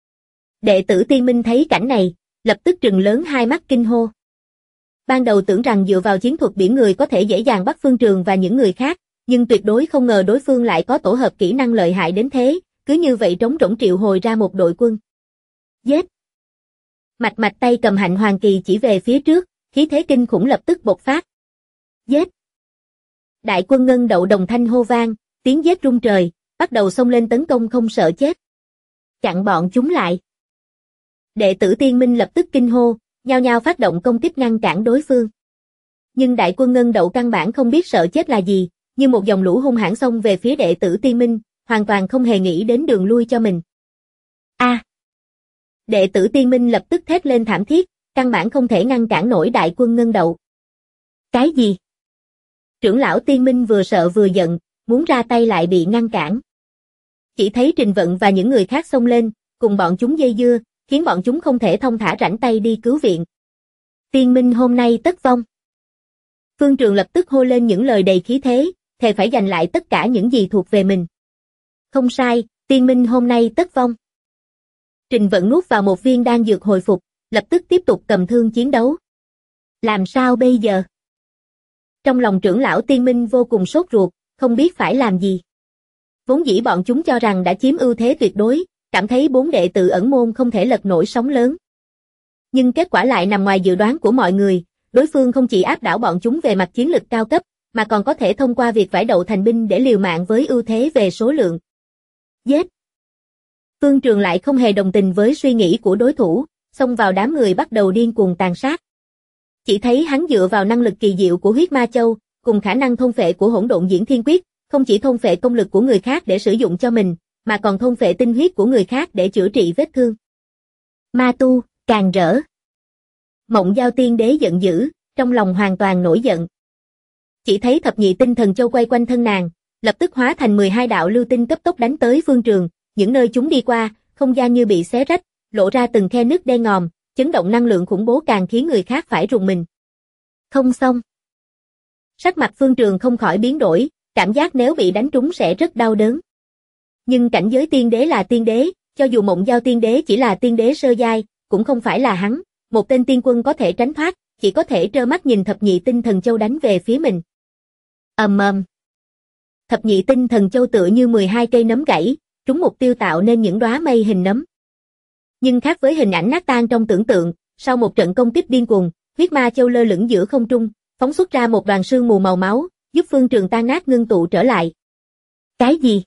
Đệ tử Tiên Minh thấy cảnh này, lập tức trừng lớn hai mắt kinh hô. Ban đầu tưởng rằng dựa vào chiến thuật biển người có thể dễ dàng bắt Phương Trường và những người khác, nhưng tuyệt đối không ngờ đối phương lại có tổ hợp kỹ năng lợi hại đến thế, cứ như vậy trống rỗng triệu hồi ra một đội quân. Giết! Mạch Mạch tay cầm Hạnh Hoàng Kỳ chỉ về phía trước, khí thế kinh khủng lập tức bộc phát. Giết! Đại quân ngân đậu đồng thanh hô vang, tiếng giết rung trời, bắt đầu xông lên tấn công không sợ chết. Chặn bọn chúng lại. Đệ tử Tiên Minh lập tức kinh hô, nhao nhao phát động công kích ngăn cản đối phương. Nhưng đại quân ngân đậu căn bản không biết sợ chết là gì, như một dòng lũ hung hãn xông về phía đệ tử Tiên Minh, hoàn toàn không hề nghĩ đến đường lui cho mình. A! Đệ tử Tiên Minh lập tức thét lên thảm thiết, căn bản không thể ngăn cản nổi đại quân ngân đậu. Cái gì? Trưởng lão Tiên Minh vừa sợ vừa giận, muốn ra tay lại bị ngăn cản. Chỉ thấy Trình Vận và những người khác xông lên, cùng bọn chúng dây dưa, khiến bọn chúng không thể thông thả rảnh tay đi cứu viện. Tiên Minh hôm nay tất vong. Phương Trường lập tức hô lên những lời đầy khí thế, thề phải giành lại tất cả những gì thuộc về mình. Không sai, Tiên Minh hôm nay tất vong. Trình Vận nuốt vào một viên đan dược hồi phục, lập tức tiếp tục cầm thương chiến đấu. Làm sao bây giờ? Trong lòng trưởng lão Tiên Minh vô cùng sốt ruột, không biết phải làm gì. Vốn dĩ bọn chúng cho rằng đã chiếm ưu thế tuyệt đối, cảm thấy 4 đệ tử ẩn môn không thể lật nổi sóng lớn. Nhưng kết quả lại nằm ngoài dự đoán của mọi người, đối phương không chỉ áp đảo bọn chúng về mặt chiến lực cao cấp, mà còn có thể thông qua việc vải đậu thành binh để liều mạng với ưu thế về số lượng. Giết! Phương Trường lại không hề đồng tình với suy nghĩ của đối thủ, xông vào đám người bắt đầu điên cuồng tàn sát. Chỉ thấy hắn dựa vào năng lực kỳ diệu của huyết ma châu, cùng khả năng thôn phệ của hỗn độn diễn thiên quyết, không chỉ thôn phệ công lực của người khác để sử dụng cho mình, mà còn thôn phệ tinh huyết của người khác để chữa trị vết thương. Ma tu, càng rỡ. Mộng Giao Tiên Đế giận dữ, trong lòng hoàn toàn nổi giận. Chỉ thấy thập nhị tinh thần châu quay quanh thân nàng, lập tức hóa thành 12 đạo lưu tinh cấp tốc đánh tới Phương Trường, những nơi chúng đi qua, không gian như bị xé rách, lộ ra từng khe nứt đen ngòm, chấn động năng lượng khủng bố càng khiến người khác phải rùng mình. Không xong. Sắc mặt Phương Trường không khỏi biến đổi, cảm giác nếu bị đánh trúng sẽ rất đau đớn. Nhưng cảnh giới tiên đế là tiên đế, cho dù Mộng Giao Tiên Đế chỉ là tiên đế sơ giai, cũng không phải là hắn, một tên tiên quân có thể tránh thoát, chỉ có thể trơ mắt nhìn thập nhị tinh thần châu đánh về phía mình. Ầm ầm. Thập nhị tinh thần châu tựa như 12 cây nấm gãy, trúng mục tiêu tạo nên những đóa mây hình nấm. Nhưng khác với hình ảnh nát tan trong tưởng tượng, sau một trận công kích điên cuồng, huyết ma châu lơ lửng giữa không trung, phóng xuất ra một đoàn sương mù màu máu, giúp Phương Trường tan nát ngưng tụ trở lại. Cái gì?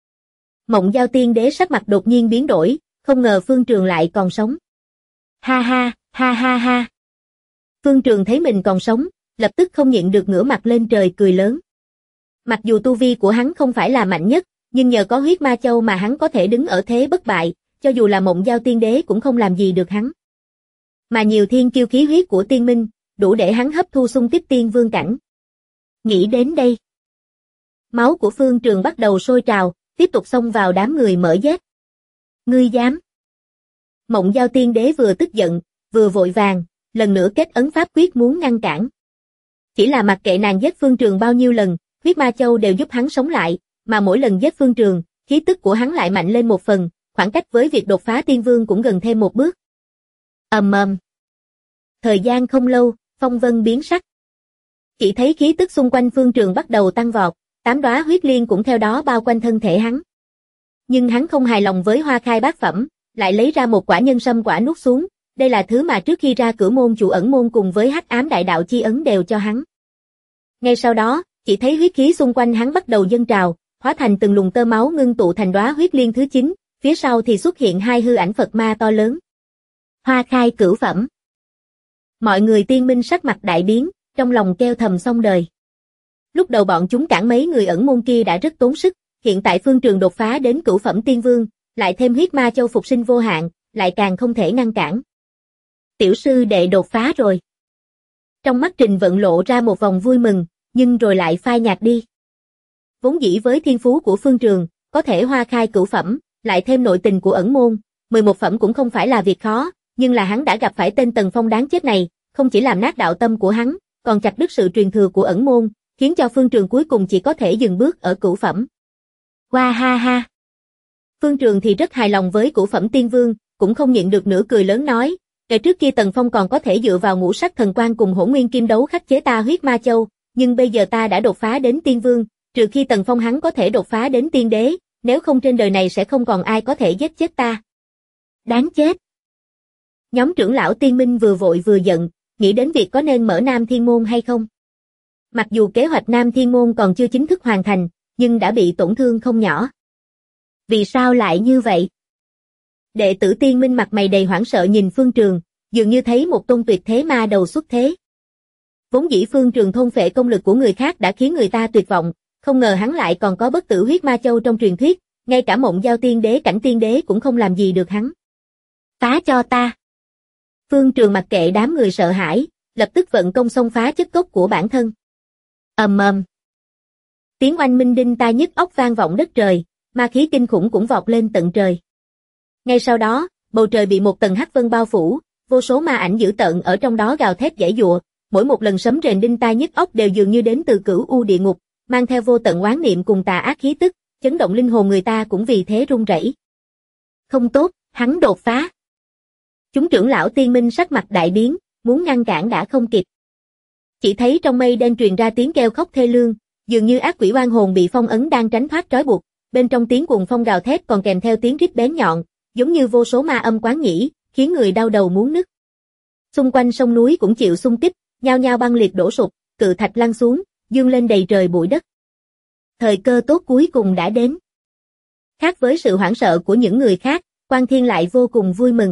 Mộng Giao Tiên Đế sắc mặt đột nhiên biến đổi, không ngờ Phương Trường lại còn sống. Ha ha, ha ha ha. Phương Trường thấy mình còn sống, lập tức không nhịn được ngửa mặt lên trời cười lớn. Mặc dù tu vi của hắn không phải là mạnh nhất, nhưng nhờ có huyết ma châu mà hắn có thể đứng ở thế bất bại, cho dù là Mộng Giao Tiên Đế cũng không làm gì được hắn. Mà nhiều thiên kiêu khí huyết của tiên minh, đủ để hắn hấp thu xung kích tiên vương cảnh. Nghĩ đến đây, máu của Phương Trường bắt đầu sôi trào, tiếp tục xông vào đám người mở giết. Ngươi dám? Mộng Giao Tiên Đế vừa tức giận, vừa vội vàng, lần nữa kết ấn pháp quyết muốn ngăn cản. Chỉ là mặc kệ nàng giết Phương Trường bao nhiêu lần, huyết ma châu đều giúp hắn sống lại, mà mỗi lần giết Phương Trường, khí tức của hắn lại mạnh lên một phần, khoảng cách với việc đột phá tiên vương cũng gần thêm một bước. Ầm ầm. Thời gian không lâu, phong vân biến sắc. Chỉ thấy khí tức xung quanh Phương Trường bắt đầu tăng vọt, 8 đóa huyết liên cũng theo đó bao quanh thân thể hắn. Nhưng hắn không hài lòng với hoa khai bát phẩm, lại lấy ra một quả nhân sâm quả nuốt xuống, đây là thứ mà trước khi ra cửa môn chủ ẩn môn cùng với hắc ám đại đạo chi ấn đều cho hắn. Ngay sau đó, chỉ thấy huyết khí xung quanh hắn bắt đầu dâng trào, hóa thành từng luồng tơ máu ngưng tụ thành đóa huyết liên thứ 9, phía sau thì xuất hiện 2 hư ảnh Phật ma to lớn. Hoa khai cửu phẩm. Mọi người tiên minh sắc mặt đại biến, trong lòng kêu thầm xong đời. Lúc đầu bọn chúng cản mấy người ẩn môn kia đã rất tốn sức, hiện tại Phương Trường đột phá đến cửu phẩm tiên vương, lại thêm huyết ma châu phục sinh vô hạn, lại càng không thể ngăn cản. Tiểu sư đệ đột phá rồi. Trong mắt Trình Vận lộ ra một vòng vui mừng, nhưng rồi lại phai nhạt đi. Vốn dĩ với thiên phú của Phương Trường, có thể hoa khai cửu phẩm, lại thêm nội tình của ẩn môn, 11 phẩm cũng không phải là việc khó, nhưng là hắn đã gặp phải tên Tần Phong đáng chết này, không chỉ làm nát đạo tâm của hắn, còn chặt đứt sự truyền thừa của ẩn môn, khiến cho Phương Trường cuối cùng chỉ có thể dừng bước ở cửu phẩm. Hoa ha ha. Phương Trường thì rất hài lòng với cửu phẩm tiên vương, cũng không nhịn được nửa cười lớn nói, kể trước kia Tần Phong còn có thể dựa vào ngũ sắc thần quang cùng Hỗn Nguyên Kim Đấu khắc chế ta huyết ma châu, nhưng bây giờ ta đã đột phá đến tiên vương, trừ khi Tần Phong hắn có thể đột phá đến tiên đế, nếu không trên đời này sẽ không còn ai có thể giết chết ta. Đáng chết. Nhóm trưởng lão Tiên Minh vừa vội vừa giận, nghĩ đến việc có nên mở Nam Thiên Môn hay không. Mặc dù kế hoạch Nam Thiên Môn còn chưa chính thức hoàn thành, nhưng đã bị tổn thương không nhỏ. Vì sao lại như vậy? Đệ tử Tiên Minh mặt mày đầy hoảng sợ nhìn Phương Trường, dường như thấy một tôn tuyệt thế ma đầu xuất thế. Vốn dĩ Phương Trường thôn phệ công lực của người khác đã khiến người ta tuyệt vọng, không ngờ hắn lại còn có bất tử huyết ma châu trong truyền thuyết, ngay cả mộng giao tiên đế cảnh tiên đế cũng không làm gì được hắn. Phá cho ta. Phương Trường mặc kệ đám người sợ hãi, lập tức vận công xông phá chất cốc của bản thân. Ầm ầm. Tiếng oanh minh đinh tai nhức óc vang vọng đất trời, ma khí kinh khủng cũng vọt lên tận trời. Ngay sau đó, bầu trời bị một tầng hắc vân bao phủ, vô số ma ảnh dữ tợn ở trong đó gào thét giãy giụa, mỗi một lần sấm rền đinh tai nhức óc đều dường như đến từ cửu u địa ngục, mang theo vô tận oán niệm cùng tà ác khí tức, chấn động linh hồn người ta cũng vì thế run rẩy. Không tốt, hắn đột phá. Chúng trưởng lão Tiên Minh sắc mặt đại biến, muốn ngăn cản đã không kịp. Chỉ thấy trong mây đen truyền ra tiếng kêu khóc thê lương, dường như ác quỷ oan hồn bị phong ấn đang tránh thoát trói buộc, bên trong tiếng cuồng phong gào thét còn kèm theo tiếng rít bén nhọn, giống như vô số ma âm quán nhĩ, khiến người đau đầu muốn nứt. Xung quanh sông núi cũng chịu xung kích, nhao nhao băng liệt đổ sụp, cự thạch lăn xuống, dương lên đầy trời bụi đất. Thời cơ tốt cuối cùng đã đến. Khác với sự hoảng sợ của những người khác, Quan Thiên lại vô cùng vui mừng.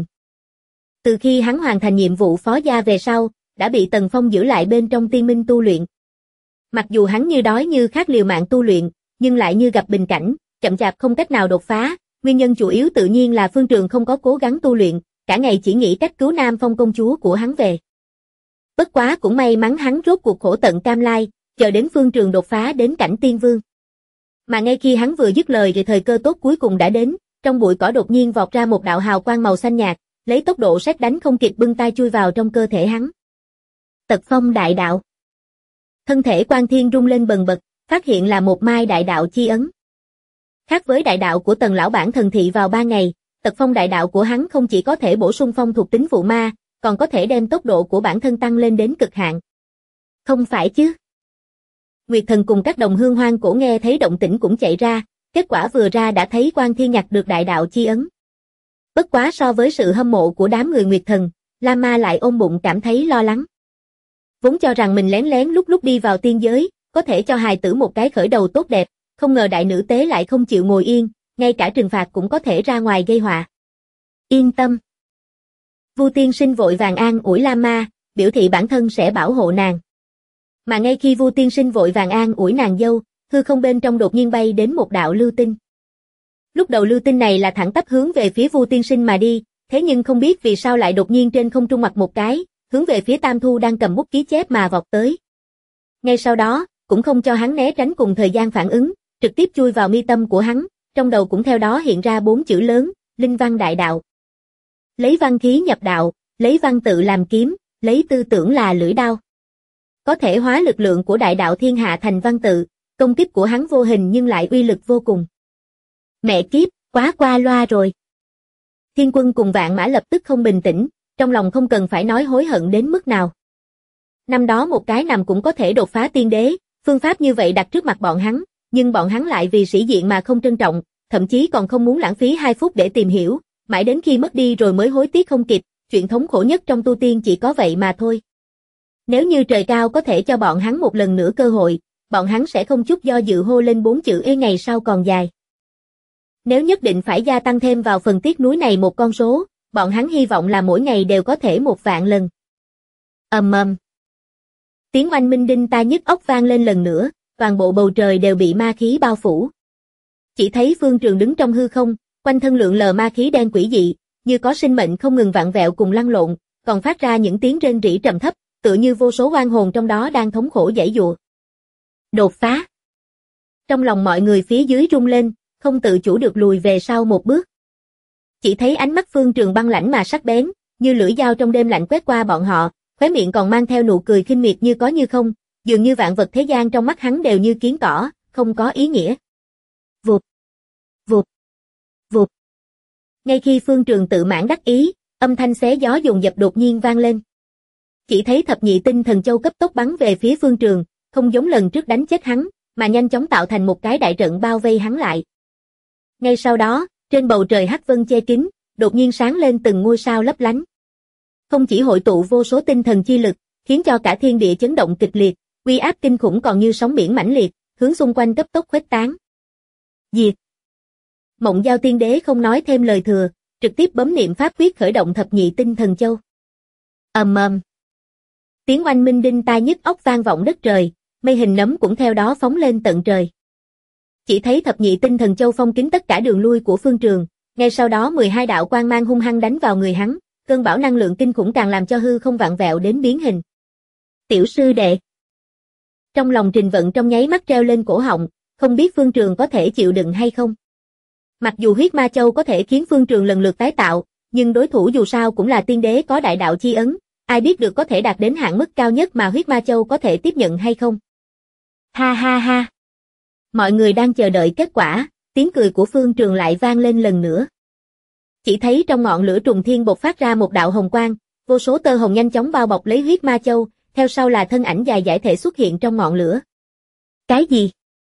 Từ khi hắn hoàn thành nhiệm vụ phó gia về sau, đã bị Tần Phong giữ lại bên trong Tiên Minh tu luyện. Mặc dù hắn như đói như khát liều mạng tu luyện, nhưng lại như gặp bình cảnh, chậm chạp không cách nào đột phá, nguyên nhân chủ yếu tự nhiên là Phương Trường không có cố gắng tu luyện, cả ngày chỉ nghĩ cách cứu Nam Phong công chúa của hắn về. Bất quá cũng may mắn hắn rốt cuộc khổ tận cam lai, chờ đến Phương Trường đột phá đến cảnh tiên vương. Mà ngay khi hắn vừa dứt lời thì thời cơ tốt cuối cùng đã đến, trong bụi cỏ đột nhiên vọt ra một đạo hào quang màu xanh nhạt, lấy tốc độ sét đánh không kịp bưng tay chui vào trong cơ thể hắn. Tật phong đại đạo. Thân thể Quan Thiên rung lên bần bật, phát hiện là một mai đại đạo chi ấn. Khác với đại đạo của Tần lão bản thần thị vào 3 ngày, tật phong đại đạo của hắn không chỉ có thể bổ sung phong thuộc tính phụ ma, còn có thể đem tốc độ của bản thân tăng lên đến cực hạn. Không phải chứ? Nguyệt Thần cùng các đồng hương hoang cổ nghe thấy động tĩnh cũng chạy ra, kết quả vừa ra đã thấy Quan Thiên nhặt được đại đạo chi ấn. Bất quá so với sự hâm mộ của đám người Nguyệt Thần, Lam Ma lại ôm bụng cảm thấy lo lắng. Vốn cho rằng mình lén lén lúc lúc đi vào tiên giới, có thể cho hài tử một cái khởi đầu tốt đẹp, không ngờ đại nữ tế lại không chịu ngồi yên, ngay cả trừng phạt cũng có thể ra ngoài gây họa. Yên tâm. Vu Tiên Sinh vội vàng an ủi Lam Ma, biểu thị bản thân sẽ bảo hộ nàng. Mà ngay khi Vu Tiên Sinh vội vàng an ủi nàng dâu, hư không bên trong đột nhiên bay đến một đạo lưu tinh. Lúc đầu lưu tinh này là thẳng tắp hướng về phía Vu Tiên Sinh mà đi, thế nhưng không biết vì sao lại đột nhiên trên không trung mặt một cái, hướng về phía Tam Thu đang cầm bút ký chép mà vọt tới. Ngay sau đó, cũng không cho hắn né tránh cùng thời gian phản ứng, trực tiếp chui vào mi tâm của hắn, trong đầu cũng theo đó hiện ra 4 chữ lớn, Linh Văn Đại Đạo. Lấy văn khí nhập đạo, lấy văn tự làm kiếm, lấy tư tưởng là lưỡi đao. Có thể hóa lực lượng của đại đạo thiên hạ thành văn tự, công kích của hắn vô hình nhưng lại uy lực vô cùng. Mẹ kiếp, quá qua loa rồi. Thiên Quân cùng Vạn Mã lập tức không bình tĩnh, trong lòng không cần phải nói hối hận đến mức nào. Năm đó một cái nằm cũng có thể đột phá tiên đế, phương pháp như vậy đặt trước mặt bọn hắn, nhưng bọn hắn lại vì sĩ diện mà không trân trọng, thậm chí còn không muốn lãng phí 2 phút để tìm hiểu, mãi đến khi mất đi rồi mới hối tiếc không kịp, chuyện thống khổ nhất trong tu tiên chỉ có vậy mà thôi. Nếu như trời cao có thể cho bọn hắn một lần nữa cơ hội, bọn hắn sẽ không chút do dự hô lên 4 chữ ê ngày sau còn dài. Nếu nhất định phải gia tăng thêm vào phần tiếc nuối này một con số, bọn hắn hy vọng là mỗi ngày đều có thể 1 vạn lần. Ầm ầm. Tiếng oanh minh đinh tai nhức óc vang lên lần nữa, toàn bộ bầu trời đều bị ma khí bao phủ. Chỉ thấy Phương Trường đứng trong hư không, quanh thân lượn lờ ma khí đen quỷ dị, như có sinh mệnh không ngừng vặn vẹo cùng lăn lộn, còn phát ra những tiếng rên rỉ trầm thấp, tựa như vô số oan hồn trong đó đang thống khổ giãy giụa. Đột phá. Trong lòng mọi người phía dưới rung lên, không tự chủ được lùi về sau một bước. Chỉ thấy ánh mắt Phương Trường băng lãnh mà sắc bén, như lưỡi dao trong đêm lạnh quét qua bọn họ, khóe miệng còn mang theo nụ cười khinh miệt như có như không, dường như vạn vật thế gian trong mắt hắn đều như kiến cỏ, không có ý nghĩa. Vụt, vụt, vụt. Ngay khi Phương Trường tự mãn đắc ý, âm thanh xé gió dồn dập đột nhiên vang lên. Chỉ thấy thập nhị tinh thần châu cấp tốc bắn về phía Phương Trường, không giống lần trước đánh chết hắn, mà nhanh chóng tạo thành một cái đại trận bao vây hắn lại. Ngay sau đó, trên bầu trời hắc vân che kín, đột nhiên sáng lên từng ngôi sao lấp lánh. Không chỉ hội tụ vô số tinh thần chi lực, khiến cho cả thiên địa chấn động kịch liệt, uy áp kinh khủng còn như sóng biển mãnh liệt, hướng xung quanh cấp tốc khuếch tán. Diệt. Mộng Giao Tiên Đế không nói thêm lời thừa, trực tiếp bấm niệm pháp quyết khởi động thập nhị tinh thần châu. Ầm ầm. Tiếng oanh minh đinh tai nhức óc vang vọng đất trời, mây hình nấm cũng theo đó phóng lên tận trời. Chỉ thấy thập nhị tinh thần châu phong kín tất cả đường lui của Phương Trường, ngay sau đó 12 đạo quang mang hung hăng đánh vào người hắn, cơn bão năng lượng kinh khủng càng làm cho hư không vặn vẹo đến biến hình. Tiểu sư đệ. Trong lòng Trình Vận trong nháy mắt treo lên cổ họng, không biết Phương Trường có thể chịu đựng hay không. Mặc dù huyết ma châu có thể khiến Phương Trường lần lượt tái tạo, nhưng đối thủ dù sao cũng là tiên đế có đại đạo chi ấn, ai biết được có thể đạt đến hạn mức cao nhất mà huyết ma châu có thể tiếp nhận hay không. Ha ha ha. Mọi người đang chờ đợi kết quả, tiếng cười của Phương Trường lại vang lên lần nữa. Chỉ thấy trong ngọn lửa trùng thiên bộc phát ra một đạo hồng quang, vô số tơ hồng nhanh chóng bao bọc lấy huyết ma châu, theo sau là thân ảnh dài dải thể xuất hiện trong ngọn lửa. Cái gì?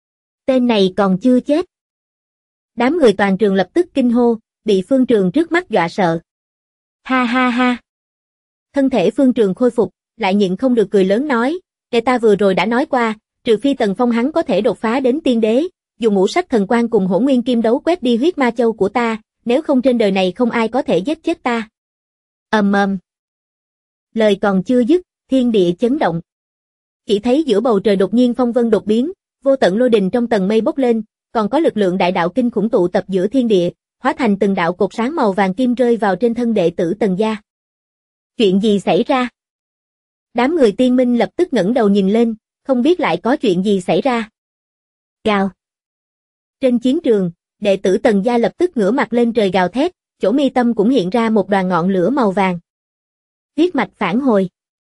Tên này còn chưa chết. Đám người toàn trường lập tức kinh hô, bị Phương Trường trước mắt dọa sợ. Ha ha ha. Thân thể Phương Trường khôi phục, lại nhịn không được cười lớn nói, để ta vừa rồi đã nói qua, trừ phi Tần Phong hắn có thể đột phá đến tiên đế, dùng ngũ sắc thần quang cùng Hỗn Nguyên Kim đấu quét đi huyết ma châu của ta, nếu không trên đời này không ai có thể giết chết ta. Ầm ầm. Lời còn chưa dứt, thiên địa chấn động. Chỉ thấy giữa bầu trời đột nhiên phong vân đột biến, vô tận lôi đình trong tầng mây bốc lên, còn có lực lượng đại đạo kinh khủng tụ tập giữa thiên địa, hóa thành từng đạo cột sáng màu vàng kim rơi vào trên thân đệ tử Tần gia. Chuyện gì xảy ra? Đám người tiên minh lập tức ngẩng đầu nhìn lên, không biết lại có chuyện gì xảy ra. Gào. Trên chiến trường, đệ tử Tần gia lập tức ngửa mặt lên trời gào thét, chỗ mi tâm cũng hiện ra một đoàn ngọn lửa màu vàng. Huyết mạch phản hồi.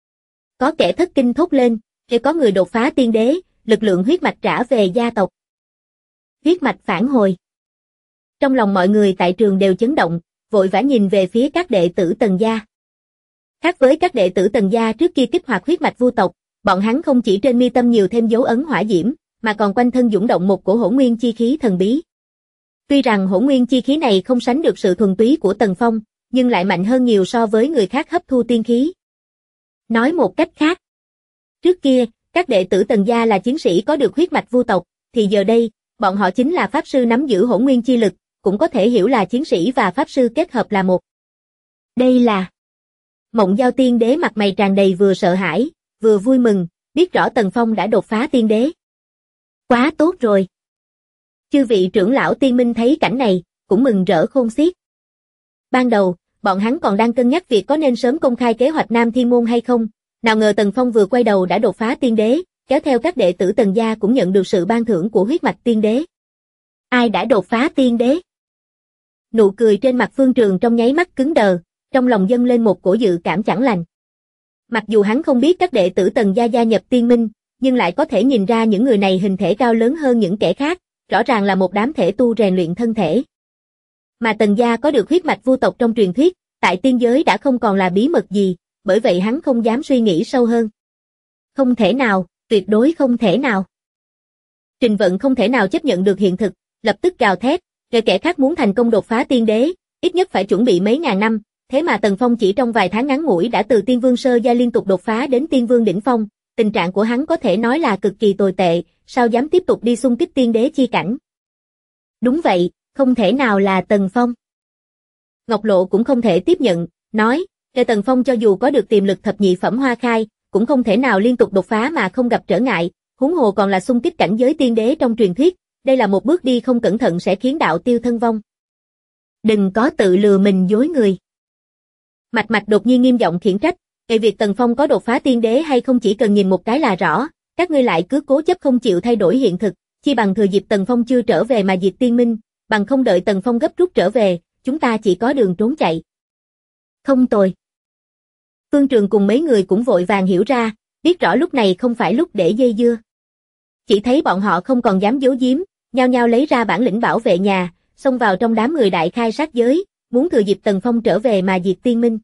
Có kẻ thất kinh thốt lên, để có người đột phá tiên đế, lực lượng huyết mạch trả về gia tộc. Huyết mạch phản hồi. Trong lòng mọi người tại trường đều chấn động, vội vã nhìn về phía các đệ tử Tần gia. Khác với các đệ tử Tần gia trước kia kích hoạt huyết mạch vu tộc, bọn hắn không chỉ trên mi tâm nhiều thêm dấu ấn hỏa diễm, mà còn quanh thân dũng động một cổ hỗn nguyên chi khí thần bí. Tuy rằng hỗn nguyên chi khí này không sánh được sự thuần túy của Tần Phong, nhưng lại mạnh hơn nhiều so với người khác hấp thu tiên khí. Nói một cách khác, trước kia, các đệ tử Tần gia là chiến sĩ có được huyết mạch vu tộc, thì giờ đây, bọn họ chính là pháp sư nắm giữ hỗn nguyên chi lực, cũng có thể hiểu là chiến sĩ và pháp sư kết hợp là một. Đây là Mộng Giao Tiên Đế mặt mày tràn đầy vừa sợ hãi, vừa vui mừng, biết rõ Tần Phong đã đột phá tiên đế. Quá tốt rồi. Chư vị trưởng lão tiên minh thấy cảnh này, cũng mừng rỡ khôn xiết. Ban đầu, bọn hắn còn đang cân nhắc việc có nên sớm công khai kế hoạch Nam Thiên Môn hay không, nào ngờ Tần Phong vừa quay đầu đã đột phá tiên đế, kéo theo các đệ tử Tần gia cũng nhận được sự ban thưởng của huyết mạch tiên đế. Ai đã đột phá tiên đế? Nụ cười trên mặt Phương Trường trong nháy mắt cứng đờ, trong lòng dâng lên một cổ dự cảm chẳng lành. Mặc dù hắn không biết các đệ tử Tần gia gia nhập tiên minh, nhưng lại có thể nhìn ra những người này hình thể cao lớn hơn những kẻ khác, rõ ràng là một đám thể tu rèn luyện thân thể. Mà Tần gia có được huyết mạch vu tộc trong truyền thuyết, tại tiên giới đã không còn là bí mật gì, bởi vậy hắn không dám suy nghĩ sâu hơn. Không thể nào, tuyệt đối không thể nào. Trình Vận không thể nào chấp nhận được hiện thực, lập tức gào thét, kẻ khác muốn thành công đột phá tiên đế, ít nhất phải chuẩn bị mấy ngàn năm, thế mà Tần Phong chỉ trong vài tháng ngắn ngủi đã từ tiên vương sơ giai liên tục đột phá đến tiên vương đỉnh phong, tình trạng của hắn có thể nói là cực kỳ tồi tệ, sao dám tiếp tục đi xung kích tiên đế chi cảnh. Đúng vậy, không thể nào là Tần Phong. Ngọc Lộ cũng không thể tiếp nhận, nói, Tần Phong cho dù có được tiềm lực thập nhị phẩm hoa khai, cũng không thể nào liên tục đột phá mà không gặp trở ngại, huống hồ còn là xung kích cảnh giới tiên đế trong truyền thuyết, đây là một bước đi không cẩn thận sẽ khiến đạo tiêu thân vong. Đừng có tự lừa mình dối người. Mạch Mạch đột nhiên nghiêm giọng khiển trách, về việc Tần Phong có đột phá tiên đế hay không chỉ cần nhìn một cái là rõ, các ngươi lại cứ cố chấp không chịu thay đổi hiện thực, chi bằng thừa dịp Tần Phong chưa trở về mà diệt tiên minh, bằng không đợi Tần Phong gấp rút trở về, chúng ta chỉ có đường trốn chạy. Không tồi. Phương Trường cùng mấy người cũng vội vàng hiểu ra, biết rõ lúc này không phải lúc để dây dưa. Chỉ thấy bọn họ không còn dám giấu giếm, nhao nhao lấy ra bản lĩnh bảo vệ nhà, xông vào trong đám người đại khai sát giới, muốn thừa dịp Tần Phong trở về mà diệt tiên minh.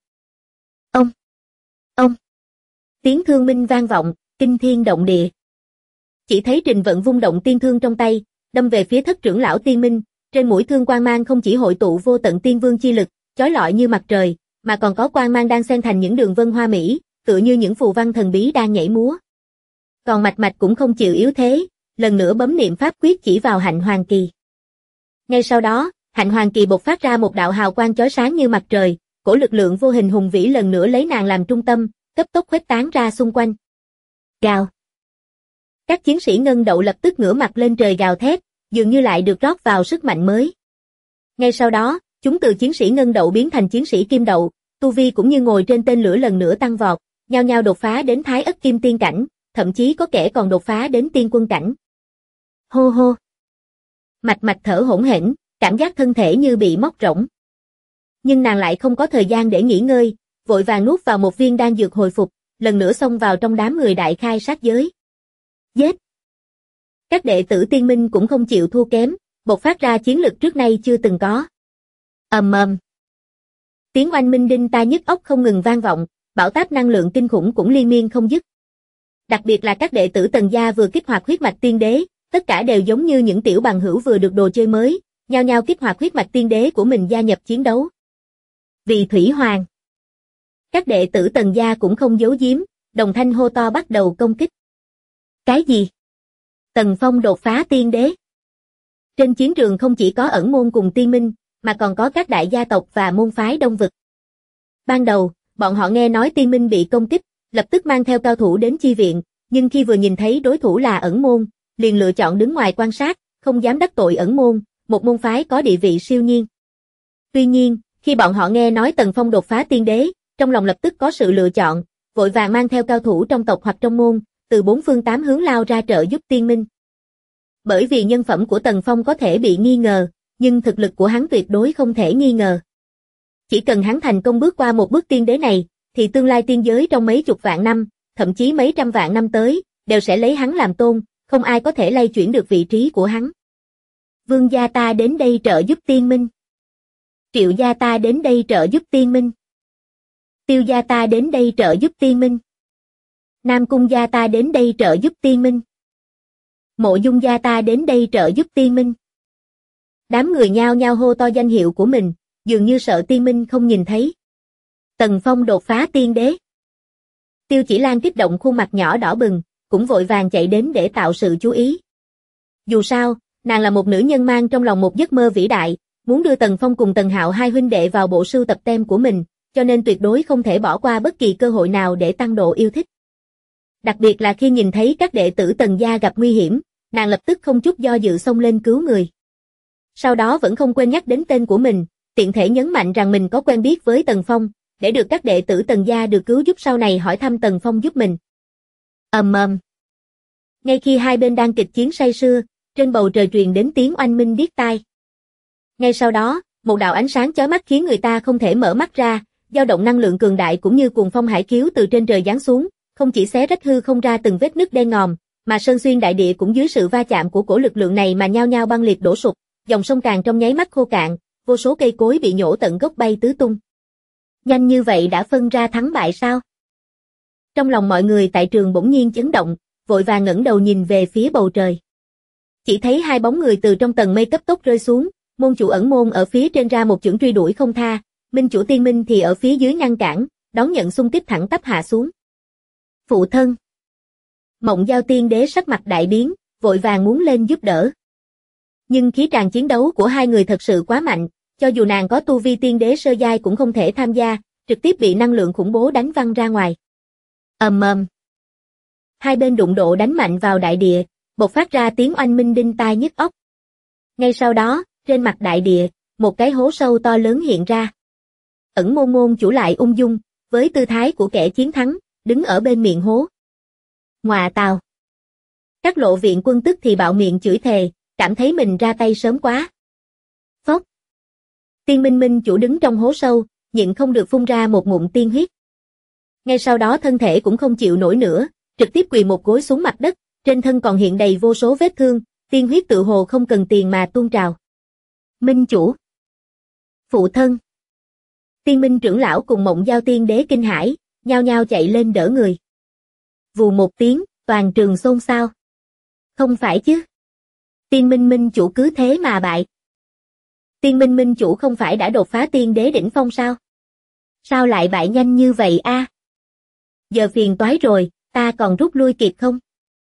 Ông! Tiếng thương minh vang vọng, kinh thiên động địa. Chỉ thấy Trình Vận vung động tiên thương trong tay, đâm về phía thất trưởng lão tiên minh, trên mũi thương quang mang không chỉ hội tụ vô tận tiên vương chi lực, chói lọi như mặt trời, mà còn có quang mang đang xen thành những đường vân hoa mỹ, tựa như những phù văn thần bí đang nhảy múa. Còn Mạch Mạch cũng không chịu yếu thế, lần nữa bấm niệm pháp quyết chỉ vào Hạnh Hoàng Kỳ. Ngay sau đó, Hạnh Hoàng Kỳ bộc phát ra một đạo hào quang chói sáng như mặt trời, cổ lực lượng vô hình hùng vĩ lần nữa lấy nàng làm trung tâm, cấp tốc khuếch tán ra xung quanh. Gào. Các chiến sĩ ngân đậu lập tức ngửa mặt lên trời gào thét, dường như lại được rót vào sức mạnh mới. Ngay sau đó, chúng từ chiến sĩ ngân đậu biến thành chiến sĩ kim đậu, tu vi cũng như ngồi trên tên lửa lần nữa tăng vọt, nhao nhao đột phá đến Thái Ất Kim Tiên cảnh, thậm chí có kẻ còn đột phá đến Tiên Quân cảnh. Hô hô. Mạch Mạch thở hổn hển, cảm giác thân thể như bị móc rỗng. Nhưng nàng lại không có thời gian để nghỉ ngơi, vội vàng nuốt vào một viên đan dược hồi phục, lần nữa xông vào trong đám người đại khai sát giới. Giết! Các đệ tử tiên minh cũng không chịu thua kém, bộc phát ra chiến lực trước nay chưa từng có. Ầm ầm. Tiếng oanh minh đinh tai nhức óc không ngừng vang vọng, bão táp năng lượng kinh khủng cũng liên miên không dứt. Đặc biệt là các đệ tử Tần gia vừa kích hoạt huyết mạch tiên đế, tất cả đều giống như những tiểu bằng hữu vừa được đồ chơi mới, nhao nhao kích hoạt huyết mạch tiên đế của mình gia nhập chiến đấu. Vì Thủy Hoàng. Các đệ tử Tần gia cũng không giấu giếm, đồng thanh hô to bắt đầu công kích. Cái gì? Tần Phong đột phá tiên đế. Trên chiến trường không chỉ có ẩn môn cùng tiên minh, mà còn có các đại gia tộc và môn phái đông vực. Ban đầu, bọn họ nghe nói tiên minh bị công kích, lập tức mang theo cao thủ đến chi viện, nhưng khi vừa nhìn thấy đối thủ là ẩn môn, liền lựa chọn đứng ngoài quan sát, không dám đắc tội ẩn môn, một môn phái có địa vị siêu nhiên. Tuy nhiên, khi bọn họ nghe nói Tần Phong đột phá tiên đế, trong lòng lập tức có sự lựa chọn, vội vàng mang theo cao thủ trong tộc hoặc trong môn, từ bốn phương tám hướng lao ra trợ giúp tiên minh. Bởi vì nhân phẩm của Tần Phong có thể bị nghi ngờ, nhưng thực lực của hắn tuyệt đối không thể nghi ngờ. Chỉ cần hắn thành công bước qua một bước tiên đế này, thì tương lai tiên giới trong mấy chục vạn năm, thậm chí mấy trăm vạn năm tới, đều sẽ lấy hắn làm tôn, không ai có thể lay chuyển được vị trí của hắn. Vương gia ta đến đây trợ giúp tiên minh. Triệu gia ta đến đây trợ giúp tiên minh. Tiêu gia ta đến đây trợ giúp tiên minh. Nam cung gia ta đến đây trợ giúp tiên minh. Mộ dung gia ta đến đây trợ giúp tiên minh. Đám người nhao nhao hô to danh hiệu của mình, dường như sợ tiên minh không nhìn thấy. Tần Phong đột phá tiên đế. Tiêu Chỉ Lan kích động khuôn mặt nhỏ đỏ bừng, cũng vội vàng chạy đến để tạo sự chú ý. Dù sao, nàng là một nữ nhân mang trong lòng một giấc mơ vĩ đại, muốn đưa Tần Phong cùng Tần Hạo hai huynh đệ vào bộ sưu tập tem của mình, cho nên tuyệt đối không thể bỏ qua bất kỳ cơ hội nào để tăng độ yêu thích. Đặc biệt là khi nhìn thấy các đệ tử Tần gia gặp nguy hiểm, nàng lập tức không chút do dự xông lên cứu người. Sau đó vẫn không quên nhắc đến tên của mình, tiện thể nhấn mạnh rằng mình có quen biết với Tần Phong, để được các đệ tử Tần gia được cứu giúp sau này hỏi thăm Tần Phong giúp mình. Ầm ầm. Ngay khi hai bên đang kịch chiến say sưa, trên bầu trời truyền đến tiếng oanh minh điếc tai. Ngay sau đó, một đạo ánh sáng chói mắt khiến người ta không thể mở mắt ra, dao động năng lượng cường đại cũng như cuồng phong hải khiếu từ trên trời giáng xuống, không chỉ xé rách hư không ra từng vết nứt đen ngòm, mà sơn xuyên đại địa cũng dưới sự va chạm của cổ lực lượng này mà nhao nhao băng liệt đổ sụp, dòng sông Càn trong nháy mắt khô cạn, vô số cây cối bị nhổ tận gốc bay tứ tung. Nhanh như vậy đã phân ra thắng bại sao? Trong lòng mọi người tại trường bỗng nhiên chấn động, vội vàng ngẩng đầu nhìn về phía bầu trời. Chỉ thấy hai bóng người từ trong tầng mây cấp tốc rơi xuống, môn chủ ẩn môn ở phía trên ra một chưởng truy đuổi không tha, minh chủ tiên minh thì ở phía dưới ngăn cản, đón nhận xung kích thẳng tắp hạ xuống. Phụ thân. Mộng Giao tiên đế sắc mặt đại biến, vội vàng muốn lên giúp đỡ. Nhưng khí tràng chiến đấu của hai người thật sự quá mạnh, cho dù nàng có tu vi tiên đế sơ giai cũng không thể tham gia, trực tiếp bị năng lượng khủng bố đánh văng ra ngoài. Ầm ầm, Hai bên đụng độ đánh mạnh vào đại địa, bộc phát ra tiếng oanh minh đinh tai nhức óc. Ngay sau đó, trên mặt đại địa, một cái hố sâu to lớn hiện ra. Ẩn Môn môn chủ lại ung dung, với tư thái của kẻ chiến thắng, đứng ở bên miệng hố. Ngoà tào. Các lộ viện quân tức thì bạo miệng chửi thề, cảm thấy mình ra tay sớm quá. Phốc. Tiên Minh Minh chủ đứng trong hố sâu, nhịn không được phun ra một ngụm tiên huyết. Ngay sau đó thân thể cũng không chịu nổi nữa, trực tiếp quỳ một gối xuống mặt đất, trên thân còn hiện đầy vô số vết thương, tiên huyết tự hồ không cần tiền mà tuôn trào. Minh chủ. Phụ thân. Tiên Minh trưởng lão cùng Mộng Giao Tiên đế kinh hãi, nhao nhao chạy lên đỡ người. Vù một tiếng, toàn trường xôn xao. Không phải chứ. Tiên Minh Minh chủ cứ thế mà bại. Tiên Minh Minh chủ không phải đã đột phá tiên đế đỉnh phong sao? Sao lại bại nhanh như vậy a? Giờ phiền toái rồi, ta còn rút lui kịp không?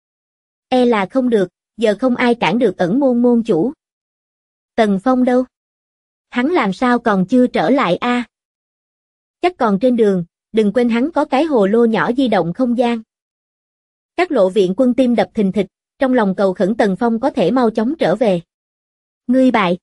E là không được, giờ không ai cản được Ẩn Môn môn chủ. Tần Phong đâu? Hắn làm sao còn chưa trở lại a? Chắc còn trên đường, đừng quên hắn có cái hồ lô nhỏ di động không gian. Các lộ viện quân tim đập thình thịch, trong lòng cầu khẩn Tần Phong có thể mau chóng trở về. Ngươi bại.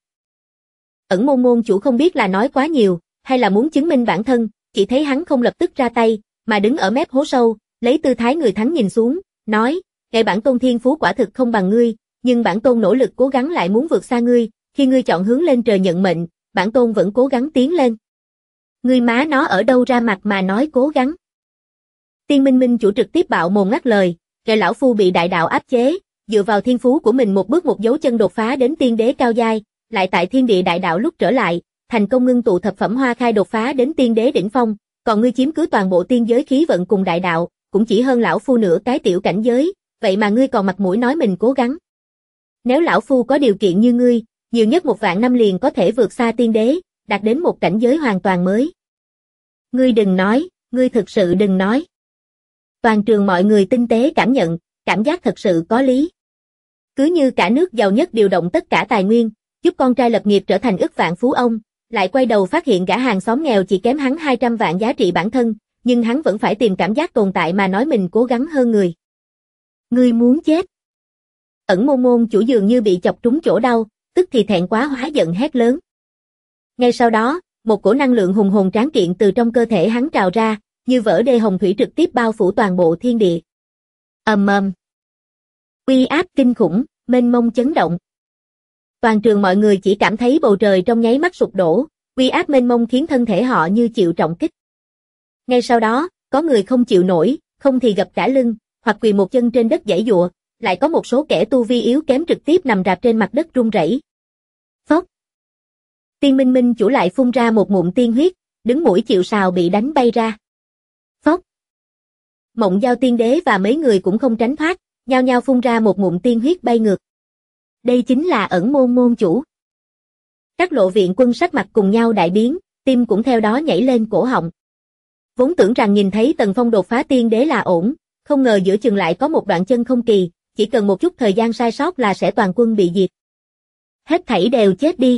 Ẩn Môn môn chủ không biết là nói quá nhiều, hay là muốn chứng minh bản thân, chỉ thấy hắn không lập tức ra tay, mà đứng ở mép hố sâu, lấy tư thái người thắng nhìn xuống, nói, kể bản tôn thiên phú quả thực không bằng ngươi, nhưng bản tôn nỗ lực cố gắng lại muốn vượt xa ngươi, khi ngươi chọn hướng lên trời nhận mệnh, bản tôn vẫn cố gắng tiến lên. Ngươi má nó ở đâu ra mặt mà nói cố gắng. Tiên Minh Minh chủ trực tiếp bạo mồm ngắt lời, kẻ lão phu bị đại đạo áp chế, dựa vào thiên phú của mình một bước một dấu chân đột phá đến tiên đế cao giai, lại tại thiên địa đại đạo lúc trở lại, thành công ngưng tụ thập phẩm hoa khai đột phá đến tiên đế đỉnh phong, còn ngươi chiếm cứ toàn bộ tiên giới khí vận cùng đại đạo, cũng chỉ hơn lão phu nửa cái tiểu cảnh giới, vậy mà ngươi còn mặt mũi nói mình cố gắng. Nếu lão phu có điều kiện như ngươi, nhiều nhất 1.000 năm liền có thể vượt xa tiên đế, đạt đến một cảnh giới hoàn toàn mới. Ngươi đừng nói, ngươi thực sự đừng nói. Toàn trường mọi người tinh tế cảm nhận, cảm giác thật sự có lý. Cứ như cả nước giàu nhất điều động tất cả tài nguyên, giúp con trai lập nghiệp trở thành ức vạn phú ông, lại quay đầu phát hiện gã hàng xóm nghèo chỉ kém hắn 200 vạn giá trị bản thân, nhưng hắn vẫn phải tìm cảm giác tồn tại mà nói mình cố gắng hơn người. Ngươi muốn chết. Ẩn Môn môn chủ dường như bị chọc trúng chỗ đau, tức thì thẹn quá hóa giận hét lớn. Ngay sau đó, một cổ năng lượng hùng hồn tráng kiện từ trong cơ thể hắn trào ra, như vỡ đê hồng thủy trực tiếp bao phủ toàn bộ thiên địa. Ầm ầm. Uy áp kinh khủng, mênh mông chấn động. Toàn trường mọi người chỉ cảm thấy bầu trời trong nháy mắt sụp đổ, uy áp mênh mông khiến thân thể họ như chịu trọng kích. Ngay sau đó, có người không chịu nổi, không thì gập cả lưng, hoặc quỳ một chân trên đất giãy giụa, lại có một số kẻ tu vi yếu kém trực tiếp nằm rạp trên mặt đất run rẩy. Phốc. Tiên Minh Minh chủ lại phun ra một ngụm tiên huyết, đứng mũi chịu sào bị đánh bay ra. Phốc. Mộng Giao Tiên đế và mấy người cũng không tránh thoát, nhao nhao phun ra một ngụm tiên huyết bay ngược. Đây chính là Ẩn Môn môn chủ. Các lộ viện quân sắc mặt cùng nhau đại biến, tim cũng theo đó nhảy lên cổ họng. Vốn tưởng rằng nhìn thấy Tần Phong đột phá tiên đế là ổn, không ngờ giữa chừng lại có một đoạn chân không kỳ, chỉ cần một chút thời gian sai sót là sẽ toàn quân bị diệt. Hết thảy đều chết đi.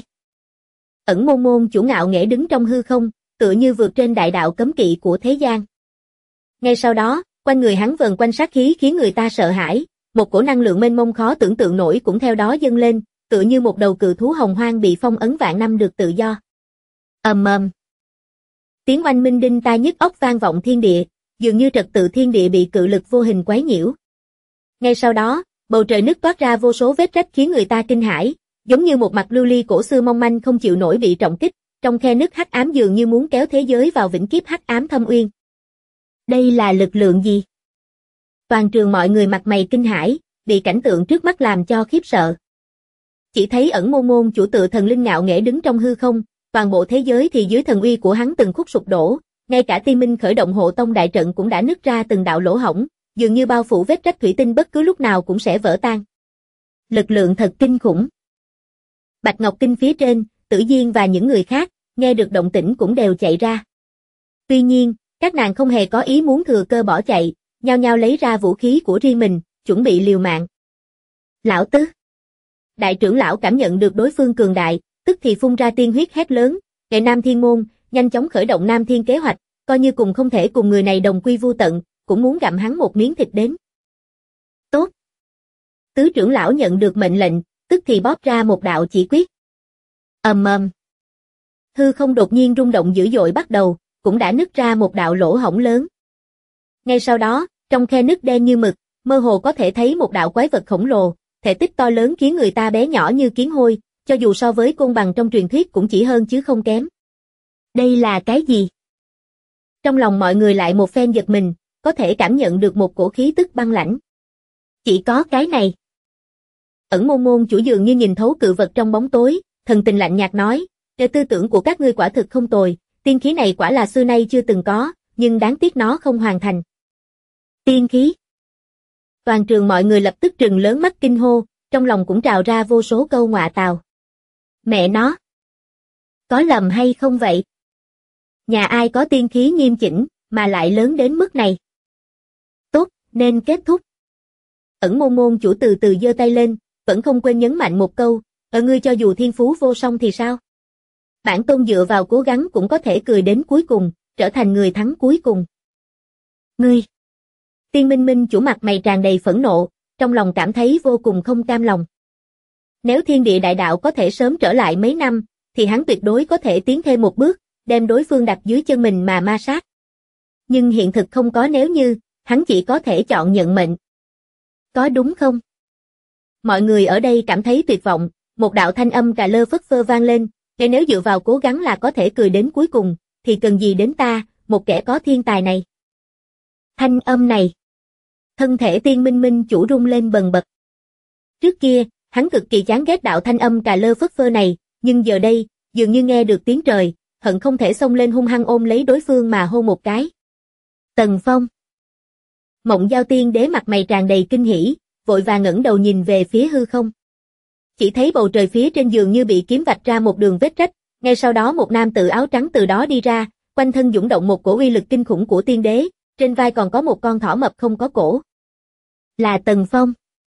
Ẩn Môn môn chủ ngạo nghễ đứng trong hư không, tựa như vượt trên đại đạo cấm kỵ của thế gian. Ngay sau đó, quanh người hắn vờn quanh sát khí khiến người ta sợ hãi, một cổ năng lượng mênh mông khó tưởng tượng nổi cũng theo đó dâng lên, tựa như một đầu cự thú hồng hoang bị phong ấn vạn năm được tự do. Ầm ầm. Tiếng oanh minh đinh tai nhức óc vang vọng thiên địa, dường như trật tự thiên địa bị cự lực vô hình quấy nhiễu. Ngay sau đó, bầu trời nứt toát ra vô số vết rách khiến người ta kinh hãi, giống như một mặt lưu ly cổ xưa mong manh không chịu nổi bị trọng kích, trong khe nứt hắc ám dường như muốn kéo thế giới vào vĩnh kiếp hắc ám thâm uyên. Đây là lực lượng gì? Toàn trường mọi người mặt mày kinh hãi, bị cảnh tượng trước mắt làm cho khiếp sợ. Chỉ thấy Ẩn Môn môn chủ tự thần linh ngạo nghễ đứng trong hư không, toàn bộ thế giới thì dưới thần uy của hắn từng khúc sụp đổ, ngay cả Tiên Minh khởi động hộ tông đại trận cũng đã nứt ra từng đạo lỗ hổng, dường như bao phủ vết rách thủy tinh bất cứ lúc nào cũng sẽ vỡ tan. Lực lượng thật kinh khủng. Bạch Ngọc Kinh phía trên, Tử Diên và những người khác, nghe được động tĩnh cũng đều chạy ra. Tuy nhiên, các nàng không hề có ý muốn thừa cơ bỏ chạy, nhao nhao lấy ra vũ khí của riêng mình, chuẩn bị liều mạng. Lão tứ. Đại trưởng lão cảm nhận được đối phương cường đại, tức thì phun ra tiên huyết hét lớn, "Ngài Nam Thiên môn, nhanh chóng khởi động Nam Thiên kế hoạch, coi như cùng không thể cùng người này đồng quy vu tận, cũng muốn gặm hắn một miếng thịt đến." Tốt. Tứ trưởng lão nhận được mệnh lệnh, tức thì bóp ra một đạo chỉ quyết. Ầm ầm. Hư không đột nhiên rung động dữ dội bắt đầu, cũng đã nứt ra một đạo lỗ hổng lớn. Ngay sau đó, trong khe nứt đen như mực, mơ hồ có thể thấy một đạo quái vật khổng lồ, thể tích to lớn khiến người ta bé nhỏ như kiến hôi, cho dù so với côn bằng trong truyền thuyết cũng chỉ hơn chứ không kém. Đây là cái gì? Trong lòng mọi người lại một phen giật mình, có thể cảm nhận được một cổ khí tức băng lãnh. Chỉ có cái này. Ẩn môn môn chủ dường như nhìn thấu cự vật trong bóng tối, thần tình lạnh nhạt nói, tư tưởng của các ngươi quả thực không tồi, tiên khí này quả là xưa nay chưa từng có, nhưng đáng tiếc nó không hoàn thành. Tiên khí. Toàn trường mọi người lập tức trừng lớn mắt kinh hô, trong lòng cũng trào ra vô số câu ngọa tào. Mẹ nó! Có lầm hay không vậy? Nhà ai có tiên khí nghiêm chỉnh, mà lại lớn đến mức này? Tốt, nên kết thúc. Ẩn môn môn chủ từ từ giơ tay lên, vẫn không quên nhấn mạnh một câu, ở ngươi cho dù thiên phú vô song thì sao? Bản tôn dựa vào cố gắng cũng có thể cười đến cuối cùng, trở thành người thắng cuối cùng. Ngươi! Tiên Minh Minh chủ mặt mày tràn đầy phẫn nộ, trong lòng cảm thấy vô cùng không cam lòng. Nếu thiên địa đại đạo có thể sớm trở lại mấy năm, thì hắn tuyệt đối có thể tiến thêm một bước, đem đối phương đặt dưới chân mình mà ma sát. Nhưng hiện thực không có nếu như, hắn chỉ có thể chọn nhận mệnh. Có đúng không? Mọi người ở đây cảm thấy tuyệt vọng, một đạo thanh âm cà lơ phất phơ vang lên, nếu dựa vào cố gắng là có thể cười đến cuối cùng, thì cần gì đến ta, một kẻ có thiên tài này. Thanh âm này. Thân thể Tiên Minh Minh chủ rung lên bần bật. Trước kia, hắn cực kỳ chán ghét đạo thanh âm cà lơ phất phơ này, nhưng giờ đây, dường như nghe được tiếng trời, hận không thể xông lên hung hăng ôm lấy đối phương mà hôn một cái. Tần Phong. Mộng Giao Tiên Đế mặt mày tràn đầy kinh hỉ, vội vàng ngẩng đầu nhìn về phía hư không. Chỉ thấy bầu trời phía trên giường như bị kiếm vạch ra một đường vết rách, ngay sau đó một nam tử áo trắng từ đó đi ra, quanh thân dũng động một cổ uy lực kinh khủng của tiên đế, trên vai còn có một con thỏ mập không có cổ. Là Tần Phong.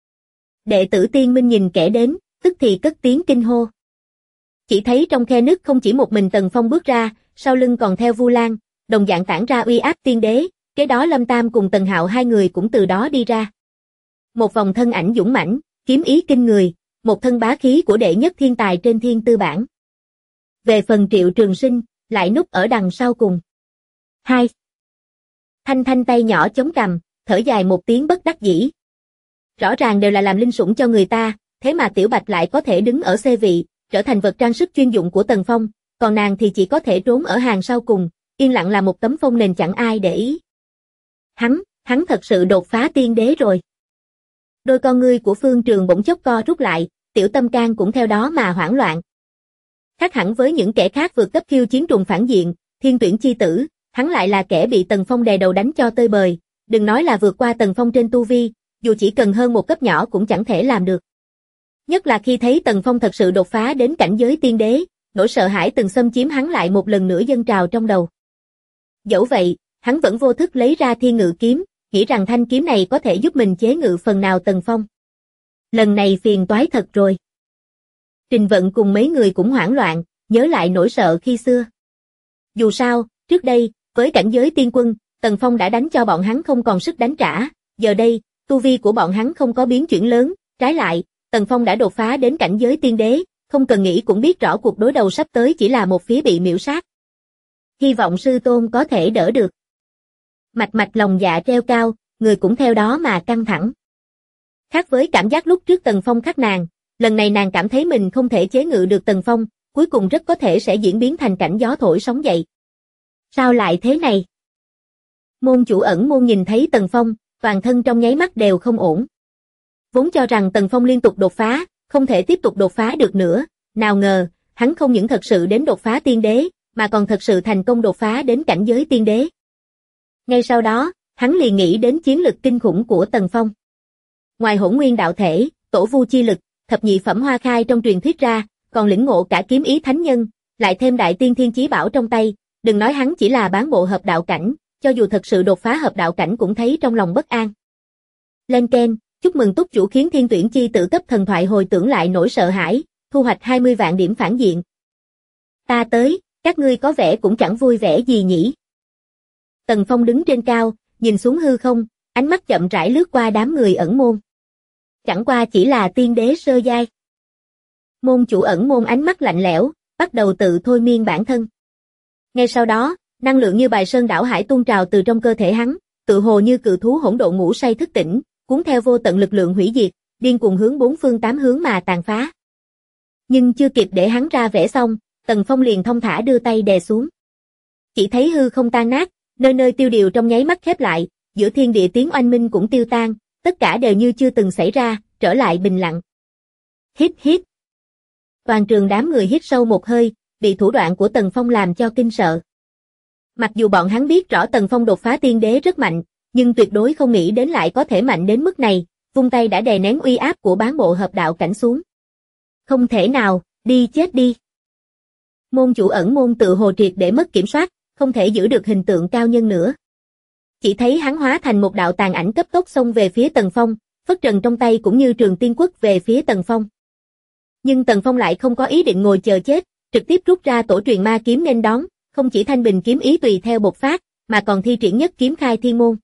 Đệ tử Tiên Minh nhìn kẻ đến, tức thì cất tiếng kinh hô. Chỉ thấy trong khe nứt không chỉ một mình Tần Phong bước ra, sau lưng còn theo Vu Lan, đồng dạng tản ra uy áp tiên đế, kế đó Lâm Tam cùng Tần Hạo hai người cũng từ đó đi ra. Một vòng thân ảnh dũng mãnh, kiếm ý kinh người, một thân bá khí của đệ nhất thiên tài trên thiên tư bản. Về phần Triệu Trường Sinh, lại núp ở đằng sau cùng. 2. Thanh Thanh tay nhỏ chống cằm, thở dài một tiếng bất đắc dĩ. Rõ ràng đều là làm linh sủng cho người ta, thế mà Tiểu Bạch lại có thể đứng ở xê vị, trở thành vật trang sức chuyên dụng của Tần Phong, còn nàng thì chỉ có thể trốn ở hàng sau cùng, yên lặng là một tấm phông nền chẳng ai để ý. Hắn thật sự đột phá tiên đế rồi. Đôi con ngươi của Phương Trường bỗng chốc co rút lại, Tiểu Tâm Can cũng theo đó mà hoảng loạn. Khác hẳn với những kẻ khác vượt cấp khiêu chiến trùng phản diện, thiên tuyển chi tử, hắn lại là kẻ bị Tần Phong đè đầu đánh cho tơi bời, đừng nói là vượt qua Tần Phong trên tu vi, dù chỉ cần hơn một cấp nhỏ cũng chẳng thể làm được. Nhất là khi thấy Tần Phong thật sự đột phá đến cảnh giới tiên đế, nỗi sợ hãi từng xâm chiếm hắn lại một lần nữa dâng trào trong đầu. Dẫu vậy, hắn vẫn vô thức lấy ra Thiên Ngự kiếm, nghĩ rằng thanh kiếm này có thể giúp mình chế ngự phần nào Tần Phong. Lần này phiền toái thật rồi. Trình Vận cùng mấy người cũng hoảng loạn, nhớ lại nỗi sợ khi xưa. Dù sao, trước đây, với cảnh giới tiên quân, Tần Phong đã đánh cho bọn hắn không còn sức đánh trả, giờ đây, tu vi của bọn hắn không có biến chuyển lớn, trái lại, Tần Phong đã đột phá đến cảnh giới tiên đế, không cần nghĩ cũng biết rõ cuộc đối đầu sắp tới chỉ là một phía bị miễu sát. Hy vọng sư tôn có thể đỡ được. Mạch Mạch lòng dạ treo cao, người cũng theo đó mà căng thẳng. Khác với cảm giác lúc trước Tần Phong khắc nàng, lần này nàng cảm thấy mình không thể chế ngự được Tần Phong, cuối cùng rất có thể sẽ diễn biến thành cảnh gió thổi sóng dậy. Sao lại thế này? Môn chủ Ẩn Môn nhìn thấy Tần Phong, toàn thân trong nháy mắt đều không ổn. Vốn cho rằng Tần Phong liên tục đột phá, không thể tiếp tục đột phá được nữa, nào ngờ, hắn không những thật sự đến đột phá tiên đế, mà còn thật sự thành công đột phá đến cảnh giới tiên đế. Ngay sau đó, hắn liền nghĩ đến chiến lực kinh khủng của Tần Phong. Ngoài hỗn nguyên đạo thể, tổ vu chi lực, thập nhị phẩm hoa khai trong truyền thuyết ra, còn lĩnh ngộ cả kiếm ý thánh nhân, lại thêm đại tiên thiên chí bảo trong tay, đừng nói hắn chỉ là bán bộ hợp đạo cảnh, cho dù thật sự đột phá hợp đạo cảnh cũng thấy trong lòng bất an. Lên keng, chúc mừng túc chủ khiến thiên tuyển chi tử cấp thần thoại hồi tưởng lại nỗi sợ hãi, thu hoạch 20 vạn điểm phản diện. Ta tới, các ngươi có vẻ cũng chẳng vui vẻ gì nhỉ. Tần Phong đứng trên cao, nhìn xuống hư không, ánh mắt chậm rãi lướt qua đám người Ẩn Môn. chẳng qua chỉ là tiên đế sơ giai. Môn chủ ẩn môn ánh mắt lạnh lẽo, bắt đầu tự thôi miên bản thân. Ngay sau đó, năng lượng như bài sơn đảo hải tuôn trào từ trong cơ thể hắn, tự hồ như cự thú hỗn độn ngủ say thức tỉnh, cuốn theo vô tận lực lượng hủy diệt, điên cuồng hướng bốn phương tám hướng mà tàn phá. Nhưng chưa kịp để hắn ra vẻ xong, Tần Phong liền thông thả đưa tay đè xuống. Chỉ thấy hư không tan nát, nơi nơi tiêu điều trong nháy mắt khép lại, giữa thiên địa tiếng oanh minh cũng tiêu tan, tất cả đều như chưa từng xảy ra, trở lại bình lặng. Hít hít. Toàn trường đám người hít sâu một hơi, bị thủ đoạn của Tần Phong làm cho kinh sợ. Mặc dù bọn hắn biết rõ Tần Phong đột phá tiên đế rất mạnh, nhưng tuyệt đối không nghĩ đến lại có thể mạnh đến mức này, vung tay đã đè nén uy áp của bán bộ hợp đạo cảnh xuống. Không thể nào, đi chết đi. Môn chủ ẩn môn tự hồ triệt để mất kiểm soát, không thể giữ được hình tượng cao nhân nữa. Chỉ thấy hắn hóa thành một đạo tàn ảnh cấp tốc xông về phía Tần Phong, phất trần trong tay cũng như trường tiên quốc về phía Tần Phong. Nhưng Tần Phong lại không có ý định ngồi chờ chết, trực tiếp rút ra tổ truyền ma kiếm nên đón, không chỉ thanh bình kiếm ý tùy theo bộc phát, mà còn thi triển nhất kiếm khai thiên môn.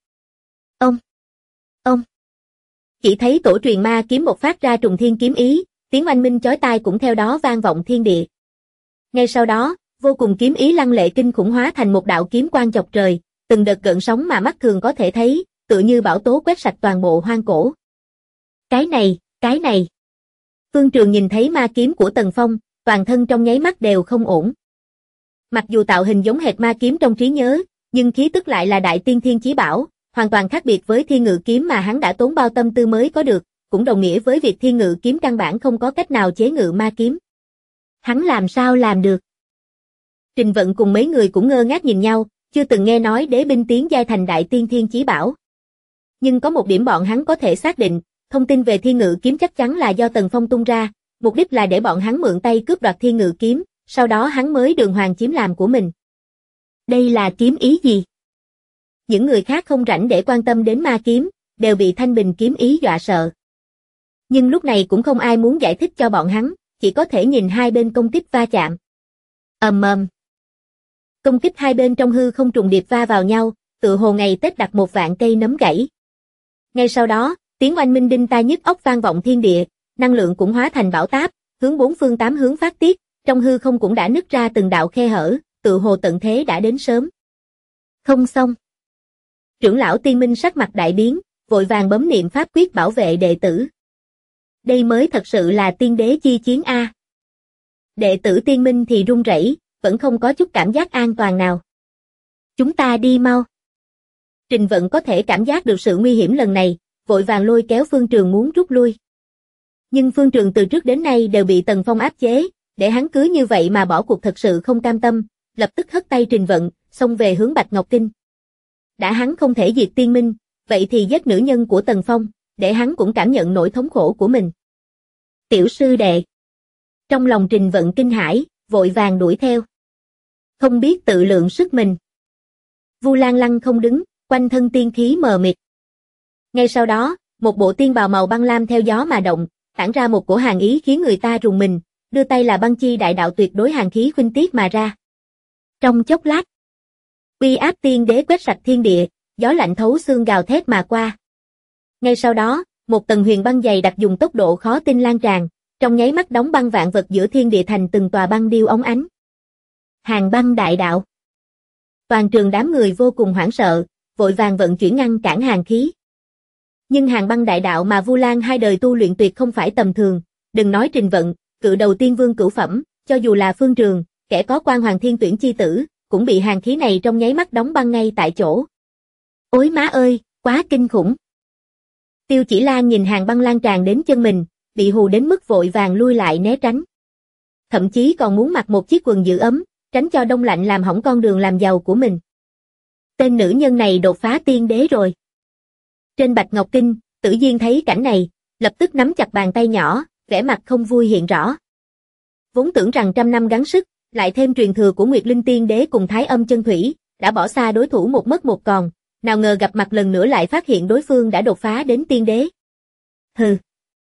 Ông. Chỉ thấy tổ truyền ma kiếm bộc phát ra trùng thiên kiếm ý, tiếng oanh minh chói tai cũng theo đó vang vọng thiên địa. Ngay sau đó, vô cùng kiếm ý lăng lệ kinh khủng hóa thành một đạo kiếm quang chọc trời, từng đợt gợn sóng mà mắt thường có thể thấy, tựa như bão tố quét sạch toàn bộ hoang cổ. Cái này. Phương Trường nhìn thấy ma kiếm của Tần Phong, toàn thân trong nháy mắt đều không ổn. Mặc dù tạo hình giống hệt ma kiếm trong trí nhớ, nhưng khí tức lại là đại tiên thiên chí bảo, hoàn toàn khác biệt với thiên ngự kiếm mà hắn đã tốn bao tâm tư mới có được, cũng đồng nghĩa với việc thiên ngự kiếm căn bản không có cách nào chế ngự ma kiếm. Hắn làm sao làm được? Trình Vận cùng mấy người cũng ngơ ngác nhìn nhau, chưa từng nghe nói đế binh tiến giai thành đại tiên thiên chí bảo. Nhưng có một điểm bọn hắn có thể xác định, thông tin về thiên ngự kiếm chắc chắn là do Tần Phong tung ra, mục đích là để bọn hắn mượn tay cướp đoạt thiên ngự kiếm, sau đó hắn mới đường hoàng chiếm làm của mình. Đây là kiếm ý gì? Những người khác không rảnh để quan tâm đến ma kiếm, đều bị thanh bình kiếm ý dọa sợ. Nhưng lúc này cũng không ai muốn giải thích cho bọn hắn, chỉ có thể nhìn hai bên công kích va chạm. Ầm ầm. Công kích hai bên trong hư không trùng điệp va vào nhau, tựa hồ ngày Tết đặt một vạn cây nấm gãy. Ngay sau đó, tiếng oanh minh đinh tai nhức óc vang vọng thiên địa, năng lượng cũng hóa thành bão táp, hướng bốn phương tám hướng phát tiết, trong hư không cũng đã nứt ra từng đạo khe hở, tựa hồ tận thế đã đến sớm. Không xong. Trưởng lão Tiên Minh sắc mặt đại biến, vội vàng bấm niệm pháp quyết bảo vệ đệ tử. Đây mới thật sự là tiên đế chi chiến a. Đệ tử Tiên Minh thì run rẩy, vẫn không có chút cảm giác an toàn nào. Chúng ta đi mau. Trình Vận có thể cảm giác được sự nguy hiểm lần này, vội vàng lôi kéo Phương Trường muốn rút lui. Nhưng Phương Trường từ trước đến nay đều bị Tần Phong áp chế, để hắn cứ như vậy mà bỏ cuộc thật sự không cam tâm, lập tức hất tay Trình Vận, xông về hướng Bạch Ngọc Kinh. Đã hắn không thể diệt Tiên Minh, vậy thì giết nữ nhân của Tần Phong, để hắn cũng cảm nhận nỗi thống khổ của mình. Tiểu sư đệ. Trong lòng Trình Vận kinh hãi, vội vàng đuổi theo. Không biết tự lượng sức mình. Vu Lan lăng không đứng, quanh thân tiên khí mờ mịt. Ngay sau đó, một bộ tiên bào màu băng lam theo gió mà động, tản ra một cổ hàn ý khiến người ta rùng mình, đưa tay là băng chi đại đạo tuyệt đối hàn khí khuynh tiết mà ra. Trong chốc lát, uy áp tiên đế quét sạch thiên địa, gió lạnh thấu xương gào thét mà qua. Ngay sau đó, một tầng huyền băng dày đặc dùng tốc độ khó tin lan tràn, trong nháy mắt đóng băng vạn vật giữa thiên địa thành từng tòa băng điêu óng ánh. Hàn băng đại đạo. Toàn trường đám người vô cùng hoảng sợ, vội vàng vận chuyển ngăn cản hàn khí. Nhưng hàn băng đại đạo mà Vu Lan hai đời tu luyện tuyệt không phải tầm thường, đừng nói Trình Vận, cự đầu tiên vương cửu phẩm, cho dù là Phương Trường, kẻ có quan hoàng thiên tuyển chi tử, cũng bị hàn khí này trong nháy mắt đóng băng ngay tại chỗ. Ôi má ơi, quá kinh khủng. Tiêu Chỉ Lan nhìn hàn băng lan tràn đến chân mình, bị hù đến mức vội vàng lui lại né tránh. Thậm chí còn muốn mặc một chiếc quần giữ ấm, tránh cho đông lạnh làm hỏng con đường làm giàu của mình. Tên nữ nhân này đột phá tiên đế rồi. Trên Bạch Ngọc Kinh, Tử Diên thấy cảnh này, lập tức nắm chặt bàn tay nhỏ, vẻ mặt không vui hiện rõ. Vốn tưởng rằng trăm năm gắng sức, lại thêm truyền thừa của Nguyệt Linh Tiên Đế cùng Thái Âm Chân Thủy, đã bỏ xa đối thủ một mất một còn, nào ngờ gặp mặt lần nữa lại phát hiện đối phương đã đột phá đến tiên đế. Hừ.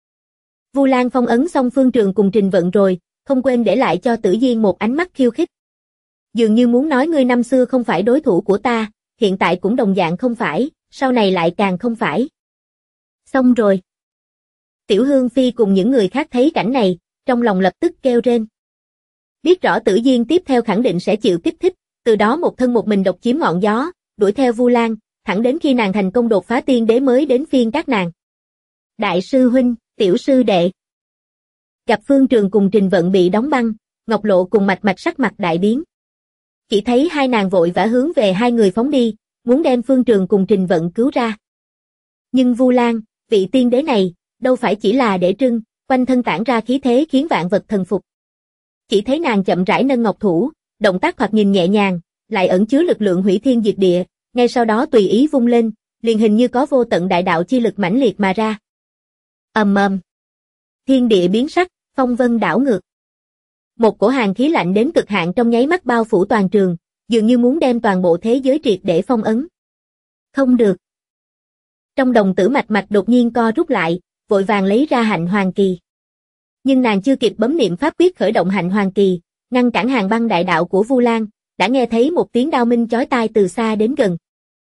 Vu Lan phong ấn xong Phương Trường cùng Trình Vận rồi, không quên để lại cho Tử Diên một ánh mắt khiêu khích. Dường như muốn nói ngươi năm xưa không phải đối thủ của ta, hiện tại cũng đồng dạng không phải, sau này lại càng không phải. Xong rồi. Tiểu Hương Phi cùng những người khác thấy cảnh này, trong lòng lập tức kêu rên. Biết rõ Tử Diên tiếp theo khẳng định sẽ chịu kích thích, từ đó một thân một mình độc chiếm ngọn gió, đuổi theo Vu Lan, thẳng đến khi nàng thành công đột phá tiên đế mới đến phiên các nàng. Đại sư huynh, tiểu sư đệ. Gặp Phương Trường cùng Trình Vận bị đóng băng, Ngọc Lộ cùng Mạch Mạch sắc mặt đại biến. Chỉ thấy hai nàng vội vã hướng về hai người phóng đi, muốn đem Phương Trường cùng Trình Vận cứu ra. Nhưng Vu Lan, vị tiên đế này, đâu phải chỉ là để trưng, quanh thân tản ra khí thế khiến vạn vật thần phục. Chỉ thấy nàng chậm rãi nâng ngọc thủ, động tác thoạt nhìn nhẹ nhàng, lại ẩn chứa lực lượng hủy thiên diệt địa, ngay sau đó tùy ý vung lên, liền hình như có vô tận đại đạo chi lực mãnh liệt mà ra. Ầm ầm. Thiên địa biến sắc, phong vân đảo ngược. Một cổ hàn khí lạnh đến cực hạn trong nháy mắt bao phủ toàn trường, dường như muốn đem toàn bộ thế giới triệt để phong ấn. Không được. Trong đồng tử Mạch Mạch đột nhiên co rút lại, vội vàng lấy ra Hạnh Hoàng Kỳ. Nhưng nàng chưa kịp bấm niệm pháp quyết khởi động Hạnh Hoàng Kỳ, ngăn cản hàng băng đại đạo của Vu Lan, đã nghe thấy một tiếng đao minh chói tai từ xa đến gần.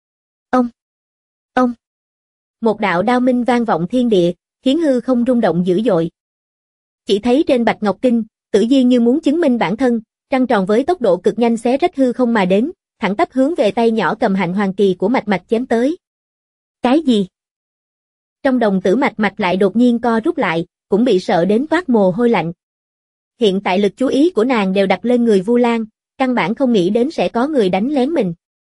Ông. Một đạo đao minh vang vọng thiên địa, khiến hư không rung động dữ dội. Chỉ thấy trên Bạch Ngọc Kinh, Tử Diên như muốn chứng minh bản thân, trăng tròn với tốc độ cực nhanh xé rách hư không mà đến, thẳng tắp hướng về tay nhỏ cầm Hạnh Hoàng Kỳ của Mạch Mạch chém tới. Cái gì? Trong đồng tử Mạch Mạch lại đột nhiên co rút lại, cũng bị sợ đến toát mồ hôi lạnh. Hiện tại lực chú ý của nàng đều đặt lên người Vu Lan, căn bản không nghĩ đến sẽ có người đánh lén mình.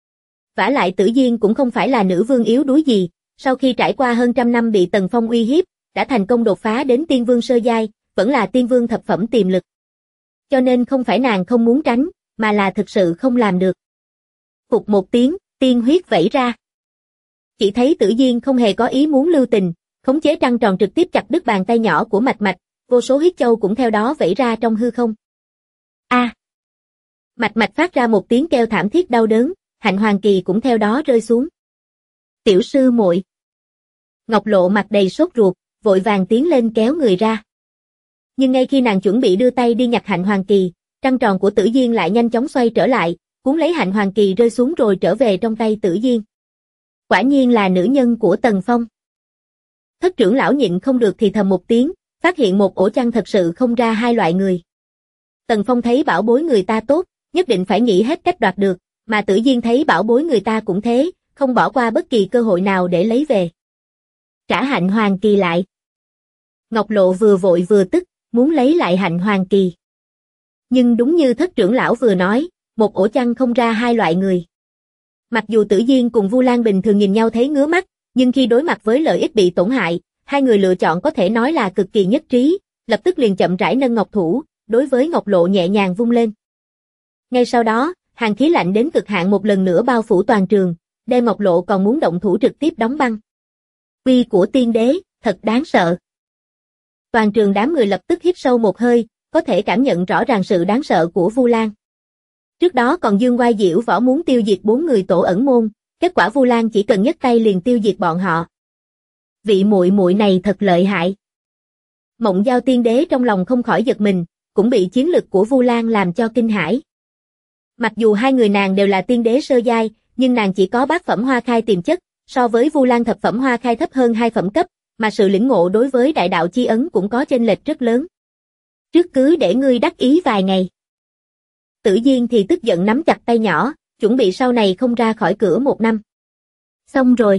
Vả lại Tử Diên cũng không phải là nữ vương yếu đuối gì, sau khi trải qua hơn trăm năm bị Tần Phong uy hiếp, đã thành công đột phá đến tiên vương sơ giai, vẫn là tiên vương thập phẩm tiềm lực. Cho nên không phải nàng không muốn tránh, mà là thực sự không làm được. Phụt một tiếng, tiên huyết vẩy ra. Chỉ thấy Tử Diên không hề có ý muốn lưu tình, khống chế trăng tròn trực tiếp chặt đứt bàn tay nhỏ của Mạch Mạch, vô số huyết châu cũng theo đó vẩy ra trong hư không. A! Mạch Mạch phát ra một tiếng kêu thảm thiết đau đớn, Hạnh Hoàng Kỳ cũng theo đó rơi xuống. Tiểu sư muội. Ngọc Lộ mặt đầy sốt ruột, vội vàng tiến lên kéo người ra. Nhưng ngay khi nàng chuẩn bị đưa tay đi nhặt Hạnh Hoàng Kỳ, trăng tròn của Tử Diên lại nhanh chóng xoay trở lại, cuốn lấy Hạnh Hoàng Kỳ rơi xuống rồi trở về trong tay Tử Diên. Quả nhiên là nữ nhân của Tần Phong. Thất trưởng lão nhịn không được thì thầm một tiếng, phát hiện một ổ chăn thật sự không ra hai loại người. Tần Phong thấy bảo bối người ta tốt, nhất định phải nghĩ hết cách đoạt được, mà Tử Diên thấy bảo bối người ta cũng thế, không bỏ qua bất kỳ cơ hội nào để lấy về. Trả Hạnh Hoàng Kỳ lại. Ngọc Lộ vừa vội vừa tức, muốn lấy lại Hạnh Hoàng Kỳ. Nhưng đúng như thất trưởng lão vừa nói, một ổ chăn không ra hai loại người. Mặc dù Tử Diên cùng Vu Lan bình thường nhìn nhau thấy ngứa mắt, nhưng khi đối mặt với lợi ích bị tổn hại, hai người lựa chọn có thể nói là cực kỳ nhất trí, lập tức liền chậm rãi nâng ngọc thủ, đối với Ngọc Lộ nhẹ nhàng vung lên. Ngay sau đó, hàn khí lạnh đến cực hạn một lần nữa bao phủ toàn trường, đem Ngọc Lộ còn muốn động thủ trực tiếp đóng băng. Uy của tiên đế, thật đáng sợ. Toàn trường đám người lập tức hít sâu một hơi, có thể cảm nhận rõ ràng sự đáng sợ của Vu Lan. Trước đó còn dương oai diễu võ muốn tiêu diệt 4 người tổ ẩn môn, kết quả Vu Lan chỉ cần nhấc tay liền tiêu diệt bọn họ. Vị muội muội này thật lợi hại. Mộng Giao tiên đế trong lòng không khỏi giật mình, cũng bị chiến lực của Vu Lan làm cho kinh hãi. Mặc dù hai người nàng đều là tiên đế sơ giai, nhưng nàng chỉ có bát phẩm hoa khai tiềm chất, so với Vu Lan thập phẩm hoa khai thấp hơn 2 phẩm cấp, mà sự lĩnh ngộ đối với đại đạo chi ấn cũng có chênh lệch rất lớn. Trước cứ để ngươi đắc ý vài ngày. Tử Diên thì tức giận nắm chặt tay nhỏ, chuẩn bị sau này không ra khỏi cửa 1 năm. Xong rồi.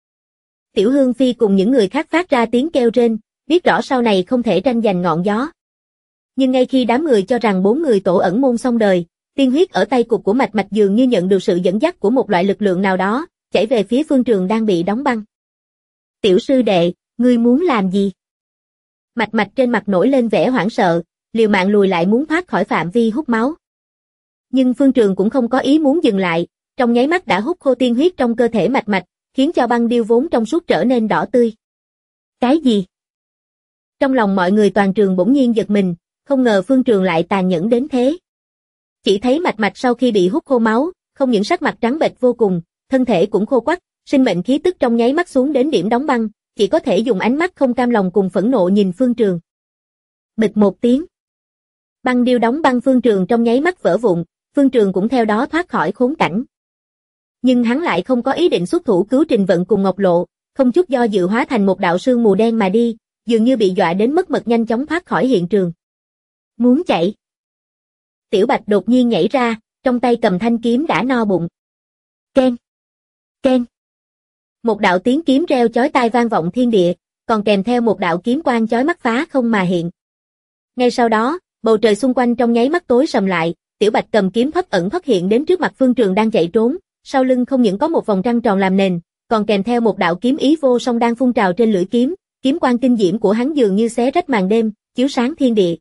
Tiểu Hương Phi cùng những người khác phát ra tiếng kêu rên, biết rõ sau này không thể tranh giành ngọn gió. Nhưng ngay khi đám người cho rằng 4 người tổ ẩn môn xong đời, tiên huyết ở tay cục của Mạch Mạch dường như nhận được sự dẫn dắt của một loại lực lượng nào đó, chảy về phía Phương Trường đang bị đóng băng. Tiểu sư đệ, ngươi muốn làm gì? Mạch Mạch trên mặt nổi lên vẻ hoảng sợ, liều mạng lùi lại muốn thoát khỏi phạm vi hút máu. Nhưng Phương Trường cũng không có ý muốn dừng lại, trong nháy mắt đã hút khô tiên huyết trong cơ thể Mạch Mạch, khiến cho băng điêu vốn trong suốt trở nên đỏ tươi. Cái gì? Trong lòng mọi người toàn trường bỗng nhiên giật mình, không ngờ Phương Trường lại tàn nhẫn đến thế. Chỉ thấy Mạch Mạch sau khi bị hút khô máu, không những sắc mặt trắng bệch vô cùng, thân thể cũng khô quắt, sinh mệnh khí tức trong nháy mắt xuống đến điểm đóng băng, chỉ có thể dùng ánh mắt không cam lòng cùng phẫn nộ nhìn Phương Trường. Bịch một tiếng. Băng điêu đóng băng Phương Trường trong nháy mắt vỡ vụn, Phương Trường cũng theo đó thoát khỏi khốn cảnh. Nhưng hắn lại không có ý định xuất thủ cứu Trình Vận cùng Ngọc Lộ, không chút do dự hóa thành một đạo sương mù đen mà đi, dường như bị dọa đến mất mật nhanh chóng thoát khỏi hiện trường. Muốn chạy. Tiểu Bạch đột nhiên nhảy ra, trong tay cầm thanh kiếm đã no bụng. Keng, keng. Một đạo tiếng kiếm reo chói tai vang vọng thiên địa, còn kèm theo một đạo kiếm quang chói mắt phá không mà hiện. Ngay sau đó, bầu trời xung quanh trong nháy mắt tối sầm lại, Tiểu Bạch cầm kiếm thoát ẩn thoát hiện đến trước mặt Phương Trường đang chạy trốn, sau lưng không những có một vòng trăng tròn làm nền, còn kèm theo một đạo kiếm ý vô song đang phun trào trên lưỡi kiếm, kiếm quang kinh diễm của hắn dường như xé rách màn đêm, chiếu sáng thiên địa.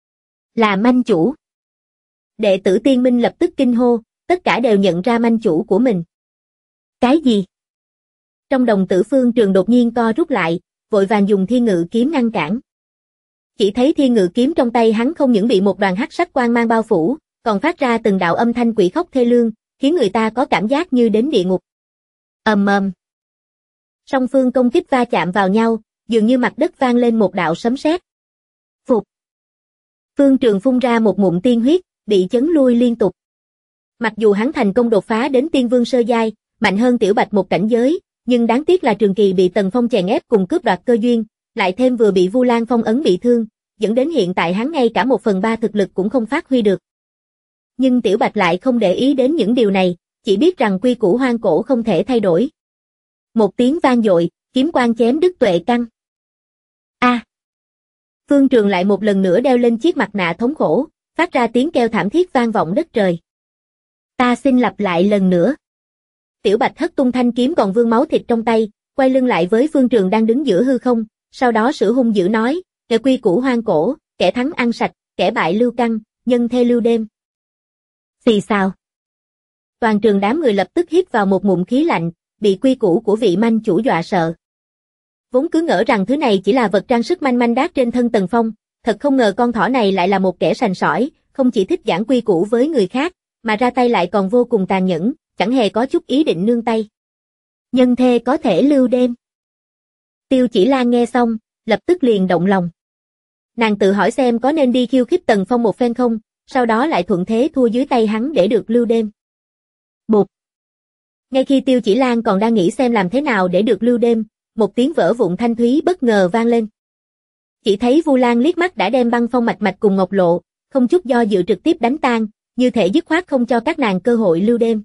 Là manh chủ. Đệ tử Tiên Minh lập tức kinh hô, tất cả đều nhận ra manh chủ của mình. Cái gì? Trong đồng tử Phương Trường đột nhiên co rút lại, vội vàng dùng thiên ngự kiếm ngăn cản. Chỉ thấy thiên ngự kiếm trong tay hắn không những bị một đoàn hắc sắc quang mang bao phủ, còn phát ra từng đạo âm thanh quỷ khóc thê lương, khiến người ta có cảm giác như đến địa ngục. Ầm ầm. Song phương công kích va chạm vào nhau, dường như mặt đất vang lên một đạo sấm sét. Phục. Phương Trường phun ra một ngụm tiên huyết, bị chấn lui liên tục. Mặc dù hắn thành công đột phá đến tiên vương sơ giai, mạnh hơn Tiểu Bạch một cảnh giới, nhưng đáng tiếc là Trường Kỳ bị Tần Phong chèn ép cùng cướp đoạt cơ duyên, lại thêm vừa bị Vu Lan phong ấn bị thương, dẫn đến hiện tại hắn ngay cả 1/3 thực lực cũng không phát huy được. Nhưng Tiểu Bạch lại không để ý đến những điều này, chỉ biết rằng quy củ hoang cổ không thể thay đổi. Một tiếng vang dội, kiếm quang chém đứt tuệ căn. A! Phương Trường lại một lần nữa đeo lên chiếc mặt nạ thống khổ, phát ra tiếng kêu thảm thiết vang vọng đất trời. Ta xin lặp lại lần nữa. Tiểu Bạch hất tung thanh kiếm còn vương máu thịt trong tay, quay lưng lại với Phương Trường đang đứng giữa hư không, sau đó sử hung dữ nói, kẻ quy củ hoang cổ, kẻ thắng ăn sạch, kẻ bại lưu căn, nhân thê lưu đêm. Xì xào. Toàn trường đám người lập tức hít vào một ngụm khí lạnh, bị quy củ của vị manh chủ dọa sợ. Vốn cứ ngỡ rằng thứ này chỉ là vật trang sức manh manh đát trên thân Tần Phong, thật không ngờ con thỏ này lại là một kẻ sành sỏi, không chỉ thích giảng quy củ với người khác, mà ra tay lại còn vô cùng tàn nhẫn, chẳng hề có chút ý định nương tay. Nhân thê có thể lưu đêm. Tiêu Chỉ Lan nghe xong, lập tức liền động lòng. Nàng tự hỏi xem có nên đi khiêu khích Tần Phong một phen không, sau đó lại thuận thế thua dưới tay hắn để được lưu đêm. Bụp. Ngay khi Tiêu Chỉ Lan còn đang nghĩ xem làm thế nào để được lưu đêm, một tiếng vỡ vụn thanh thúy bất ngờ vang lên. Chỉ thấy Vu Lan liếc mắt đã đem Băng Phong mạch mạch cùng Ngọc Lộ, không chút do dự trực tiếp đánh tan, như thể dứt khoát không cho các nàng cơ hội lưu đêm.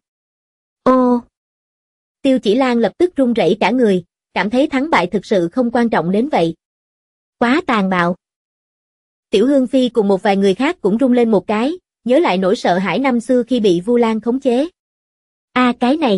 Ô! Tiêu Chỉ Lan lập tức run rẩy cả người, cảm thấy thắng bại thực sự không quan trọng đến vậy. Quá tàn bạo. Tiểu Hương Phi cùng một vài người khác cũng run lên một cái, nhớ lại nỗi sợ hãi năm xưa khi bị Vu Lan khống chế. Cái này.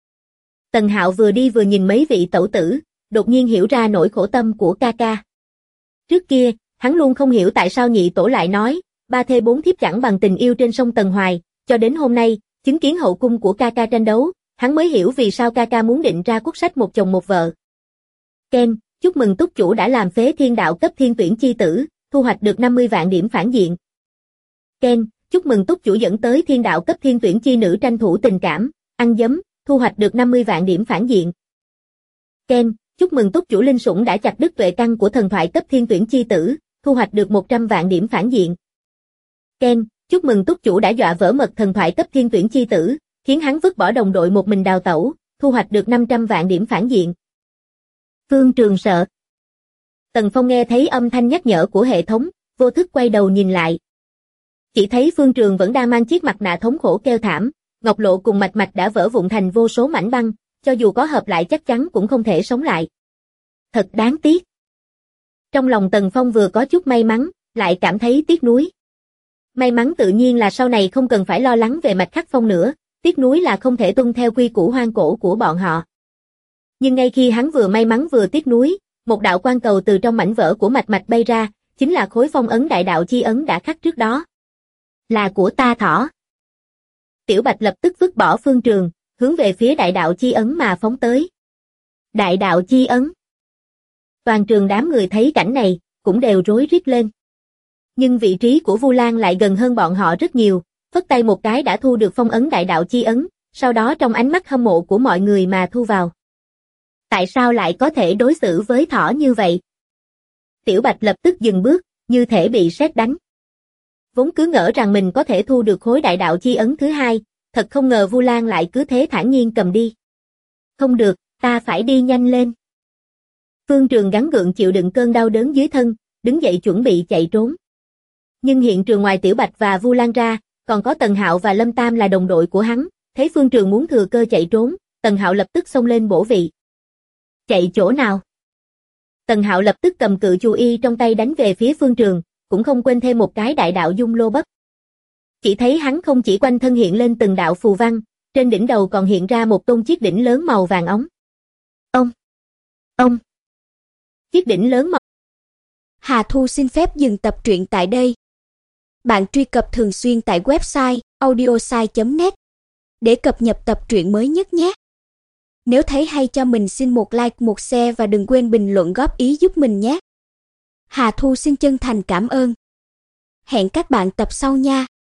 Tần Hạo vừa đi vừa nhìn mấy vị tẩu tử, đột nhiên hiểu ra nỗi khổ tâm của ca ca. Trước kia, hắn luôn không hiểu tại sao nhị tổ lại nói, 3 thê 4 thiếp chẳng bằng tình yêu trên sông Tần Hoài, cho đến hôm nay, chứng kiến hậu cung của ca ca tranh đấu, hắn mới hiểu vì sao ca ca muốn định ra quốc sách một chồng một vợ. Ken, chúc mừng túc chủ đã làm phế thiên đạo cấp thiên tuyển chi tử, thu hoạch được 50 vạn điểm phản diện. Ken, chúc mừng túc chủ dẫn tới thiên đạo cấp thiên tuyển chi nữ tranh thủ tình cảm, ăn dấm, thu hoạch được 50 vạn điểm phản diện. Ken, chúc mừng túc chủ linh sủng đã chặt đứt tuệ căn của thần thoại cấp thiên tuyển chi tử, thu hoạch được 100 vạn điểm phản diện. Ken, chúc mừng túc chủ đã dọa vỡ mật thần thoại cấp thiên tuyển chi tử, khiến hắn vứt bỏ đồng đội một mình đào tẩu, thu hoạch được 500 vạn điểm phản diện. Phương Trường sợ. Tần Phong nghe thấy âm thanh nhắc nhở của hệ thống, vô thức quay đầu nhìn lại. Chỉ thấy Phương Trường vẫn đang mang chiếc mặt nạ thống khổ kêu thảm, Ngọc Lộ cùng mạch mạch đã vỡ vụn thành vô số mảnh băng, cho dù có hợp lại chắc chắn cũng không thể sống lại. Thật đáng tiếc. Trong lòng Tần Phong vừa có chút may mắn, lại cảm thấy tiếc nuối. May mắn tự nhiên là sau này không cần phải lo lắng về Mạch Khắc Phong nữa, tiếc nuối là không thể tuân theo quy củ hoang cổ của bọn họ. Nhưng ngay khi hắn vừa may mắn vừa tiếc nuối, một đạo quang cầu từ trong mảnh vỡ của mạch mạch bay ra, chính là khối phong ấn đại đạo chi ấn đã khắc trước đó. Là của ta thỏ. Tiểu Bạch lập tức vứt bỏ Phương Trường, hướng về phía đại đạo chi ấn mà phóng tới. Đại đạo chi ấn. Toàn trường đám người thấy cảnh này, cũng đều rối rít lên. Nhưng vị trí của Vu Lan lại gần hơn bọn họ rất nhiều, phất tay một cái đã thu được phong ấn đại đạo chi ấn, sau đó trong ánh mắt hâm mộ của mọi người mà thu vào. Tại sao lại có thể đối xử với thỏ như vậy? Tiểu Bạch lập tức dừng bước, như thể bị sét đánh. Vốn cứ ngỡ rằng mình có thể thu được khối đại đạo chi ấn thứ hai, thật không ngờ Vu Lan lại cứ thế thản nhiên cầm đi. Không được, ta phải đi nhanh lên. Phương Trường gắng gượng chịu đựng cơn đau đớn dưới thân, đứng dậy chuẩn bị chạy trốn. Nhưng hiện trường ngoài Tiểu Bạch và Vu Lan ra, còn có Tần Hạo và Lâm Tam là đồng đội của hắn, thấy Phương Trường muốn thừa cơ chạy trốn, Tần Hạo lập tức xông lên bổ vị. Chạy chỗ nào? Tần Hạo lập tức cầm cự chù y trong tay đánh về phía Phương Trường, cũng không quên thêm một cái đại đạo dung lô bất. Chỉ thấy hắn không chỉ quanh thân hiện lên từng đạo phù văn, trên đỉnh đầu còn hiện ra một tôn chiếc đỉnh lớn màu vàng óng. Ông. Chiếc đỉnh lớn màu. Hà Thu xin phép dừng tập truyện tại đây. Bạn truy cập thường xuyên tại website audiosai.net để cập nhật tập truyện mới nhất nhé. Nếu thấy hay cho mình xin một like, một share và đừng quên bình luận góp ý giúp mình nhé. Hà Thu xin chân thành cảm ơn. Hẹn các bạn tập sau nha.